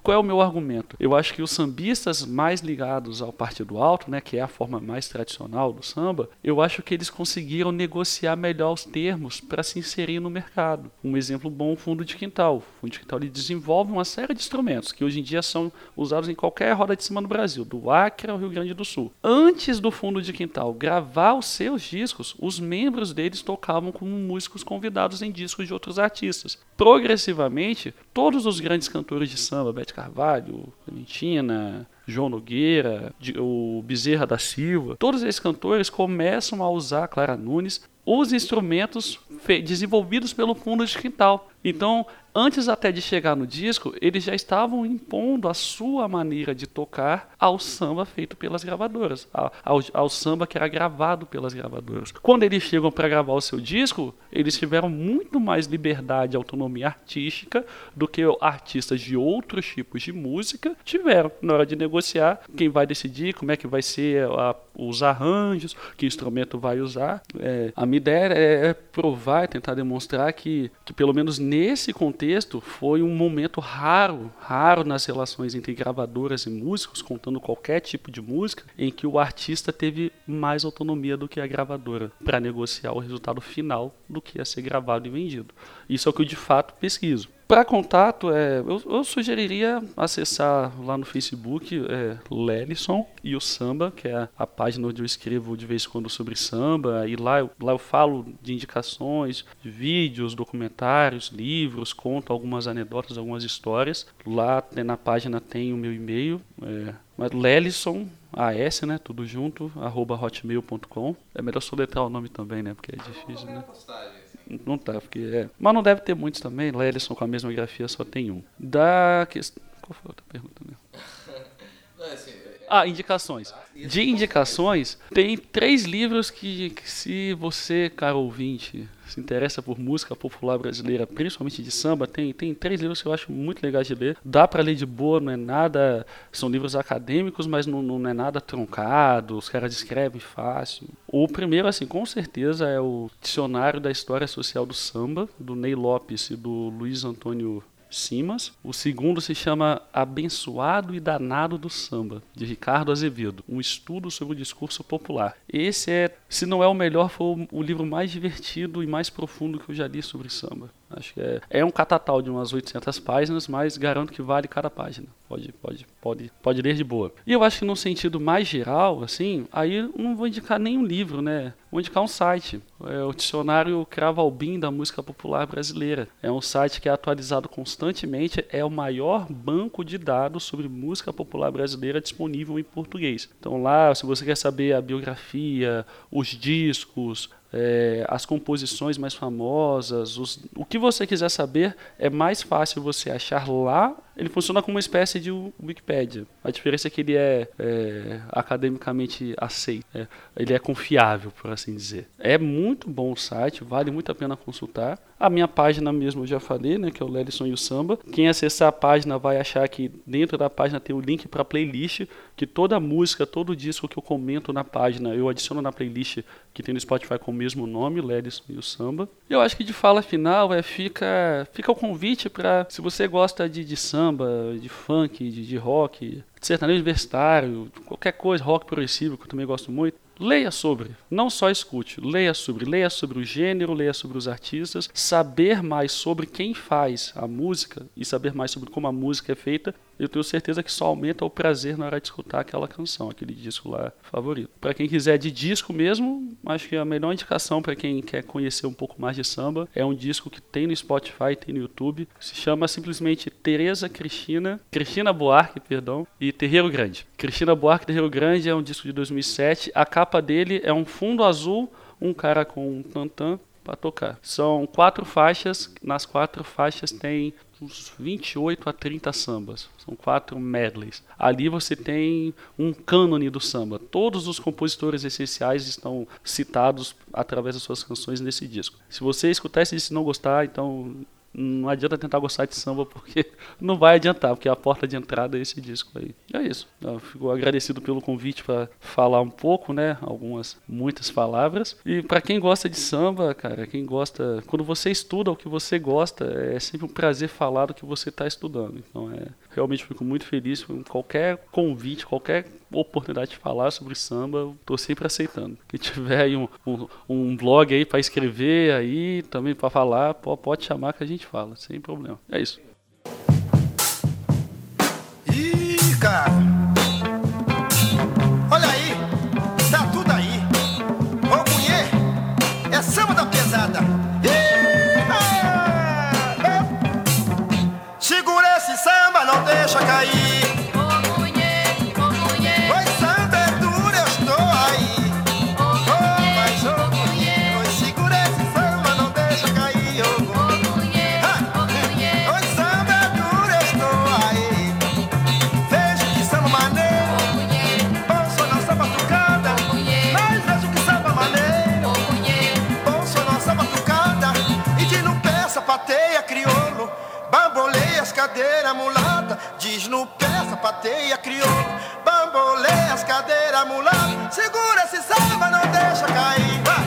Qual é o meu argumento? Eu acho que os sambistas mais ligados ao Partido Alto, né, que é a forma mais tradicional do samba, eu acho que eles conseguiram negociar melhor os termos para se inserir no mercado. Um exemplo bom, o Fundo de Quintal. O Fundo de Quintal ele desenvolve uma série de instrumentos que hoje em dia são usados em qualquer roda de samba no Brasil, do Acre ao Rio Grande do Sul. Antes do Fundo de Quintal gravar os seus discos, os membros deles tocavam como músicos convidados em discos de outros artistas. Progressivamente, todos os grandes cantores de samba, Bete Carvalho, Clementina, João Nogueira, o Bezerra da Silva, todos esses cantores começam a usar, Clara Nunes, os instrumentos desenvolvidos pelo Fundo de Quintal. Então, antes até de chegar no disco, eles já estavam impondo a sua maneira de tocar ao samba feito pelas gravadoras, ao, ao samba que era gravado pelas gravadoras. Quando eles chegam para gravar o seu disco, eles tiveram muito mais liberdade e autonomia artística do que artistas de outros tipos de música tiveram. Na hora de negociar, quem vai decidir como é que vai ser a, os arranjos, que instrumento vai usar. É, a minha ideia é, é provar, é tentar demonstrar que, que pelo menos nesse contexto foi um momento raro, raro nas relações entre gravadoras e músicos, contando qualquer tipo de música, em que o artista teve mais autonomia do que a gravadora para negociar o resultado final do que ia ser gravado e vendido. Isso é o que eu de fato pesquiso. Para contato, é, eu, eu sugeriria acessar lá no Facebook é, Lelison e o Samba, que é a, a página onde eu escrevo de vez em quando sobre samba, e lá eu, lá eu falo de indicações, de vídeos, documentários, livros, conto algumas anedotas, algumas histórias. Lá na página tem o meu e-mail, é, Lelison, A S, né, tudo junto, arroba hotmail ponto com. É melhor soletrar o nome também, né, porque é difícil, né? Não tá, porque é. Mas não deve ter muitos também. Lelison com a mesma grafia só tem um. Da questão. Qual foi a outra pergunta mesmo? Não, é assim, é... Ah, indicações. De indicações, tem três livros que, que, se você, caro ouvinte, se interessa por música popular brasileira, principalmente de samba, tem, tem três livros que eu acho muito legais de ler. Dá para ler de boa, não é nada. São livros acadêmicos, mas não, não é nada truncado, os caras escrevem fácil. O primeiro, assim, com certeza, é o Dicionário da História Social do Samba, do Ney Lopes e do Luiz Antônio Simas. O segundo se chama Abençoado e Danado do Samba, de Ricardo Azevedo, um estudo sobre o discurso popular. Esse é, se não é o melhor, foi o livro mais divertido e mais profundo que eu já li sobre samba. Acho que é, é um catatal de umas oitocentas páginas, mas garanto que vale cada página. Pode, pode, pode, pode ler de boa. E eu acho que num sentido mais geral, assim, aí eu não vou indicar nenhum livro, né? Vou indicar um site. É o Dicionário Cravo Albim da Música Popular Brasileira. É um site que é atualizado constantemente, é o maior banco de dados sobre música popular brasileira disponível em português. Então lá, se você quer saber a biografia, os discos, É, as composições mais famosas, os, o que você quiser saber, é mais fácil você achar lá. Ele funciona como uma espécie de Wikipédia. A diferença é que ele é, é academicamente aceito. É, ele é confiável, por assim dizer. É muito bom o site, vale muito a pena consultar. A minha página mesmo eu já falei, né, que é o Lelison e o Samba. Quem acessar a página vai achar que dentro da página tem o link para a playlist, que toda música, todo disco que eu comento na página, eu adiciono na playlist que tem no Spotify com o mesmo nome, Lelison e o Samba. Eu acho que de fala final é, fica, fica o convite para, se você gosta de, de samba, de funk, de, de rock, de sertanejo universitário, qualquer coisa, rock progressivo, que eu também gosto muito, leia sobre, não só escute, leia sobre, leia sobre o gênero, leia sobre os artistas, saber mais sobre quem faz a música e saber mais sobre como a música é feita, eu tenho certeza que só aumenta o prazer na hora de escutar aquela canção, aquele disco lá favorito. Para quem quiser de disco mesmo, acho que a melhor indicação para quem quer conhecer um pouco mais de samba é um disco que tem no Spotify, tem no YouTube, se chama simplesmente Tereza Cristina, Cristina Buarque, perdão, e Terreiro Grande. Cristina Buarque, Terreiro Grande é um disco de dois mil e sete, a capa dele é um fundo azul, um cara com um tantã para tocar. São quatro faixas, nas quatro faixas tem uns vinte e oito a trinta sambas, são quatro medleys. Ali você tem um cânone do samba. Todos os compositores essenciais estão citados através das suas canções nesse disco. Se você escutar esse disco e não gostar, então não adianta tentar gostar de samba, porque não vai adiantar, porque a porta de entrada é esse disco aí. E é isso. Eu fico agradecido pelo convite para falar um pouco, né? Algumas, muitas palavras. E para quem gosta de samba, cara, quem gosta... Quando você estuda o que você gosta, é sempre um prazer falar do que você está estudando. Então, é, realmente fico muito feliz com qualquer convite, qualquer oportunidade de falar sobre samba, eu tô sempre aceitando. Quem tiver aí um, um, um blog aí para escrever aí, também para falar, pode chamar que a gente fala, sem problema. É isso. Ih, cara! Olha aí! Tá tudo aí! Ô, mulher! É samba da pesada! Ih, ah, ah. Segura esse samba, não deixa cair! Cadeira mulata, diz no pé, sapateia crioulo, bamboleia as cadeiras mulata, segura esse samba, não deixa cair, vai!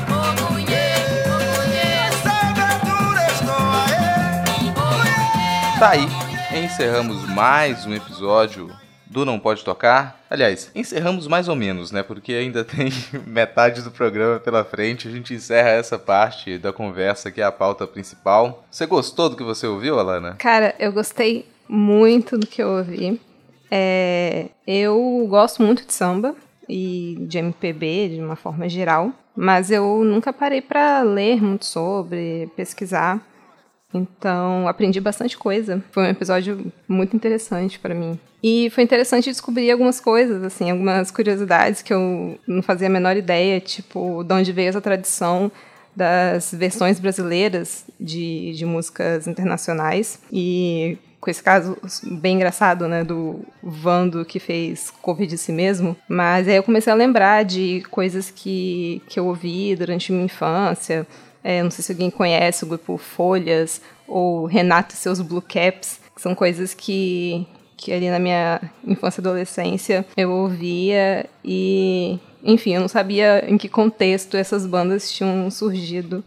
Tá aí, encerramos mais um episódio do Não Pode Tocar. Aliás, encerramos mais ou menos, né? Porque ainda tem metade do programa pela frente. A gente encerra essa parte da conversa, que é a pauta principal. Você gostou do que você ouviu, Alana? Cara, eu gostei muito do que eu ouvi. É, eu gosto muito de samba e de M P B de uma forma geral, mas eu nunca parei para ler muito sobre, pesquisar. Então, aprendi bastante coisa. Foi um episódio muito interessante para mim. E foi interessante descobrir algumas coisas, assim, algumas curiosidades que eu não fazia a menor ideia, tipo, de onde veio essa tradição das versões brasileiras de, de músicas internacionais. E com esse caso bem engraçado, né, do Vando que fez cover de si mesmo. Mas aí eu comecei a lembrar de coisas que, que eu ouvi durante minha infância. É, não sei se alguém conhece o grupo Folhas ou Renato e seus Blue Caps, que são coisas que, que ali na minha infância e adolescência eu ouvia e, enfim, eu não sabia em que contexto essas bandas tinham surgido.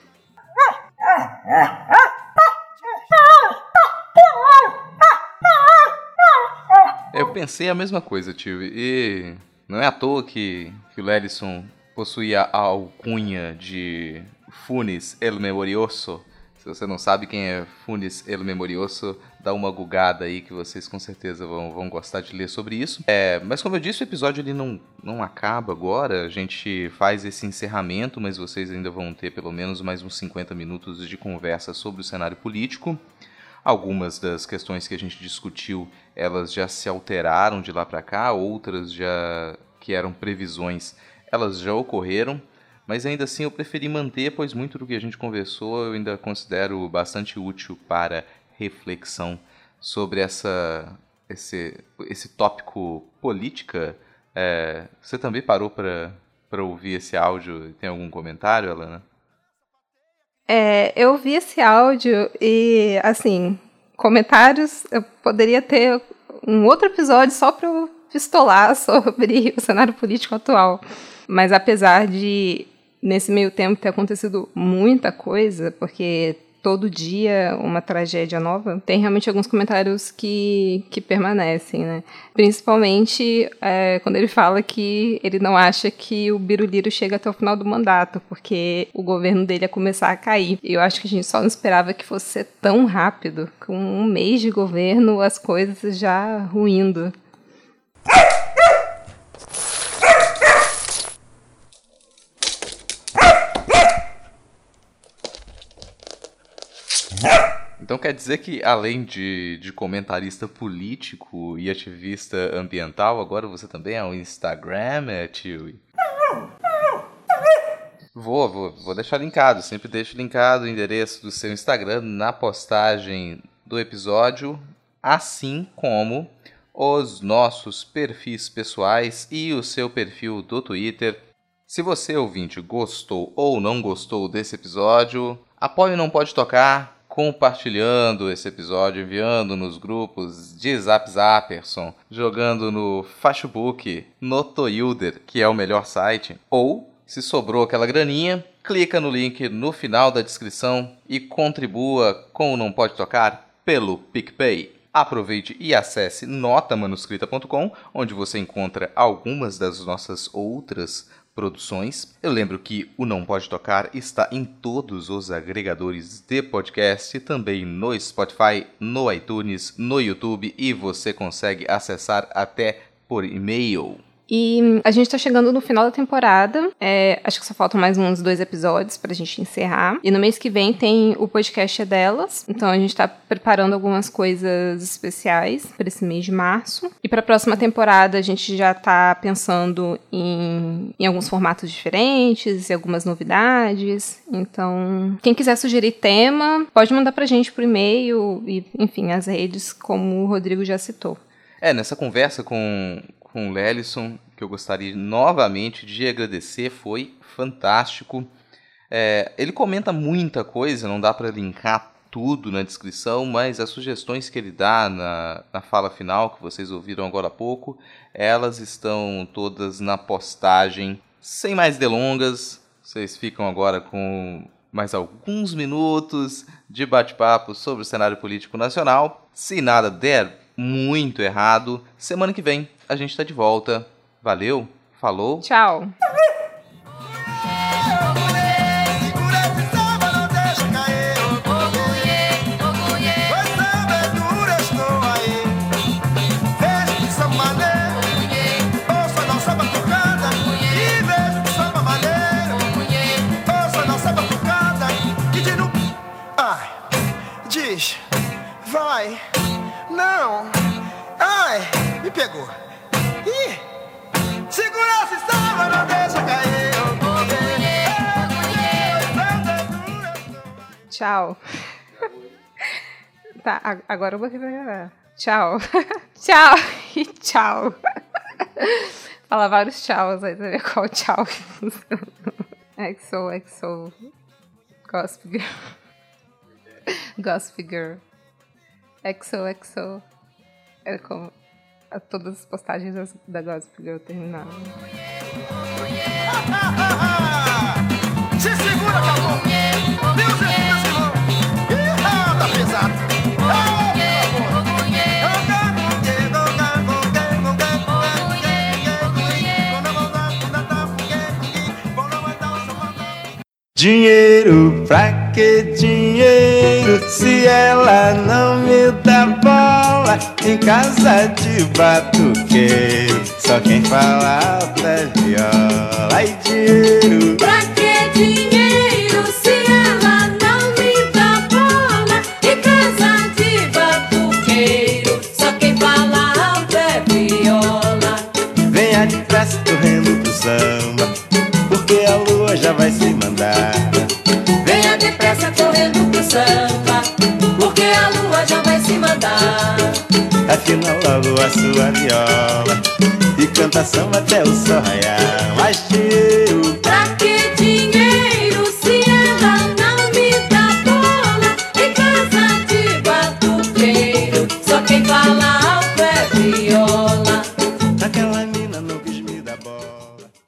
Eu pensei a mesma coisa, tio, e não é à toa que, que o Lelison possuía a alcunha de Funes el Memorioso. Se você não sabe quem é Funes el Memorioso, dá uma gugada aí que vocês com certeza vão, vão gostar de ler sobre isso. É, mas como eu disse, o episódio ele não, não acaba agora. A gente faz esse encerramento, mas vocês ainda vão ter pelo menos mais uns cinquenta minutos de conversa sobre o cenário político. Algumas das questões que a gente discutiu, elas já se alteraram de lá para cá, outras já que eram previsões, elas já ocorreram. Mas ainda assim eu preferi manter, pois muito do que a gente conversou eu ainda considero bastante útil para reflexão sobre essa, esse, esse tópico política. É, você também parou para ouvir esse áudio? Tem algum comentário, Alana? É, eu ouvi esse áudio e, assim, comentários, eu poderia ter um outro episódio só para eu pistolar sobre o cenário político atual. Mas apesar de nesse meio tempo ter acontecido muita coisa, porque todo dia uma tragédia nova, tem realmente alguns comentários que, que permanecem, né? Principalmente é, quando ele fala que ele não acha que o Biruliro chega até o final do mandato, porque o governo dele ia começar a cair. E eu acho que a gente só não esperava que fosse ser tão rápido. Com um mês de governo, as coisas já ruindo. Então quer dizer que, além de, de comentarista político e ativista ambiental, agora você também é um Instagram, é, tio? Vou, vou, vou deixar linkado, sempre deixo linkado o endereço do seu Instagram na postagem do episódio, assim como os nossos perfis pessoais e o seu perfil do Twitter. Se você, ouvinte, gostou ou não gostou desse episódio, apoie o Não Pode Tocar, compartilhando esse episódio, enviando nos grupos de Zap Zapperson, jogando no Facebook, no Toyuder, que é o melhor site, ou, se sobrou aquela graninha, clica no link no final da descrição e contribua com o Não Pode Tocar pelo PicPay. Aproveite e acesse nota manuscrita ponto com, onde você encontra algumas das nossas outras produções. Eu lembro que o Não Pode Tocar está em todos os agregadores de podcast, também no Spotify, no iTunes, no YouTube, e você consegue acessar até por e-mail. E a gente tá chegando no final da temporada, é, acho que só faltam mais uns dois episódios pra gente encerrar. E no mês que vem tem o podcast é delas, então a gente tá preparando algumas coisas especiais pra esse mês de março. E pra próxima temporada a gente já tá pensando em, em alguns formatos diferentes e algumas novidades. Então, quem quiser sugerir tema, pode mandar pra gente por e-mail e, enfim, as redes, como o Rodrigo já citou. É, nessa conversa com... com o Lelison, que eu gostaria novamente de agradecer, foi fantástico. É, ele comenta muita coisa, não dá para linkar tudo na descrição, mas as sugestões que ele dá na, na fala final, que vocês ouviram agora há pouco, elas estão todas na postagem. Sem mais delongas, vocês ficam agora com mais alguns minutos de bate-papo sobre o cenário político nacional. Se nada der muito errado, semana que vem a gente tá de volta. Valeu, falou. Tchau. Diz, vai, não, ai, me pegou. Ih, segura esse samba, não deixa cair. Tchau. Tá, agora eu vou revelar. Tchau. Tchau e tchau. Fala vários tchauz aí, pra ver qual tchau. Exo, exo. Gossip Girl. Gossip Girl. Exo, exo. É como todas as postagens da Gossip Girl terminaram. Se segura, acabou. Deus é Deus, irmão. Ah, tá pesado. Dinheiro, pra que dinheiro se ela não me dá bola? Em casa de batuqueiro, só quem fala alto é viola. Ai, dinheiro, pra que dinheiro se ela não me dá bola? Em casa de batuqueiro, só quem fala alto é viola. Venha depressa correndo pro samba, porque a lua já vai se mandar. Venha depressa correndo pro samba, porque a lua já vai se mandar. Afina logo a sua viola e canta samba até o sol raiar. Mas dinheiro, pra que dinheiro se ela não me dá bola? Em casa de batuqueiro, só quem fala alto é viola. Aquela mina não quis me dar bola.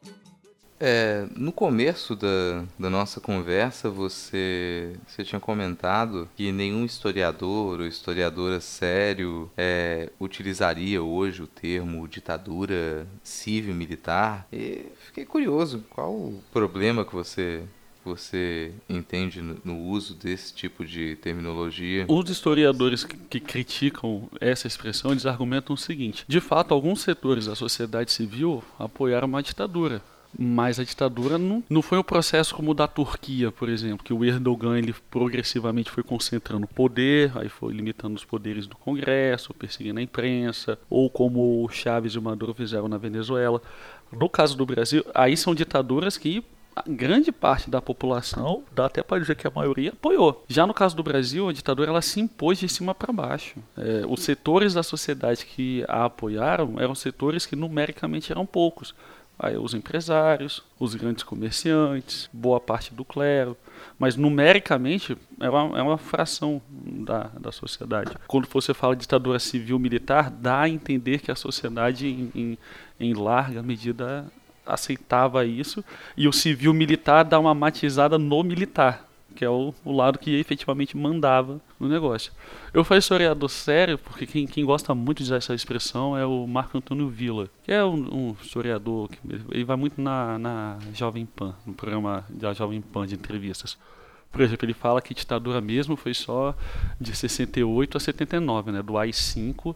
É, no começo da, da nossa conversa, você, você tinha comentado que nenhum historiador ou historiadora sério é, utilizaria hoje o termo ditadura civil-militar. E fiquei curioso, qual o problema que você... você entende no, no uso desse tipo de terminologia? Os historiadores que, que criticam essa expressão, eles argumentam o seguinte: de fato, alguns setores da sociedade civil apoiaram uma ditadura, mas a ditadura não, não foi um processo como o da Turquia, por exemplo, que o Erdogan ele progressivamente foi concentrando poder, aí foi limitando os poderes do Congresso, perseguindo a imprensa, ou como o Chávez e o Maduro fizeram na Venezuela. No caso do Brasil, aí são ditaduras que a grande parte da população, dá até para dizer que a maioria, apoiou. Já no caso do Brasil, a ditadura ela se impôs de cima para baixo. É, os setores da sociedade que a apoiaram eram setores que numericamente eram poucos. Aí os empresários, os grandes comerciantes, boa parte do clero. Mas numericamente é uma, é uma fração da, da sociedade. Quando você fala de ditadura civil-militar, dá a entender que a sociedade em, em, em larga medida aceitava isso, e o civil-militar dá uma matizada no militar, que é o, o lado que efetivamente mandava no negócio. Eu falo historiador sério porque quem, quem gosta muito de usar essa expressão é o Marco Antônio Villa, que é um, um historiador, que ele vai muito na, na Jovem Pan, no programa da Jovem Pan de entrevistas. Por exemplo, ele fala que ditadura mesmo foi só de sessenta e oito a setenta e nove, né, do A I cinco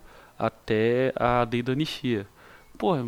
até a lei da anistia. Porra,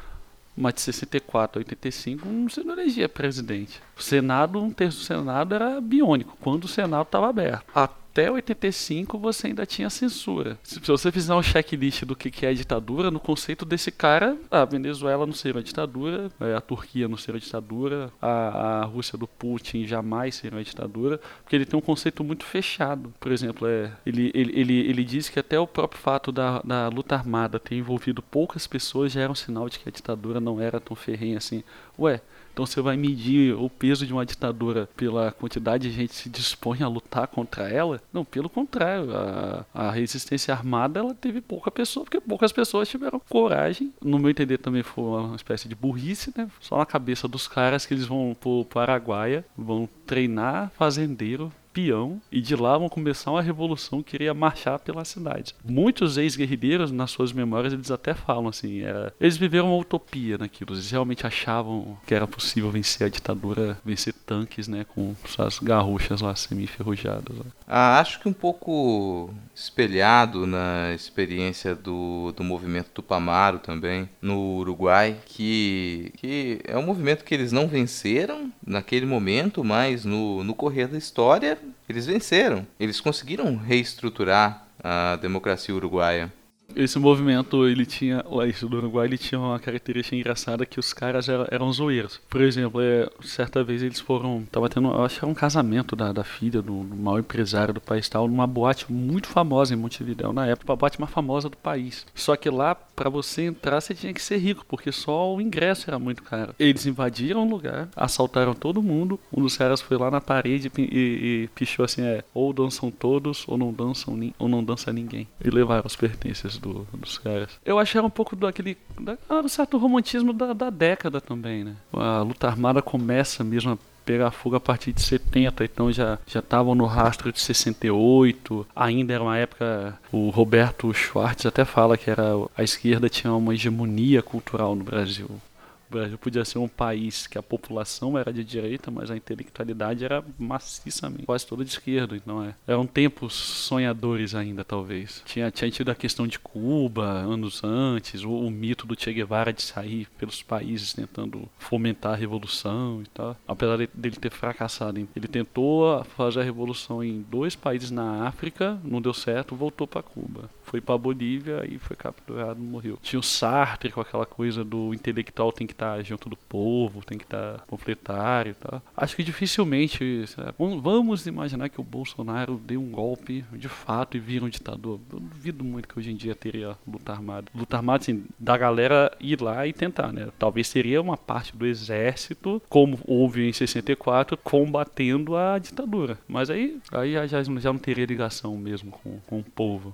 mas de sessenta e quatro a oitenta e cinco você não elegia presidente. O Senado, um terço do Senado era biônico, quando o Senado estava aberto. Até oitenta e cinco você ainda tinha censura. Se você fizer um checklist do que é ditadura, no conceito desse cara, a Venezuela não seria uma ditadura, a Turquia não seria uma ditadura, a, a Rússia do Putin jamais seria uma ditadura, porque ele tem um conceito muito fechado. Por exemplo, é, ele, ele, ele, ele diz que até o próprio fato da, da luta armada ter envolvido poucas pessoas já era um sinal de que a ditadura não era tão ferrenha assim. Ué, então você vai medir o peso de uma ditadura pela quantidade de gente que se dispõe a lutar contra ela? Não, pelo contrário. A, a resistência armada ela teve pouca pessoa, porque poucas pessoas tiveram coragem. No meu entender também foi uma espécie de burrice, né? Só na cabeça dos caras que eles vão pro Araguaia, vão treinar fazendeiro, peão, e de lá vão começar uma revolução que iria marchar pela cidade. Muitos ex-guerrilheiros, nas suas memórias, eles até falam assim, era, eles viveram uma utopia naquilo, eles realmente achavam que era possível vencer a ditadura, vencer tanques, né, com suas garruchas lá semi-enferrujadas. Né. Ah, acho que um pouco espelhado na experiência do, do movimento Tupamaro também, no Uruguai, que, que é um movimento que eles não venceram naquele momento, mas no, no correr da história eles venceram. Eles conseguiram reestruturar a democracia uruguaia. Esse movimento, ele tinha, lá isso do Uruguai, ele tinha uma característica engraçada que os caras eram, eram zoeiros. Por exemplo, é, certa vez eles foram, tava tendo, eu acho que era um casamento da, da filha do, do maior empresário do país, tal, numa boate muito famosa em Montevidéu, na época, a boate mais famosa do país. Só que lá, pra você entrar, você tinha que ser rico, porque só o ingresso era muito caro. Eles invadiram o lugar, assaltaram todo mundo, um dos caras foi lá na parede e, e, e pichou assim, é, ou dançam todos, ou não dançam, ou não dança ninguém. E levaram os pertences do, dos caras. Eu acho que era um pouco daquele, da, um certo romantismo da, da década também, né? A luta armada começa mesmo a pegar fogo a partir de setenta, então já já estavam no rastro de sessenta e oito, ainda era uma época, o Roberto Schwartz até fala que era, a esquerda tinha uma hegemonia cultural no Brasil. O Brasil podia ser um país que a população era de direita, mas a intelectualidade era maciçamente, quase toda de esquerda. Então é, eram tempos sonhadores ainda, talvez. Tinha, tinha tido a questão de Cuba anos antes, o, o mito do Che Guevara de sair pelos países tentando fomentar a revolução e tal. Apesar de, dele ter fracassado, ele tentou fazer a revolução em dois países na África, não deu certo, voltou para Cuba. Foi pra Bolívia e foi capturado e morreu. Tinha o Sartre com aquela coisa do intelectual tem que estar junto do povo, tem que estar panfletário e tal. Acho que dificilmente, sabe? Vamos imaginar que o Bolsonaro dê um golpe de fato e vira um ditador. Eu duvido muito que hoje em dia teria luta armada. Luta armada, assim, da galera ir lá e tentar, né? Talvez seria uma parte do exército, como houve em sessenta e quatro, combatendo a ditadura. Mas aí, aí já, já, já não teria ligação mesmo com, com o povo.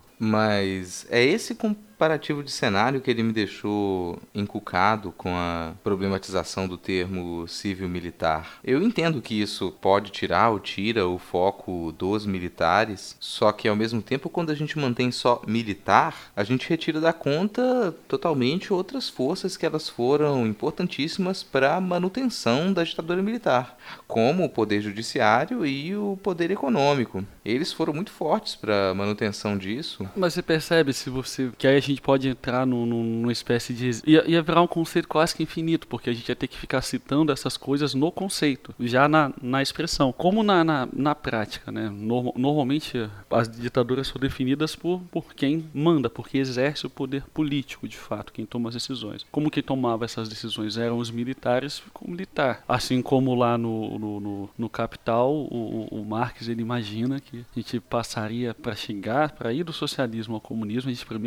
Mas é esse comparativo de cenário que ele me deixou encucado com a problematização do termo civil-militar. Eu entendo que isso pode tirar ou tira o foco dos militares, só que ao mesmo tempo, quando a gente mantém só militar, a gente retira da conta totalmente outras forças que elas foram importantíssimas para a manutenção da ditadura militar, como o poder judiciário e o poder econômico. Eles foram muito fortes para a manutenção disso. Mas você percebe, se você que aí a gente pode entrar no, no, numa espécie de... Ia, ia virar um conceito quase que infinito, porque a gente ia ter que ficar citando essas coisas no conceito, já na, na expressão. Como na, na, na prática, né? Norm, normalmente as ditaduras são definidas por, por quem manda, porque exerce o poder político, de fato, quem toma as decisões. Como quem tomava essas decisões eram os militares, ficou militar. Assim como lá no, no, no, no Capital, o, o Marx, ele imagina que a gente passaria para chegar, para ir do socialismo ao comunismo, a gente primeiro passaria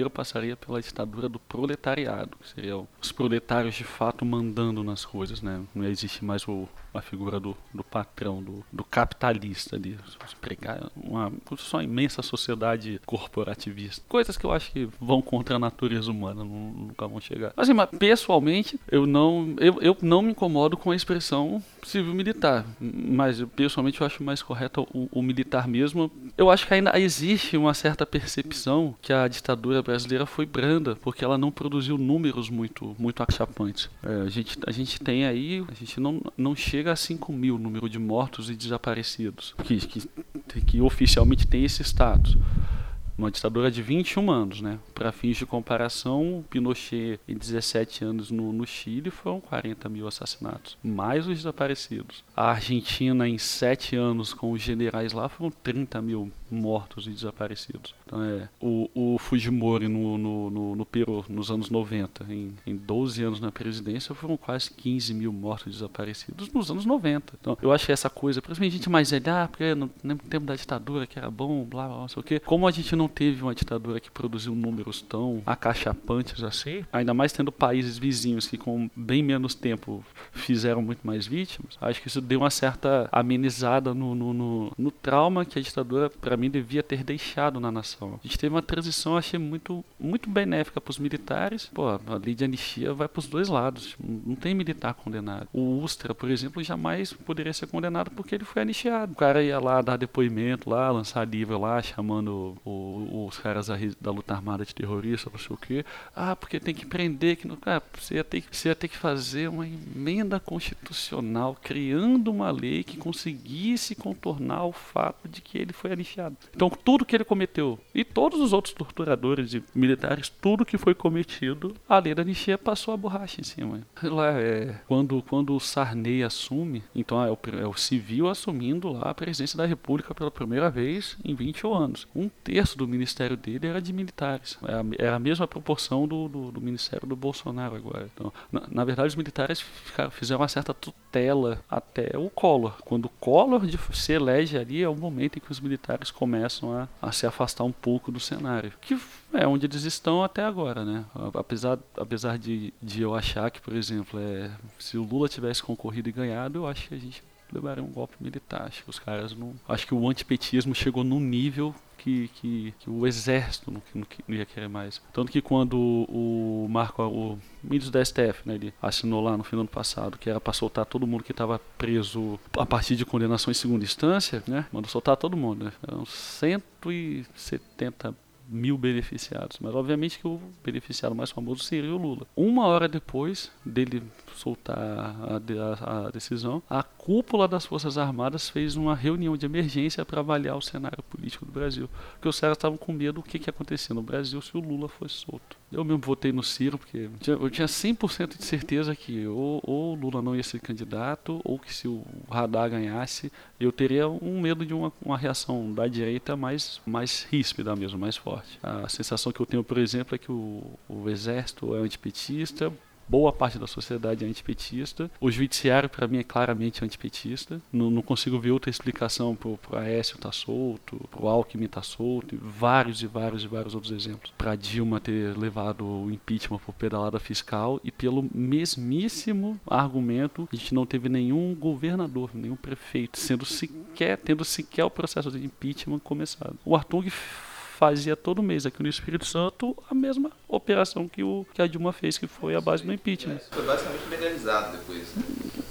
passaria pela ditadura do proletariado, que seriam os proletários de fato mandando nas coisas, né? Não existe mais o, a figura do, do patrão, do, do capitalista ali, pregar uma, só uma imensa sociedade corporativista. Coisas que eu acho que vão contra a natureza humana, não, nunca vão chegar. Assim, mas pessoalmente, eu não, eu, eu não me incomodo com a expressão civil-militar, mas eu, pessoalmente eu acho mais correto o, o militar mesmo. Eu acho que ainda existe uma certa percepção que a ditadura brasileira foi branda, porque ela não produziu números muito, muito achapantes. É, a, gente, a gente tem aí, a gente não, não chega a cinco mil o número de mortos e desaparecidos, que, que, que oficialmente tem esse status. Uma ditadura de vinte e um anos, né? Para fins de comparação, Pinochet em dezessete anos no, no Chile foram quarenta mil assassinatos, mais os desaparecidos. A Argentina em sete anos com os generais lá foram trinta mil mortos e desaparecidos. Então é o, o Fujimori no, no, no, no Peru nos anos noventa, em, em doze anos na presidência, foram quase quinze mil mortos e desaparecidos nos anos noventa. Então eu acho que essa coisa, principalmente gente mais velha, ah, porque no, no tempo da ditadura que era bom, blá blá, não sei o quê. Como a gente não teve uma ditadura que produziu números tão acachapantes assim, ainda mais tendo países vizinhos que com bem menos tempo fizeram muito mais vítimas, acho que isso deu uma certa amenizada no, no, no, no trauma que a ditadura, para mim, devia ter deixado na nação. A gente teve uma transição, eu achei muito, muito benéfica para os militares. Pô, a lei de anistia vai para os dois lados, não tem militar condenado. O Ustra, por exemplo, jamais poderia ser condenado porque ele foi anistiado. O cara ia lá dar depoimento lá, lançar livro lá, chamando o, os caras da, da luta armada de terrorista, não sei o quê. Ah, porque tem que prender, que não, cara, você ia ter, você ia ter que fazer uma emenda constitucional criando uma lei que conseguisse contornar o fato de que ele foi anistiado. Então tudo que ele cometeu, e todos os outros torturadores e militares, tudo que foi cometido, a lei da anistia passou a borracha em cima. Lá é, quando, quando o Sarney assume, então é o, é o civil assumindo lá a presidência da República pela primeira vez em vinte e um anos. Um terço do ministério dele era de militares. Era a mesma proporção do, do, do ministério do Bolsonaro agora. Então, na, na verdade, os militares ficaram, fizeram uma certa tutela até o Collor. Quando o Collor de, se elege ali, é o momento em que os militares começam a, a se afastar um pouco do cenário. Que é onde eles estão até agora, né? Apesar, apesar de, de eu achar que, por exemplo, é, se o Lula tivesse concorrido e ganhado, eu acho que a gente levaria um golpe militar. Acho que os caras não... Acho que o antipetismo chegou num nível que, que, que o exército não, não, não ia querer mais. Tanto que quando o, o Marco, o ministro da S T F, né, ele assinou lá no fim do ano passado, que era para soltar todo mundo que estava preso a partir de condenação em segunda instância, né? Mandou soltar todo mundo, né? Eram cento e setenta mil beneficiados, mas obviamente que o beneficiado mais famoso seria o Lula. Uma hora depois dele soltar a, a, a decisão, a cúpula das Forças Armadas fez uma reunião de emergência para avaliar o cenário político do Brasil, porque os caras estavam com medo do que, que ia acontecer no Brasil se o Lula fosse solto. Eu mesmo votei no Ciro, porque eu tinha cem por cento de certeza que ou, ou o Lula não ia ser candidato, ou que se o Haddad ganhasse, eu teria um medo de uma, uma reação da direita mais, mais ríspida mesmo, mais forte. A sensação que eu tenho, por exemplo, é que o, o exército é antipetista, boa parte da sociedade é antipetista, o judiciário para mim é claramente antipetista, não, não consigo ver outra explicação pro, pro Aécio estar tá solto, pro Alckmin estar tá solto, e vários e vários e vários outros exemplos. Para Dilma ter levado o impeachment por pedalada fiscal e pelo mesmíssimo argumento, a gente não teve nenhum governador, nenhum prefeito sendo sequer, tendo sequer o processo de impeachment começado. O Artung fazia todo mês aqui no Espírito Santo a mesma operação que, o, que a Dilma fez, que foi a base do impeachment. Isso foi basicamente legalizado depois, né?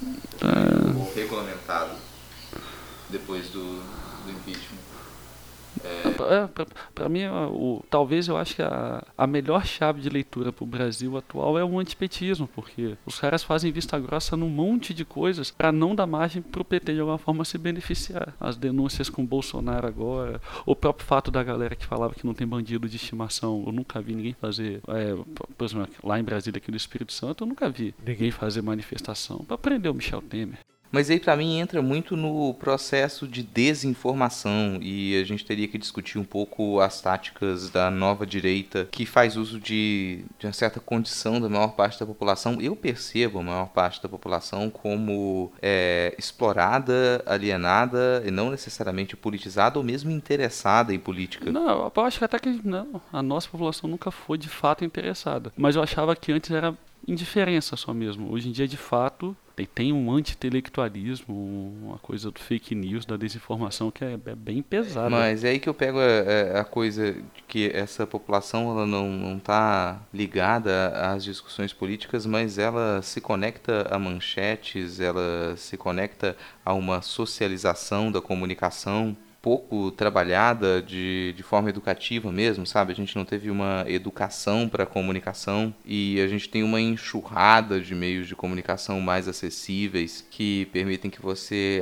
É... Ou regulamentado depois do, do impeachment. É, para mim, o, talvez eu acho que a, a melhor chave de leitura para o Brasil atual é o antipetismo, porque os caras fazem vista grossa num monte de coisas para não dar margem para o P T de alguma forma se beneficiar. As denúncias com o Bolsonaro agora, o próprio fato da galera que falava que não tem bandido de estimação, eu nunca vi ninguém fazer, é, por exemplo, lá em Brasília, aqui no Espírito Santo, eu nunca vi ninguém fazer manifestação para prender o Michel Temer. Mas aí pra mim entra muito no processo de desinformação e a gente teria que discutir um pouco as táticas da nova direita que faz uso de, de uma certa condição da maior parte da população. Eu percebo a maior parte da população como é, explorada, alienada e não necessariamente politizada ou mesmo interessada em política. Não, eu acho que até que não, a nossa população nunca foi de fato interessada. Mas eu achava que antes era indiferença só mesmo. Hoje em dia, de fato, tem um anti-intelectualismo, uma coisa do fake news, da desinformação que é, é bem pesada. Mas é aí que eu pego a, a coisa de que essa população ela não não está ligada às discussões políticas, mas ela se conecta a manchetes, ela se conecta a uma socialização da comunicação pouco trabalhada de, de forma educativa mesmo, sabe? A gente não teve uma educação para a comunicação e a gente tem uma enxurrada de meios de comunicação mais acessíveis que permitem que você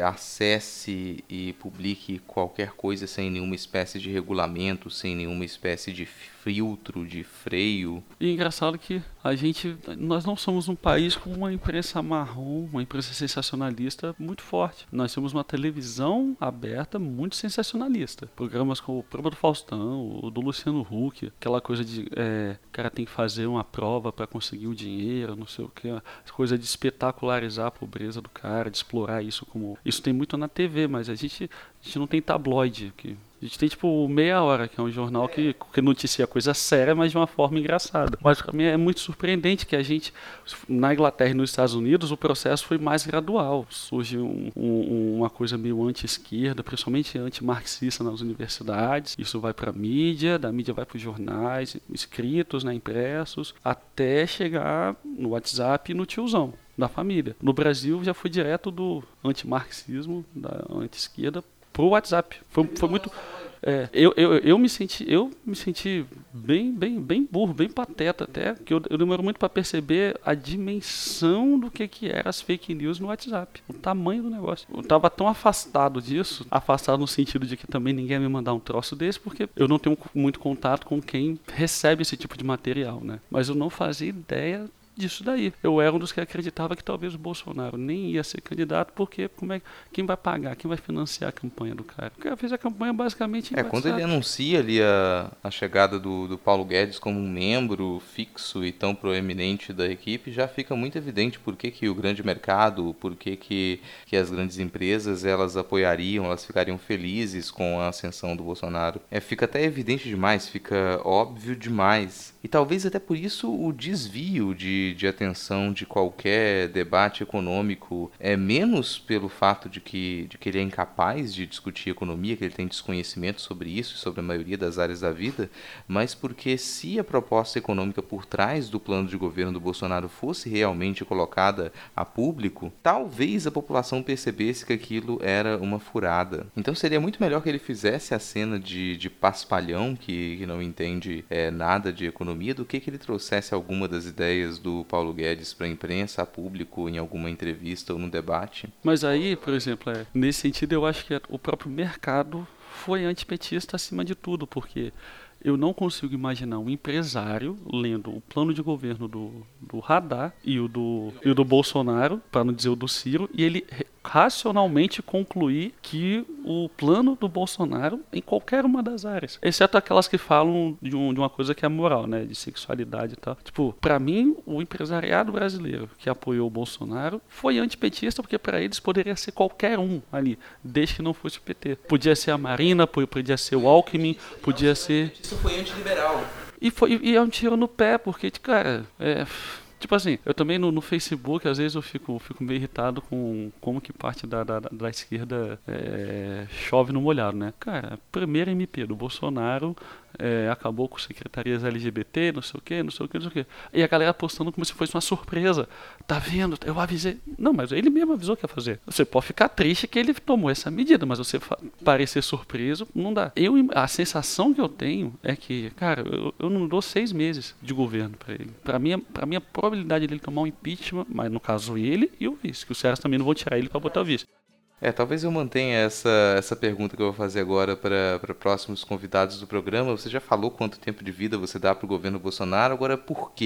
acesse e publique qualquer coisa sem nenhuma espécie de regulamento, sem nenhuma espécie de filtro, de freio. E é engraçado que a gente, nós não somos um país com uma imprensa marrom, uma imprensa sensacionalista muito forte. Nós temos uma televisão aberta muito sensacionalista. Programas como o programa do Faustão, o do Luciano Huck, aquela coisa de é, o cara tem que fazer uma prova para conseguir o dinheiro, não sei o que, coisa de espetacularizar a pobreza do cara, de explorar isso como... Isso tem muito na T V, mas a gente, a gente não tem tabloide aqui. A gente tem tipo Meia Hora, que é um jornal que, que noticia coisa séria, mas de uma forma engraçada. Mas para mim é muito surpreendente que a gente, na Inglaterra e nos Estados Unidos, o processo foi mais gradual. Surge um, um, uma coisa meio anti-esquerda, principalmente anti-marxista nas universidades. Isso vai para a mídia, da mídia vai para os jornais escritos, né, impressos, até chegar no WhatsApp e no tiozão da família. No Brasil já foi direto do anti-marxismo, da anti-esquerda, pro WhatsApp. Foi, foi muito... É, eu, eu, eu me senti eu me senti bem, bem, bem burro, bem pateta até, que eu, eu demoro muito para perceber a dimensão do que, que eram as fake news no WhatsApp. O tamanho do negócio. Eu tava tão afastado disso, afastado no sentido de que também ninguém ia me mandar um troço desse, porque eu não tenho muito contato com quem recebe esse tipo de material, né? Mas eu não fazia ideia disso daí. Eu era um dos que acreditava que talvez o Bolsonaro nem ia ser candidato, porque como é, quem vai pagar, quem vai financiar a campanha do cara? O cara fez a campanha basicamente em É, WhatsApp. quando ele anuncia ali a, a chegada do, do Paulo Guedes como um membro fixo e tão proeminente da equipe, já fica muito evidente por que, que o grande mercado, por que, que, que as grandes empresas, elas apoiariam, elas ficariam felizes com a ascensão do Bolsonaro. É, fica até evidente demais, fica óbvio demais. E talvez até por isso o desvio de de atenção de qualquer debate econômico é menos pelo fato de que, de que ele é incapaz de discutir economia, que ele tem desconhecimento sobre isso e sobre a maioria das áreas da vida, mas porque se a proposta econômica por trás do plano de governo do Bolsonaro fosse realmente colocada a público, talvez a população percebesse que aquilo era uma furada. Então seria muito melhor que ele fizesse a cena de, de paspalhão, que, que não entende é, nada de economia, do que que ele trouxesse alguma das ideias do Paulo Guedes para a imprensa, a público, em alguma entrevista ou no debate. Mas aí, por exemplo, é, nesse sentido eu acho que o próprio mercado foi antipetista acima de tudo, porque eu não consigo imaginar um empresário lendo o plano de governo do, do Haddad e o do, e o do Bolsonaro, para não dizer o do Ciro, e ele racionalmente concluir que o plano do Bolsonaro em qualquer uma das áreas, exceto aquelas que falam de, um, de uma coisa que é moral, né, de sexualidade e tal. Tipo, pra mim, o empresariado brasileiro que apoiou o Bolsonaro foi antipetista, porque pra eles poderia ser qualquer um ali, desde que não fosse o P T. Podia ser a Marina, podia ser o Alckmin, podia ser... Isso foi antiliberal. E, foi, e é um tiro no pé, porque, cara, é... Tipo assim, eu também no, no Facebook, às vezes eu fico, fico meio irritado com como que parte da, da, da esquerda é, chove no molhado, né? Cara, a primeira M P do Bolsonaro é, acabou com secretarias L G B T, não sei o que, não sei o que, não sei o que. E a galera postando como se fosse uma surpresa. Tá vendo? Eu avisei. Não, mas ele mesmo avisou que ia fazer. Você pode ficar triste que ele tomou essa medida, mas você parecer surpreso, não dá. Eu, a sensação que eu tenho é que, cara, eu, eu não dou seis meses de governo pra ele. Pra mim, pra mim a probabilidade dele tomar um impeachment, mas no caso ele e o vice, que os caras também não vão tirar ele pra botar o vice. É, talvez eu mantenha essa, essa pergunta que eu vou fazer agora para próximos convidados do programa. Você já falou quanto tempo de vida você dá para o governo Bolsonaro, agora por quê?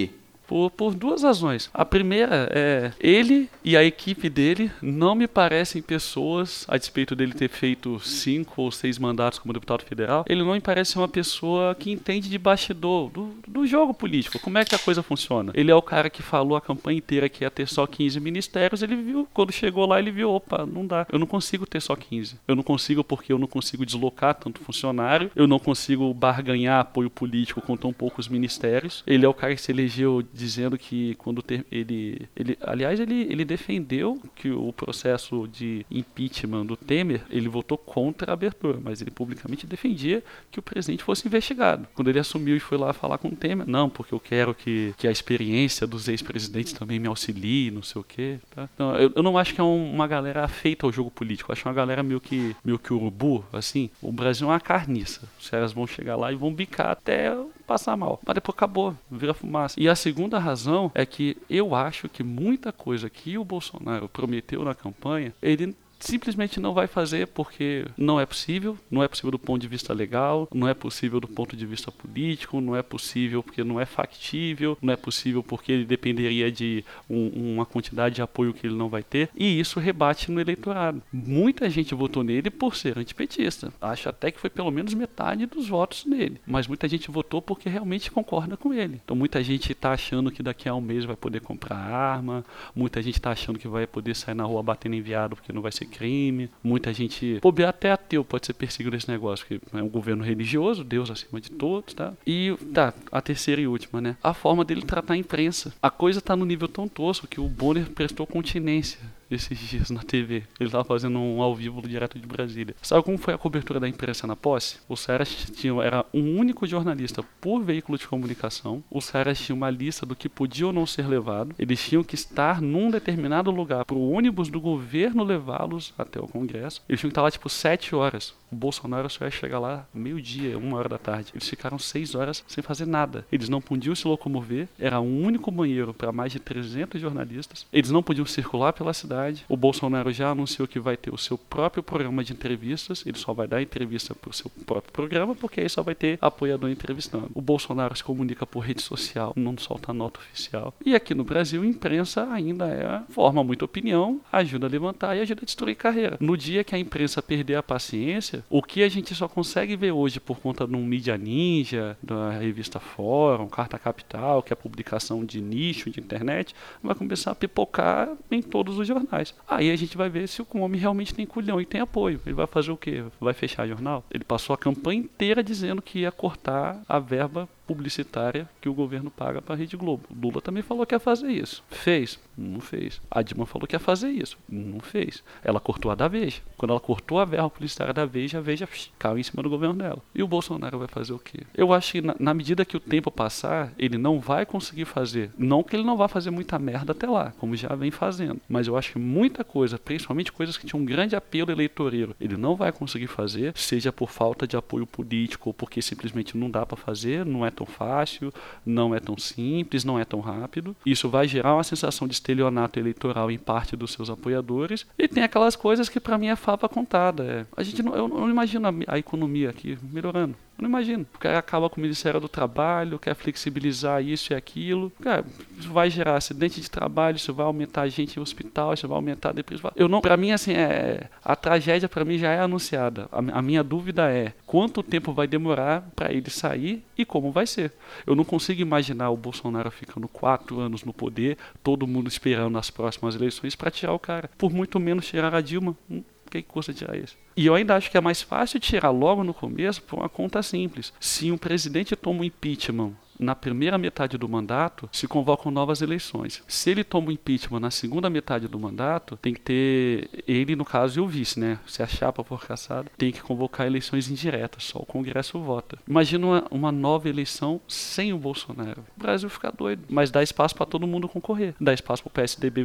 Por, por duas razões. A primeira é, ele e a equipe dele não me parecem pessoas, a despeito dele ter feito cinco ou seis mandatos como deputado federal, ele não me parece uma pessoa que entende de bastidor, do, do jogo político, como é que a coisa funciona. Ele é o cara que falou a campanha inteira que ia ter só quinze ministérios, ele viu, quando chegou lá ele viu, opa, não dá, eu não consigo ter só quinze. Eu não consigo porque eu não consigo deslocar tanto funcionário, eu não consigo barganhar apoio político com tão poucos ministérios. Ele é o cara que se elegeu dizendo que quando ter, ele, ele, aliás, ele, ele defendeu que o processo de impeachment do Temer, ele votou contra a abertura, mas ele publicamente defendia que o presidente fosse investigado. Quando ele assumiu e foi lá falar com o Temer, não, porque eu quero que, que a experiência dos ex-presidentes também me auxilie, não sei o quê. Tá? Então, eu, eu não acho que é um, uma galera afeita ao jogo político, eu acho uma galera meio que, meio que urubu, assim. O Brasil é uma carniça, os caras vão chegar lá e vão bicar até passar mal, mas depois acabou, vira fumaça. E a segunda razão é que eu acho que muita coisa que o Bolsonaro prometeu na campanha, ele simplesmente não vai fazer porque não é possível, não é possível do ponto de vista legal, não é possível do ponto de vista político, não é possível porque não é factível, não é possível porque ele dependeria de um, uma quantidade de apoio que ele não vai ter, e isso rebate no eleitorado. Muita gente votou nele por ser antipetista, acho até que foi pelo menos metade dos votos nele, mas muita gente votou porque realmente concorda com ele. Então muita gente está achando que daqui a um mês vai poder comprar arma, muita gente está achando que vai poder sair na rua batendo em viado porque não vai ser crime, muita gente, pô, até ateu pode ser perseguido nesse negócio, porque é um governo religioso, Deus acima de todos, tá? E, tá, a terceira e última, né? A forma dele tratar a imprensa. A coisa tá no nível tão tosco que o Bonner prestou continência esses dias na T V. Ele tava fazendo um ao vivo direto de Brasília. Sabe como foi a cobertura da imprensa na posse? Os caras tinham, era um único jornalista por veículo de comunicação. Os caras tinham uma lista do que podia ou não ser levado. Eles tinham que estar num determinado lugar pro ônibus do governo levá-los até o Congresso. Eles tinham que estar lá tipo sete horas. O Bolsonaro só ia chegar lá meio-dia, uma hora da tarde. Eles ficaram seis horas sem fazer nada. Eles não podiam se locomover. Era um único banheiro para mais de trezentos jornalistas. Eles não podiam circular pela cidade. O Bolsonaro já anunciou que vai ter o seu próprio programa de entrevistas. Ele só vai dar entrevista pro seu próprio programa, porque aí só vai ter apoiador entrevistando. O Bolsonaro se comunica por rede social, não solta nota oficial. E aqui no Brasil, a imprensa ainda é, forma muita opinião, ajuda a levantar e ajuda a destruir carreira. No dia que a imprensa perder a paciência, o que a gente só consegue ver hoje por conta de um Mídia Ninja, da revista Fórum, Carta Capital, que é a publicação de nicho de internet, vai começar a pipocar em todos os jornais. Aí a gente vai ver se o homem realmente tem culhão e tem apoio. Ele vai fazer o quê? Vai fechar jornal? Ele passou a campanha inteira dizendo que ia cortar a verba publicitária que o governo paga para a Rede Globo. Lula também falou que ia fazer isso. Fez? Não fez. A Dilma falou que ia fazer isso. Não fez. Ela cortou a da Veja. Quando ela cortou a verba publicitária da Veja, a Veja psh, caiu em cima do governo dela. E o Bolsonaro vai fazer o quê? Eu acho que na, na medida que o tempo passar, ele não vai conseguir fazer. Não que ele não vá fazer muita merda até lá, como já vem fazendo. Mas eu acho que muita coisa, principalmente coisas que tinham um grande apelo eleitoreiro, ele não vai conseguir fazer, seja por falta de apoio político ou porque simplesmente não dá para fazer, não é tão fácil, não é tão simples, não é tão rápido. Isso vai gerar uma sensação de estelionato eleitoral em parte dos seus apoiadores. E tem aquelas coisas que para mim é fava contada. É. A gente não, eu não imagino a, a economia aqui melhorando. Eu não imagino. O cara acaba com o Ministério do Trabalho, quer flexibilizar isso e aquilo. Cara, isso vai gerar acidente de trabalho, isso vai aumentar a gente em hospital, isso vai aumentar a depressão. Eu não, pra mim, assim, é, a tragédia pra mim já é anunciada. A, a minha dúvida é quanto tempo vai demorar pra ele sair e como vai ser. Eu não consigo imaginar o Bolsonaro ficando quatro anos no poder, todo mundo esperando as próximas eleições pra tirar o cara. Por muito menos tirar a Dilma. Hum. O que custa tirar isso? E eu ainda acho que é mais fácil tirar logo no começo por uma conta simples. Se um presidente toma um impeachment na primeira metade do mandato, se convocam novas eleições. Se ele toma o impeachment na segunda metade do mandato, tem que ter ele, no caso, e o vice, né? Se a chapa for caçada, tem que convocar eleições indiretas, só o Congresso vota. Imagina uma, uma nova eleição sem o Bolsonaro. O Brasil fica doido, mas dá espaço para todo mundo concorrer. Dá espaço para o P S D B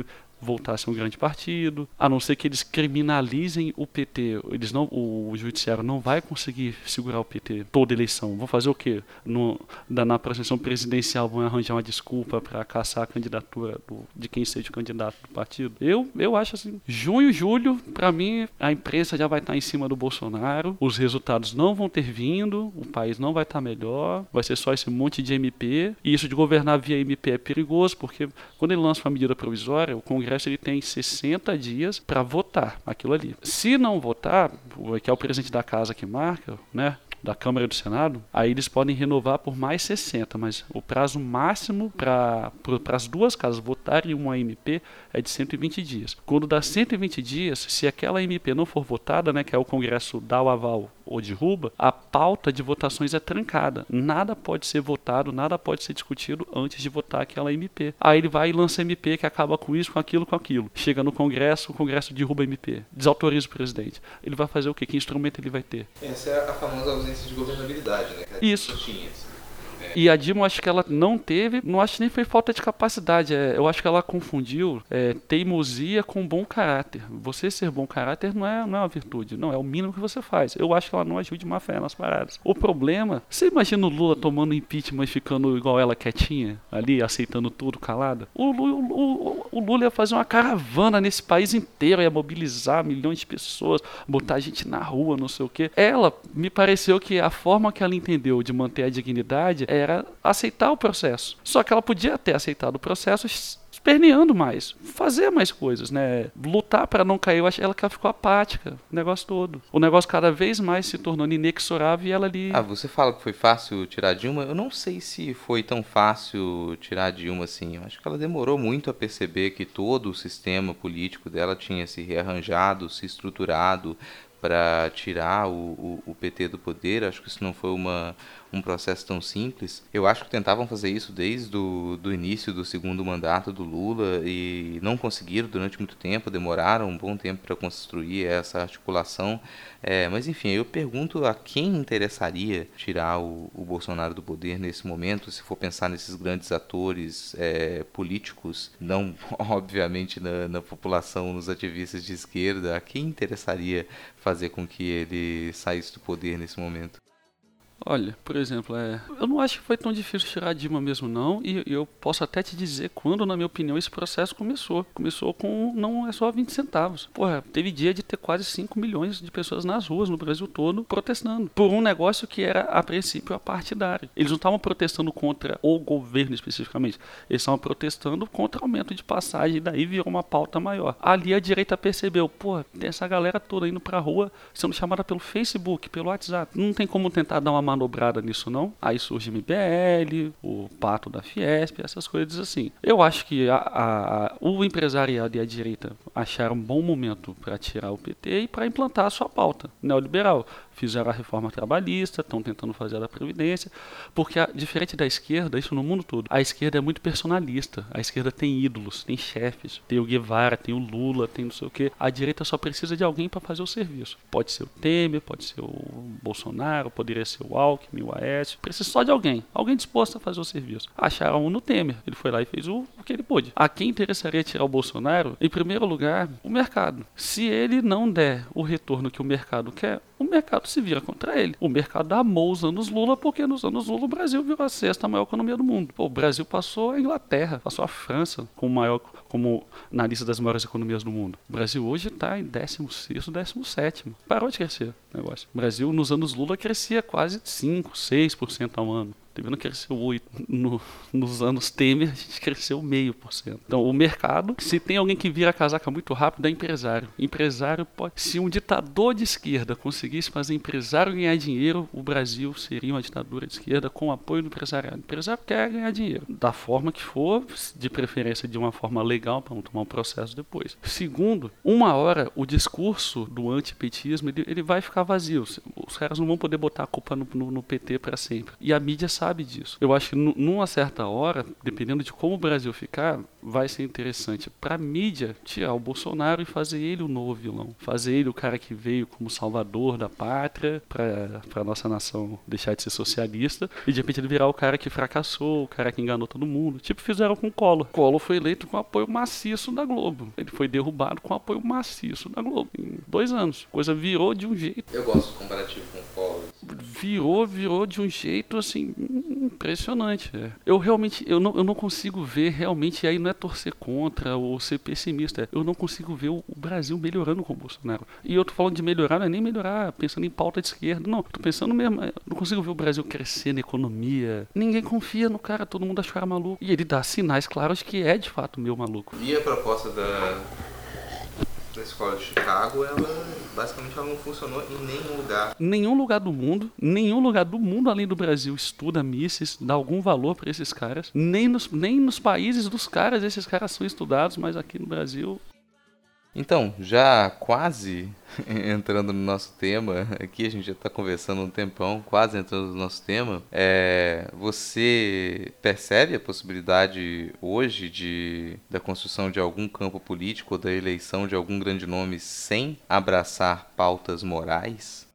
voltar a ser um grande partido, a não ser que eles criminalizem o P T. Eles não, o, o judiciário não vai conseguir segurar o P T toda eleição. Vão fazer o quê? No, da, na processão presidencial vão arranjar uma desculpa para caçar a candidatura do, de quem seja o candidato do partido? Eu, eu acho assim, junho, julho, para mim, a imprensa já vai estar em cima do Bolsonaro, os resultados não vão ter vindo, o país não vai estar melhor, vai ser só esse monte de M P, e isso de governar via M P é perigoso, porque quando ele lança uma medida provisória, o Congresso ele tem sessenta dias para votar aquilo ali. Se não votar, que é o presidente da casa que marca, né, da Câmara e do Senado, aí eles podem renovar por mais sessenta, mas o prazo máximo para as duas casas votarem uma M P é de cento e vinte dias. Quando dá cento e vinte dias, se aquela M P não for votada, né, que é o Congresso dá o aval ou derruba, a pauta de votações é trancada. Nada pode ser votado, nada pode ser discutido antes de votar aquela M P. Aí ele vai e lança M P que acaba com isso, com aquilo, com aquilo. Chega no Congresso, o Congresso derruba a M P, desautoriza o presidente. Ele vai fazer o quê? Que instrumento ele vai ter? Essa é a famosa ausência de governabilidade, né? Que isso. Tinha, assim. É. E a Dilma, acho que ela não teve, não acho que nem foi falta de capacidade, é, eu acho que ela confundiu é, teimosia com bom caráter. Você ser bom caráter não é, não é uma virtude, não, é o mínimo que você faz. Eu acho que ela não agiu de má fé nas paradas. O problema, você imagina o Lula tomando impeachment e ficando igual ela quietinha, ali, aceitando tudo, calada? O, o, o, o Lula ia fazer uma caravana nesse país inteiro, ia mobilizar milhões de pessoas, botar gente na rua, não sei o quê. Ela, me pareceu que a forma que ela entendeu de manter a dignidade era aceitar o processo. Só que ela podia ter aceitado o processo esperneando mais, fazer mais coisas, né? Lutar para não cair. Eu acho ela que ela ficou apática, o negócio todo. O negócio cada vez mais se tornando inexorável e ela ali... Ah, você fala que foi fácil tirar a Dilma? Eu não sei se foi tão fácil tirar a Dilma assim. Eu acho que ela demorou muito a perceber que todo o sistema político dela tinha se rearranjado, se estruturado para tirar o, o, o P T do poder. Acho que isso não foi uma, um processo tão simples. Eu acho que tentavam fazer isso desde o do início do segundo mandato do Lula e não conseguiram durante muito tempo, demoraram um bom tempo para construir essa articulação. É, mas enfim, eu pergunto a quem interessaria tirar o, o Bolsonaro do poder nesse momento, se for pensar nesses grandes atores é, políticos, não obviamente na, na população, nos ativistas de esquerda, a quem interessaria fazer com que ele saísse do poder nesse momento? Olha, por exemplo, é, eu não acho que foi tão difícil tirar a Dilma mesmo não, e eu posso até te dizer quando, na minha opinião, esse processo começou. Começou com, não é só vinte centavos. Porra, teve dia de ter quase cinco milhões de pessoas nas ruas, no Brasil todo, protestando. Por um negócio que era, a princípio, apartidário. Eles não estavam protestando contra o governo especificamente, eles estavam protestando contra o aumento de passagem, e daí virou uma pauta maior. Ali a direita percebeu, porra, tem essa galera toda indo pra rua, sendo chamada pelo Facebook, pelo WhatsApp. Não tem como tentar dar uma manobrada nisso não. Aí surge o M B L, o Pato da Fiesp, essas coisas assim. Eu acho que a, a, a, o empresariado e a direita acharam um bom momento para tirar o P T e para implantar a sua pauta neoliberal. Fizeram a reforma trabalhista, estão tentando fazer a da Previdência, porque a, diferente da esquerda, isso no mundo todo, a esquerda é muito personalista, a esquerda tem ídolos, tem chefes, tem o Guevara, tem o Lula, tem não sei o que. A direita só precisa de alguém para fazer o serviço. Pode ser o Temer, pode ser o Bolsonaro, poderia ser o Alckmin, o Aécio, precisa só de alguém, alguém disposto a fazer o serviço. Acharam um no Temer, ele foi lá e fez o, o que ele pôde. A quem interessaria tirar o Bolsonaro? Em primeiro lugar, o mercado. Se ele não der o retorno que o mercado quer, o mercado se vira contra ele. O mercado amou os anos Lula, porque nos anos Lula o Brasil virou a sexta maior economia do mundo. Pô, o Brasil passou a Inglaterra, passou a França como, maior, como na lista das maiores economias do mundo. O Brasil hoje está em décimo sexto, décimo sétimo. Parou de crescer o negócio. O Brasil nos anos Lula crescia quase cinco, seis por cento ao ano. Teve ano cresceu oito. No, nos anos Temer, a gente cresceu meio por cento. Então, o mercado, se tem alguém que vira a casaca muito rápido, é empresário. Empresário pode... Se um ditador de esquerda conseguisse fazer empresário ganhar dinheiro, o Brasil seria uma ditadura de esquerda com apoio do empresariado. O empresário quer ganhar dinheiro. Da forma que for, de preferência de uma forma legal, para não tomar um processo depois. Segundo, uma hora, o discurso do antipetismo, ele, ele vai ficar vazio. Os caras não vão poder botar a culpa no, no, no P T para sempre. E a mídia sabe sabe disso. Eu acho que n- numa certa hora, dependendo de como o Brasil ficar, vai ser interessante para a mídia tirar o Bolsonaro e fazer ele o novo vilão. Fazer ele o cara que veio como salvador da pátria para a nossa nação deixar de ser socialista e de repente ele virar o cara que fracassou, o cara que enganou todo mundo. Tipo fizeram com o Collor. Collor foi eleito com apoio maciço da Globo. Ele foi derrubado com apoio maciço da Globo. Em dois anos. A coisa virou de um jeito. Eu gosto do comparativo com o Collor. Virou, virou de um jeito assim impressionante. É. Eu realmente, eu não, eu não consigo ver realmente, aí não é torcer contra ou ser pessimista. Eu não consigo ver o, o Brasil melhorando com o Bolsonaro. E eu tô falando de melhorar, não é nem melhorar pensando em pauta de esquerda. Não, tô pensando mesmo, eu não consigo ver o Brasil crescer na economia. Ninguém confia no cara, todo mundo acha o cara maluco. E ele dá sinais claros que é de fato meu maluco. E a proposta da, da escola de Chicago, ela basicamente ela não funcionou em nenhum lugar. Nenhum lugar do mundo, nenhum lugar do mundo além do Brasil estuda mísseis, dá algum valor para esses caras. Nem nos, nem nos países dos caras esses caras são estudados, mas aqui no Brasil... Então, já quase entrando no nosso tema, aqui a gente já está conversando um tempão, quase entrando no nosso tema, é, você percebe a possibilidade hoje de, da construção de algum campo político ou da eleição de algum grande nome sem abraçar pautas morais?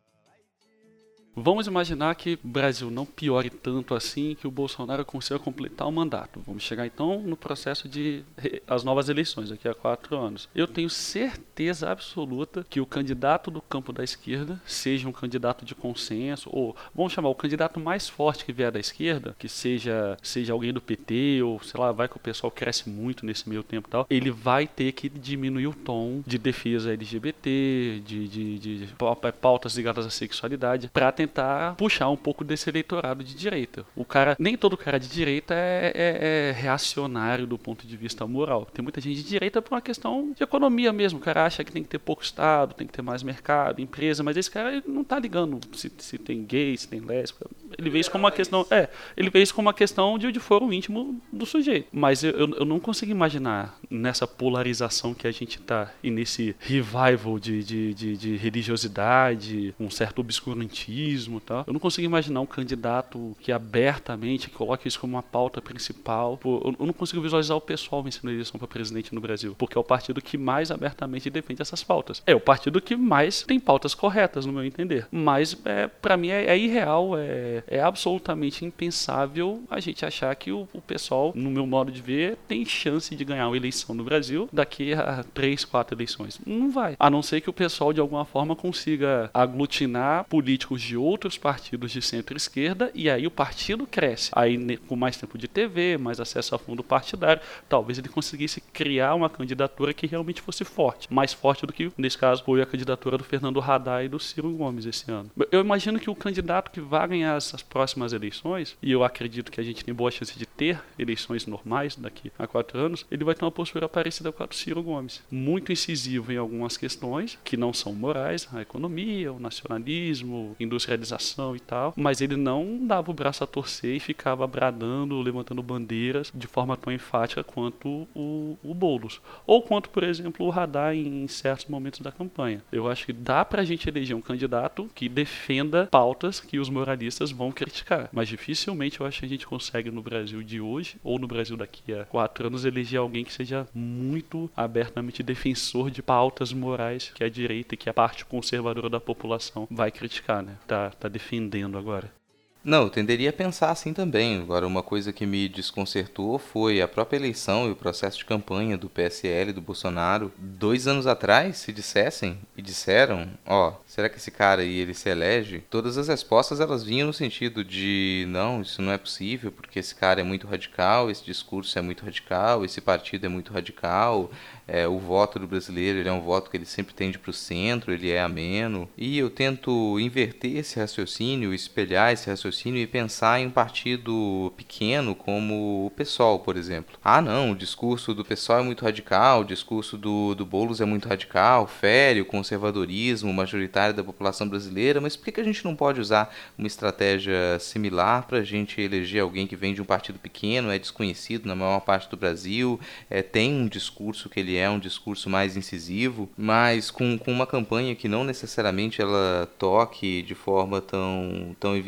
Vamos imaginar que o Brasil não piore tanto assim, que o Bolsonaro consiga completar o mandato. Vamos chegar então no processo de as novas eleições, daqui a quatro anos. Eu tenho certeza absoluta que o candidato do campo da esquerda seja um candidato de consenso, ou vamos chamar o candidato mais forte que vier da esquerda, que seja, seja alguém do P T, ou sei lá, vai que o pessoal cresce muito nesse meio tempo e tal, ele vai ter que diminuir o tom de defesa L G B T, de, de, de, de pautas ligadas à sexualidade, para tentar tentar puxar um pouco desse eleitorado de direita. O cara, nem todo cara de direita é, é, é reacionário do ponto de vista moral. Tem muita gente de direita por uma questão de economia mesmo. O cara acha que tem que ter pouco Estado, tem que ter mais mercado, empresa, mas esse cara ele não tá ligando se, se tem gay, se tem lésbica. Ele vê isso como uma questão, é, ele vê isso como uma questão de, de foro íntimo do sujeito. Mas eu, eu, eu não consigo imaginar nessa polarização que a gente tá e nesse revival de, de, de, de religiosidade, um certo obscurantismo. Tá? Eu não consigo imaginar um candidato que abertamente coloque isso como uma pauta principal. Pô, eu não consigo visualizar o pessoal vencendo a eleição para presidente no Brasil, porque é o partido que mais abertamente defende essas pautas. É o partido que mais tem pautas corretas, no meu entender. Mas, é, para mim, é, é irreal, é, é absolutamente impensável a gente achar que o, o pessoal, no meu modo de ver, tem chance de ganhar uma eleição no Brasil daqui a três, quatro eleições. Não vai. A não ser que o pessoal, de alguma forma, consiga aglutinar políticos de outros partidos de centro-esquerda e aí o partido cresce. Aí com mais tempo de T V, mais acesso a fundo partidário, talvez ele conseguisse criar uma candidatura que realmente fosse forte. Mais forte do que, nesse caso, foi a candidatura do Fernando Haddad e do Ciro Gomes esse ano. Eu imagino que o candidato que vai ganhar as próximas eleições, e eu acredito que a gente tem boa chance de ter eleições normais daqui a quatro anos, ele vai ter uma postura parecida com a do Ciro Gomes. Muito incisivo em algumas questões que não são morais, a economia, o nacionalismo, industrialização e tal, mas ele não dava o braço a torcer e ficava bradando, levantando bandeiras de forma tão enfática quanto o, o Boulos. Ou quanto, por exemplo, o Haddad em certos momentos da campanha. Eu acho que dá pra gente eleger um candidato que defenda pautas que os moralistas vão criticar, mas dificilmente eu acho que a gente consegue no Brasil de hoje, ou no Brasil daqui a quatro anos, eleger alguém que seja muito abertamente defensor de pautas morais que a direita e que a parte conservadora da população vai criticar, né? Tá, tá defendendo agora. Não, eu tenderia a pensar assim também. Agora, uma coisa que me desconcertou foi a própria eleição e o processo de campanha do P S L, do Bolsonaro. Dois anos atrás, se dissessem e disseram, ó, será que esse cara aí, ele se elege? Todas as respostas, elas vinham no sentido de, não, isso não é possível, porque esse cara é muito radical, esse discurso é muito radical, esse partido é muito radical, é, o voto do brasileiro, ele é um voto que ele sempre tende para o centro, ele é ameno. E eu tento inverter esse raciocínio, espelhar esse raciocínio e pensar em um partido pequeno como o PSOL, por exemplo. Ah, não, o discurso do PSOL é muito radical, o discurso do, do Boulos é muito radical, fere o conservadorismo majoritário da população brasileira, mas por que, que a gente não pode usar uma estratégia similar para a gente eleger alguém que vem de um partido pequeno, é desconhecido na maior parte do Brasil, é, tem um discurso que ele é um discurso mais incisivo, mas com, com uma campanha que não necessariamente ela toque de forma tão, tão evidente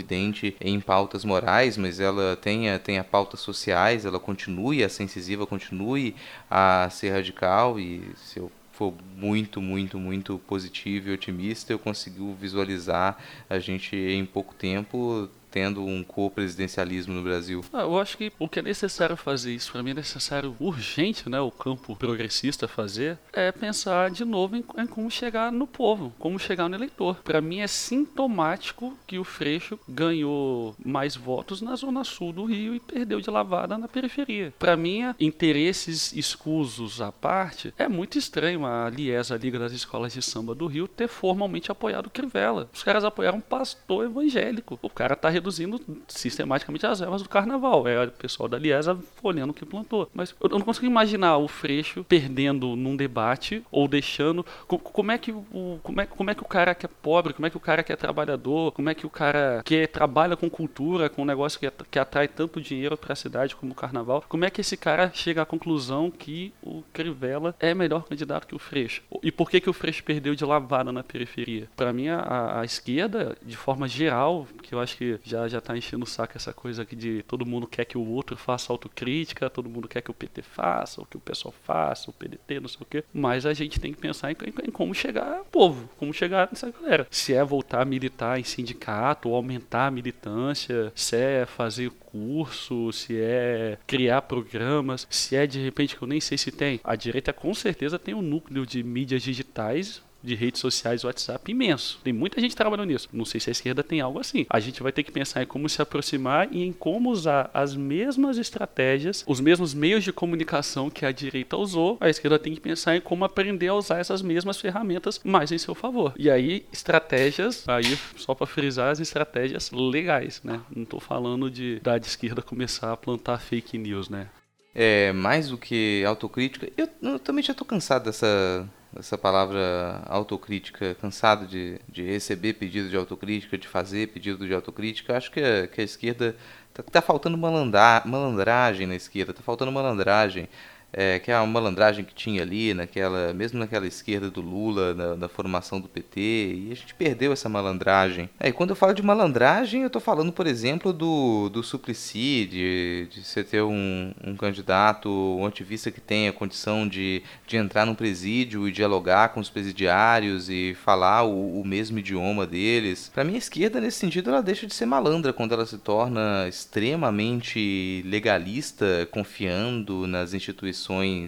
somente em pautas morais, mas ela tenha, tenha pautas sociais, ela continue a ser incisiva, continue a ser radical, e se eu for muito, muito, muito positivo e otimista, eu consigo visualizar a gente em pouco tempo tendo um co-presidencialismo no Brasil. Ah, eu acho que o que é necessário fazer isso, para mim é necessário, urgente, né, o campo progressista fazer, é pensar de novo em, em como chegar no povo, como chegar no eleitor. Para mim é sintomático que o Freixo ganhou mais votos na zona sul do Rio e perdeu de lavada na periferia. Para mim, interesses escusos à parte, é muito estranho a Liesa, a Liga das Escolas de Samba do Rio, ter formalmente apoiado o Crivella. Os caras apoiaram um pastor evangélico. O cara tá reduzindo sistematicamente as ervas do carnaval. É o pessoal da Liesa olhando o que plantou. Mas eu não consigo imaginar o Freixo perdendo num debate ou deixando... Como é que o, como é, como é que o cara que é pobre, como é que o cara que é trabalhador, como é que o cara que trabalha com cultura, com um negócio que, que atrai tanto dinheiro para a cidade como o carnaval, como é que esse cara chega à conclusão que o Crivella é melhor candidato que o Freixo? E por que que o Freixo perdeu de lavada na periferia? Para mim, a, a esquerda, de forma geral, que eu acho que já já tá enchendo o saco essa coisa aqui de todo mundo quer que o outro faça autocrítica, todo mundo quer que o P T faça, ou que o pessoal faça, o P D T, não sei o quê. Mas a gente tem que pensar em, em, em como chegar ao povo, como chegar nessa galera. Se é voltar a militar em sindicato, ou aumentar a militância, se é fazer curso, se é criar programas, se é de repente, que eu nem sei se tem. A direita com certeza tem um núcleo de mídias digitais, de redes sociais, WhatsApp imenso. Tem muita gente trabalhando nisso. Não sei se a esquerda tem algo assim. A gente vai ter que pensar em como se aproximar e em como usar as mesmas estratégias, os mesmos meios de comunicação que a direita usou. A esquerda tem que pensar em como aprender a usar essas mesmas ferramentas mais em seu favor. E aí, estratégias, aí só para frisar, as estratégias legais, né? Não tô falando de da esquerda começar a plantar fake news, né? É, mais do que autocrítica, eu, eu também já tô cansado dessa... essa palavra autocrítica, cansado de, de receber pedido de autocrítica, de fazer pedido de autocrítica. Acho que a, que a esquerda tá, tá faltando malandra, malandragem na esquerda, tá faltando malandragem. É, que é uma malandragem que tinha ali, naquela, mesmo naquela esquerda do Lula, na, na formação do P T, e a gente perdeu essa malandragem. É, e quando eu falo de malandragem, eu estou falando, por exemplo, do, do Suplicy, de, de você ter um, um candidato, um ativista que tenha condição de, de entrar num presídio e dialogar com os presidiários e falar o, o mesmo idioma deles. Para mim, a esquerda, nesse sentido, ela deixa de ser malandra quando ela se torna extremamente legalista, confiando nas instituições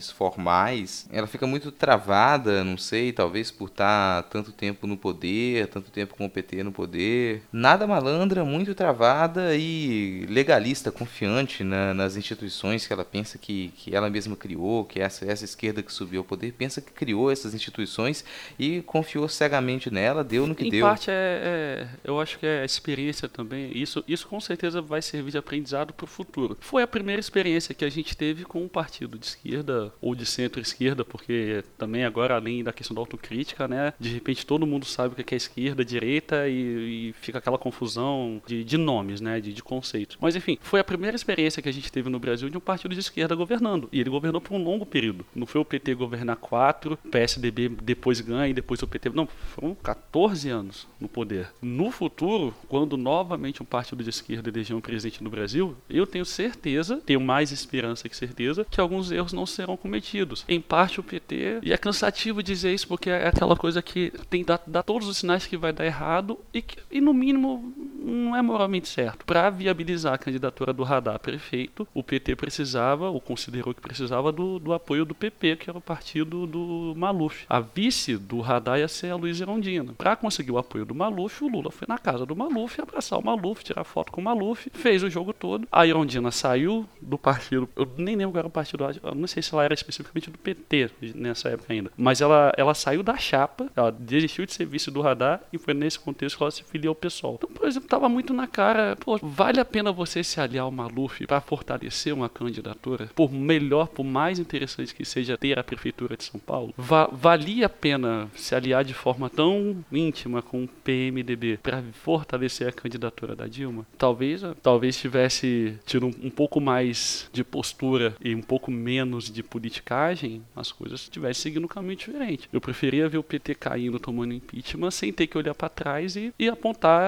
formais. Ela fica muito travada, não sei, talvez por estar tanto tempo no poder, tanto tempo com o P T no poder. Nada malandra, muito travada e legalista, confiante na, nas instituições que ela pensa que, que ela mesma criou, que essa, essa esquerda que subiu ao poder pensa que criou essas instituições e confiou cegamente nela, deu no que em deu. Em parte, é, é, eu acho que é a experiência também. Isso, isso com certeza vai servir de aprendizado para o futuro. Foi a primeira experiência que a gente teve com um partido de esquerda ou de centro-esquerda, porque também agora, além da questão da autocrítica, né, de repente todo mundo sabe o que é esquerda, direita e, e fica aquela confusão de, de nomes, né, de, de conceitos. Mas enfim, foi a primeira experiência que a gente teve no Brasil de um partido de esquerda governando, e ele governou por um longo período. Não foi o P T governar quatro, o P S D B depois ganha e depois o P T... Não, foram quatorze anos no poder. No futuro, quando novamente um partido de esquerda eleger um presidente no Brasil, eu tenho certeza, tenho mais esperança que certeza, que alguns erros não serão cometidos. Em parte o P T, e é cansativo dizer isso porque é aquela coisa que tem dá, dá todos os sinais que vai dar errado e que, e no mínimo, não é moralmente certo. Para viabilizar a candidatura do Haddad a prefeito, o P T precisava, ou considerou que precisava, do, do apoio do P P, que era o partido do Maluf. A vice do Haddad ia ser a Luísa Erundina. Para conseguir o apoio do Maluf, o Lula foi na casa do Maluf, abraçar o Maluf, tirar foto com o Maluf, fez o jogo todo. A Erundina saiu do partido, eu nem lembro qual era o partido, eu não sei se ela era especificamente do P T nessa época ainda, mas ela, ela saiu da chapa, ela desistiu de ser vice do Haddad e foi nesse contexto que ela se filiou ao P SOL. Então, por exemplo, tava muito na cara, pô, vale a pena você se aliar ao Maluf para fortalecer uma candidatura? Por melhor, por mais interessante que seja ter a prefeitura de São Paulo, va valia a pena se aliar de forma tão íntima com o P M D B para fortalecer a candidatura da Dilma? Talvez, talvez tivesse tido um, um pouco mais de postura e um pouco menos de politicagem, as coisas estivessem seguindo um caminho diferente. Eu preferia ver o P T caindo, tomando impeachment, sem ter que olhar para trás e, e apontar esse tipo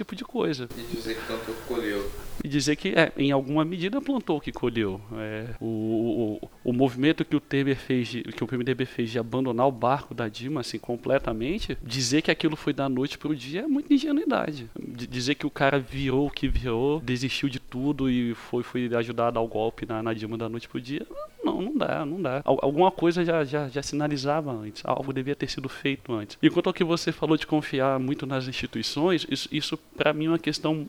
tipo de coisa. E dizer que plantou que colheu. E dizer que, é, em alguma medida, plantou o que colheu. É, o, o, o movimento que o Temer fez, de, que o P M D B fez de abandonar o barco da Dilma, assim, completamente, dizer que aquilo foi da noite para o dia é muita ingenuidade. De dizer que o cara virou o que virou, desistiu de tudo e foi, foi ajudar a dar o golpe na, na Dilma da noite para o dia, não, não dá, não dá. Alguma coisa já, já, já sinalizava antes, algo devia ter sido feito antes. E quanto ao que você falou de confiar muito nas instituições, isso, isso para mim é uma questão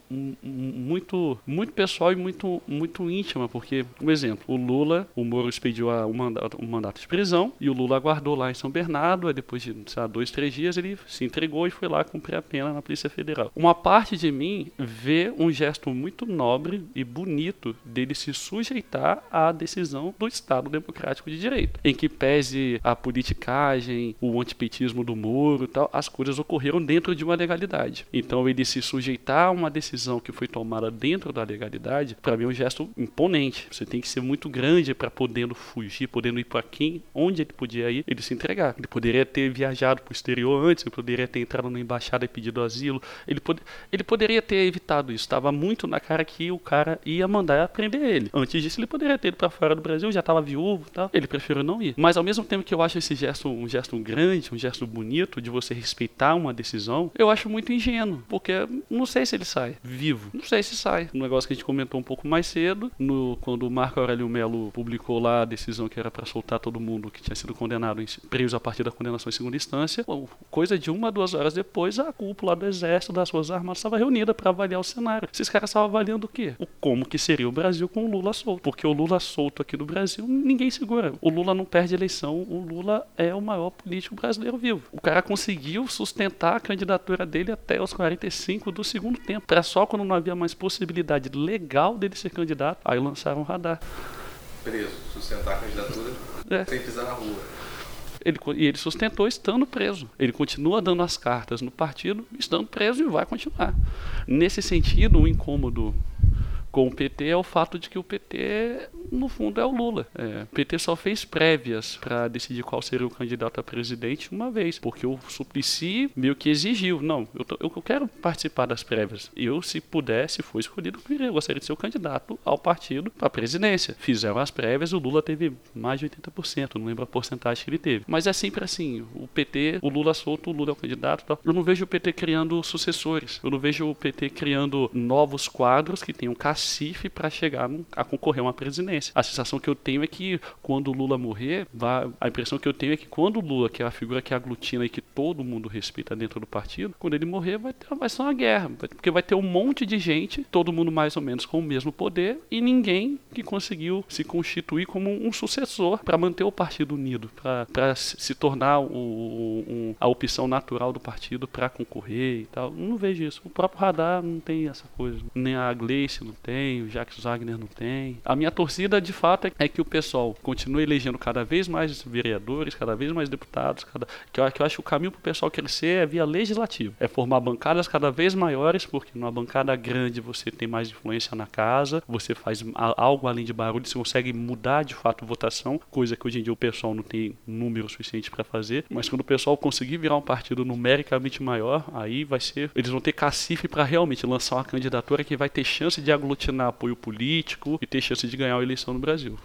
muito, muito pessoal e muito, muito íntima, porque, um exemplo, o Lula, o Moro expediu um mandato, um mandato de prisão e o Lula aguardou lá em São Bernardo, aí depois de, sei lá, dois, três dias ele se entregou e foi lá cumprir a pena na Polícia Federal. Uma parte de mim vê um gesto muito nobre e bonito dele se sujeitar à decisão do Estado Democrático de Direito, em que pese a politicagem, o antipetismo do Moro e tal, as coisas ocorreram dentro de uma legalidade. Então ele se sujeitar a uma decisão que foi tomada dentro da legalidade, para mim é um gesto imponente. Você tem que ser muito grande para podendo fugir, podendo ir para quem, onde ele podia ir, ele se entregar. Ele poderia ter viajado para o exterior antes, ele poderia ter entrado na embaixada e pedido asilo, ele, pod ele poderia ter evitado isso. Estava muito na cara que o cara ia mandar prender ele. Antes disso ele poderia ter ido para fora do Brasil, já estava viúvo e tal, ele preferiu não ir. Mas ao mesmo tempo que eu acho esse gesto um gesto grande, um gesto bonito de você respeitar uma decisão, eu acho muito ingênuo, porque não sei se ele sai vivo, não sei se sai. Um negócio que a gente comentou um pouco mais cedo, no, quando o Marco Aurélio Melo publicou lá a decisão que era para soltar todo mundo que tinha sido condenado, em, preso a partir da condenação em segunda instância, coisa de uma, duas horas depois, a cúpula do Exército, das Forças Armadas, estava reunida para avaliar o cenário. Esses caras estavam avaliando o quê? O como que seria o Brasil com o Lula solto. Porque o Lula solto aqui no Brasil, ninguém segura. O Lula não perde eleição, o Lula é o maior político brasileiro vivo. O cara conseguiu sustentar a candidatura dele até os quarenta e cinco do segundo tempo. Era só quando não havia mais possibilidade legal dele ser candidato, aí lançaram o radar. Preso, sustentar a candidatura é. Sem pisar na rua. Ele, e ele sustentou estando preso. Ele continua dando as cartas no partido, estando preso, e vai continuar. Nesse sentido, o incômodo com o P T é o fato de que o P T, no fundo, é o Lula. É, o P T só fez prévias para decidir qual seria o candidato a presidente uma vez, porque o Suplicy meio que exigiu. Não, eu, tô, eu quero participar das prévias. Eu, se puder, se for escolhido, eu gostaria de ser o candidato ao partido para a presidência. Fizeram as prévias, o Lula teve mais de oitenta por cento, não lembro a porcentagem que ele teve. Mas é sempre assim, o P T, o Lula solto, o Lula é o candidato. Tal. Eu não vejo o P T criando sucessores. Eu não vejo o P T criando novos quadros que tenham cacife para chegar a concorrer a uma presidência. A sensação que eu tenho é que quando o Lula morrer, vai, a impressão que eu tenho é que quando o Lula, que é a figura que aglutina e que todo mundo respeita dentro do partido, quando ele morrer vai, ter, vai ser uma guerra, porque vai ter um monte de gente, todo mundo mais ou menos com o mesmo poder, e ninguém que conseguiu se constituir como um sucessor para manter o partido unido, para se tornar o, um, a opção natural do partido para concorrer e tal. Não vejo isso. O próprio Radar não tem essa coisa. Nem a Gleice não tem, o Jacques Wagner não tem. A minha torcida, de fato, é que o pessoal continue elegendo cada vez mais vereadores, cada vez mais deputados, cada... que, eu, que eu acho que o caminho para o pessoal crescer é via legislativo. É formar bancadas cada vez maiores, porque numa bancada grande você tem mais influência na casa, você faz algo além de barulho, você consegue mudar de fato a votação, coisa que hoje em dia o pessoal não tem número suficiente para fazer, mas quando o pessoal conseguir virar um partido numericamente maior, aí vai ser, eles vão ter cacife para realmente lançar uma candidatura que vai ter chance de aglutinar apoio político e ter chance de ganhar a eleição no Brasil.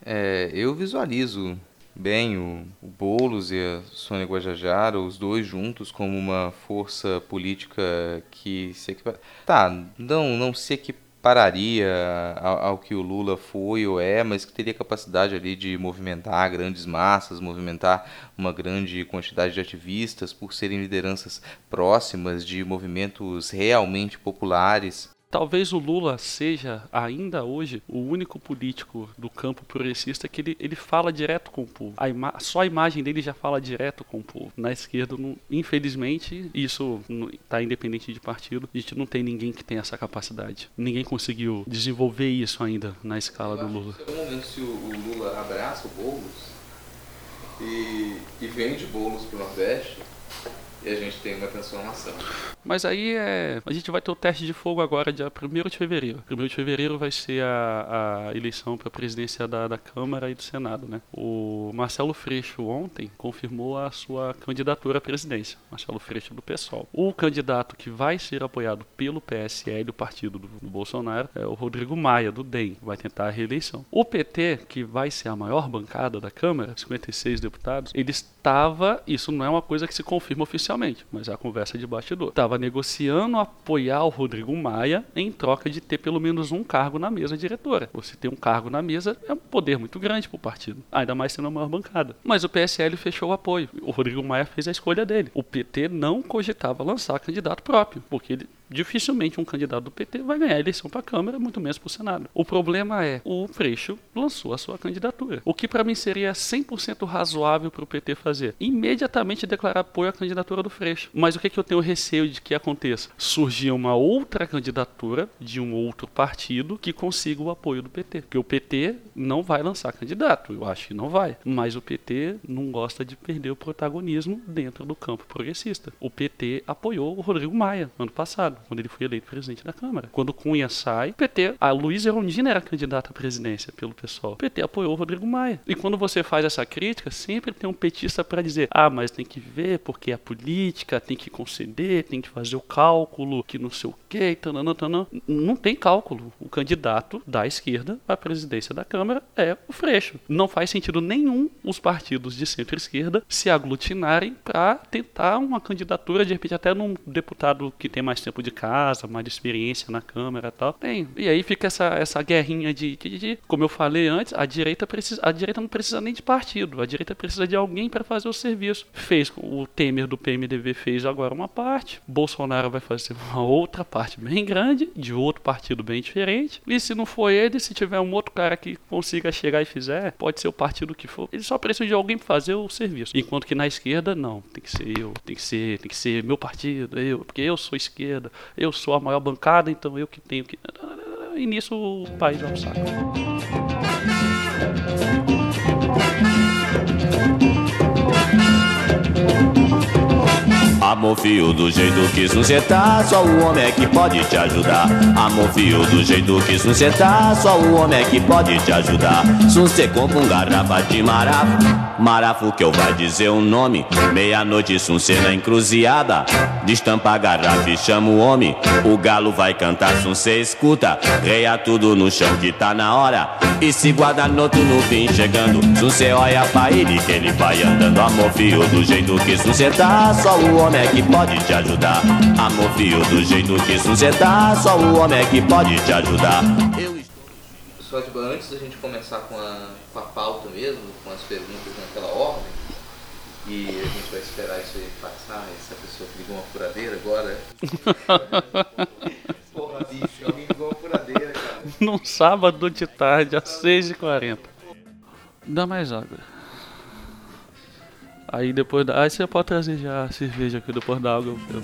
É, eu visualizo bem o, o Boulos e a Sônia Guajajara, os dois juntos, como uma força política que se equipara... Tá, não, não se equipararia ao, ao que o Lula foi ou é, mas que teria capacidade ali de movimentar grandes massas, movimentar uma grande quantidade de ativistas por serem lideranças próximas de movimentos realmente populares. Talvez o Lula seja, ainda hoje, o único político do campo progressista que ele, ele fala direto com o povo. A ima- só a imagem dele já fala direto com o povo. Na esquerda, não, infelizmente, isso está independente de partido, a gente não tem ninguém que tenha essa capacidade. Ninguém conseguiu desenvolver isso ainda na escala do Lula. Em algum momento, se o, o Lula abraça o Boulos e, e vende Boulos para o Nordeste, e a gente tem uma transformação. Mas aí é... a gente vai ter o teste de fogo agora, dia primeiro de fevereiro. primeiro de fevereiro vai ser a, a eleição para a presidência da, da Câmara e do Senado, né? O Marcelo Freixo ontem confirmou a sua candidatura à presidência. Marcelo Freixo do PSOL. O candidato que vai ser apoiado pelo P S L, o partido do, do Bolsonaro, é o Rodrigo Maia, do D E M, que vai tentar a reeleição. O P T, que vai ser a maior bancada da Câmara, cinquenta e seis deputados, ele estava, isso não é uma coisa que se confirma oficialmente, mas é a conversa de bastidor, estava negociando apoiar o Rodrigo Maia em troca de ter pelo menos um cargo na mesa diretora. Você ter um cargo na mesa é um poder muito grande para o partido, ainda mais sendo a maior bancada. Mas o P S L fechou o apoio. O Rodrigo Maia fez a escolha dele. O P T não cogitava lançar candidato próprio, porque ele dificilmente um candidato do P T vai ganhar a eleição para a Câmara, muito menos para o Senado. O problema é, o Freixo lançou a sua candidatura. O que para mim seria cem por cento razoável para o P T fazer? Imediatamente declarar apoio à candidatura do Freixo. Mas o que, que eu tenho receio de que aconteça? Surgir uma outra candidatura de um outro partido que consiga o apoio do P T. Porque o P T não vai lançar candidato, eu acho que não vai. Mas o P T não gosta de perder o protagonismo dentro do campo progressista. O P T apoiou o Rodrigo Maia ano passado, quando ele foi eleito presidente da Câmara. Quando o Cunha sai, o P T, a Luísa Erundina era candidata à presidência pelo PSOL. O P T apoiou o Rodrigo Maia. E quando você faz essa crítica, sempre tem um petista para dizer, ah, mas tem que ver porque a política tem que conceder, tem que fazer o cálculo, que não sei o que, tanana, tanana. Não tem cálculo. O candidato da esquerda à presidência da Câmara é o Freixo. Não faz sentido nenhum os partidos de centro-esquerda se aglutinarem para tentar uma candidatura, de repente até num deputado que tem mais tempo de casa, mais experiência na Câmara e tal. Tem. E aí fica essa, essa guerrinha de, de, de, como eu falei antes, a direita, precisa, a direita não precisa nem de partido, a direita precisa de alguém para fazer o serviço. Fez, o Temer do P M D B fez agora uma parte, Bolsonaro vai fazer uma outra parte bem grande, de outro partido bem diferente, e se não for ele, se tiver um outro cara que consiga chegar e fizer, pode ser o partido que for, ele só precisa de alguém para fazer o serviço. Enquanto que na esquerda, não, tem que ser eu, tem que ser, tem que ser meu partido, eu, porque eu sou esquerda, eu sou a maior bancada, então eu que tenho que... E nisso o país vai pro saco. Amor fio do jeito que você tá, só o homem é que pode te ajudar. Amor fio do jeito que você tá, só o homem é que pode te ajudar. Se você compra um garrafa de marafo, marafo que eu vai dizer o nome. Meia-noite se você na encruzilhada, destampa a garrafa e chama o homem. O galo vai cantar se você escuta, reia tudo no chão que tá na hora. E se guarda noturno vem chegando, se você olha pra ele que ele vai andando. Amor fio do jeito que você tá, só o homem é que pode te ajudar. Amor fio do jeito que você tá, só o homem é que pode te ajudar. Eu... Só tipo, antes da gente começar com a, com a pauta mesmo, com as perguntas naquela ordem, e a gente vai esperar isso aí passar, essa pessoa que ligou uma furadeira agora. Porra, bicho, alguém ligou uma furadeira, cara. Num sábado de tarde, às seis e quarenta. Dá mais água. Aí depois da... Aí você pode trazer já a cerveja aqui depois da água. Eu...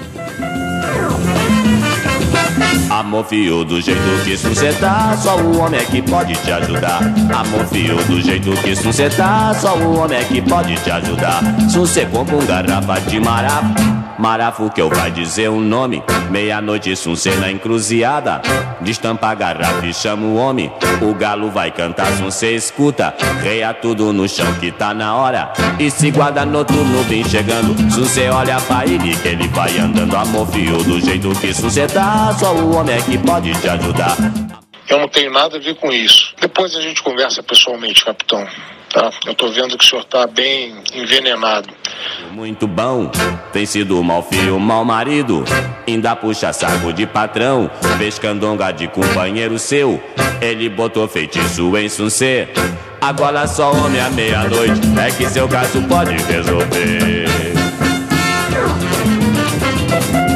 Amor fio do jeito que você tá, só o homem é que pode te ajudar. Amor fio do jeito que você tá, só o homem é que pode te ajudar. Se você compra um garrafa de marafo, marafo que eu vai dizer o nome. Meia-noite se você na encruzilhada, destampa a garrafa e chama o homem. O galo vai cantar se você escuta, reia tudo no chão que tá na hora. E se guarda noturno vem chegando, se você olha pra ele que ele vai andando. Amor fio do jeito que você tá, só o homem é que pode te ajudar. Eu não tenho nada a ver com isso. Depois a gente conversa pessoalmente, capitão. Tá? Eu tô vendo que o senhor tá bem envenenado. Muito bom, tem sido mal filho, mal marido. Ainda puxa saco de patrão, fez candonga de companheiro seu. Ele botou feitiço em suncê. Agora só homem à meia-noite é que seu caso pode resolver.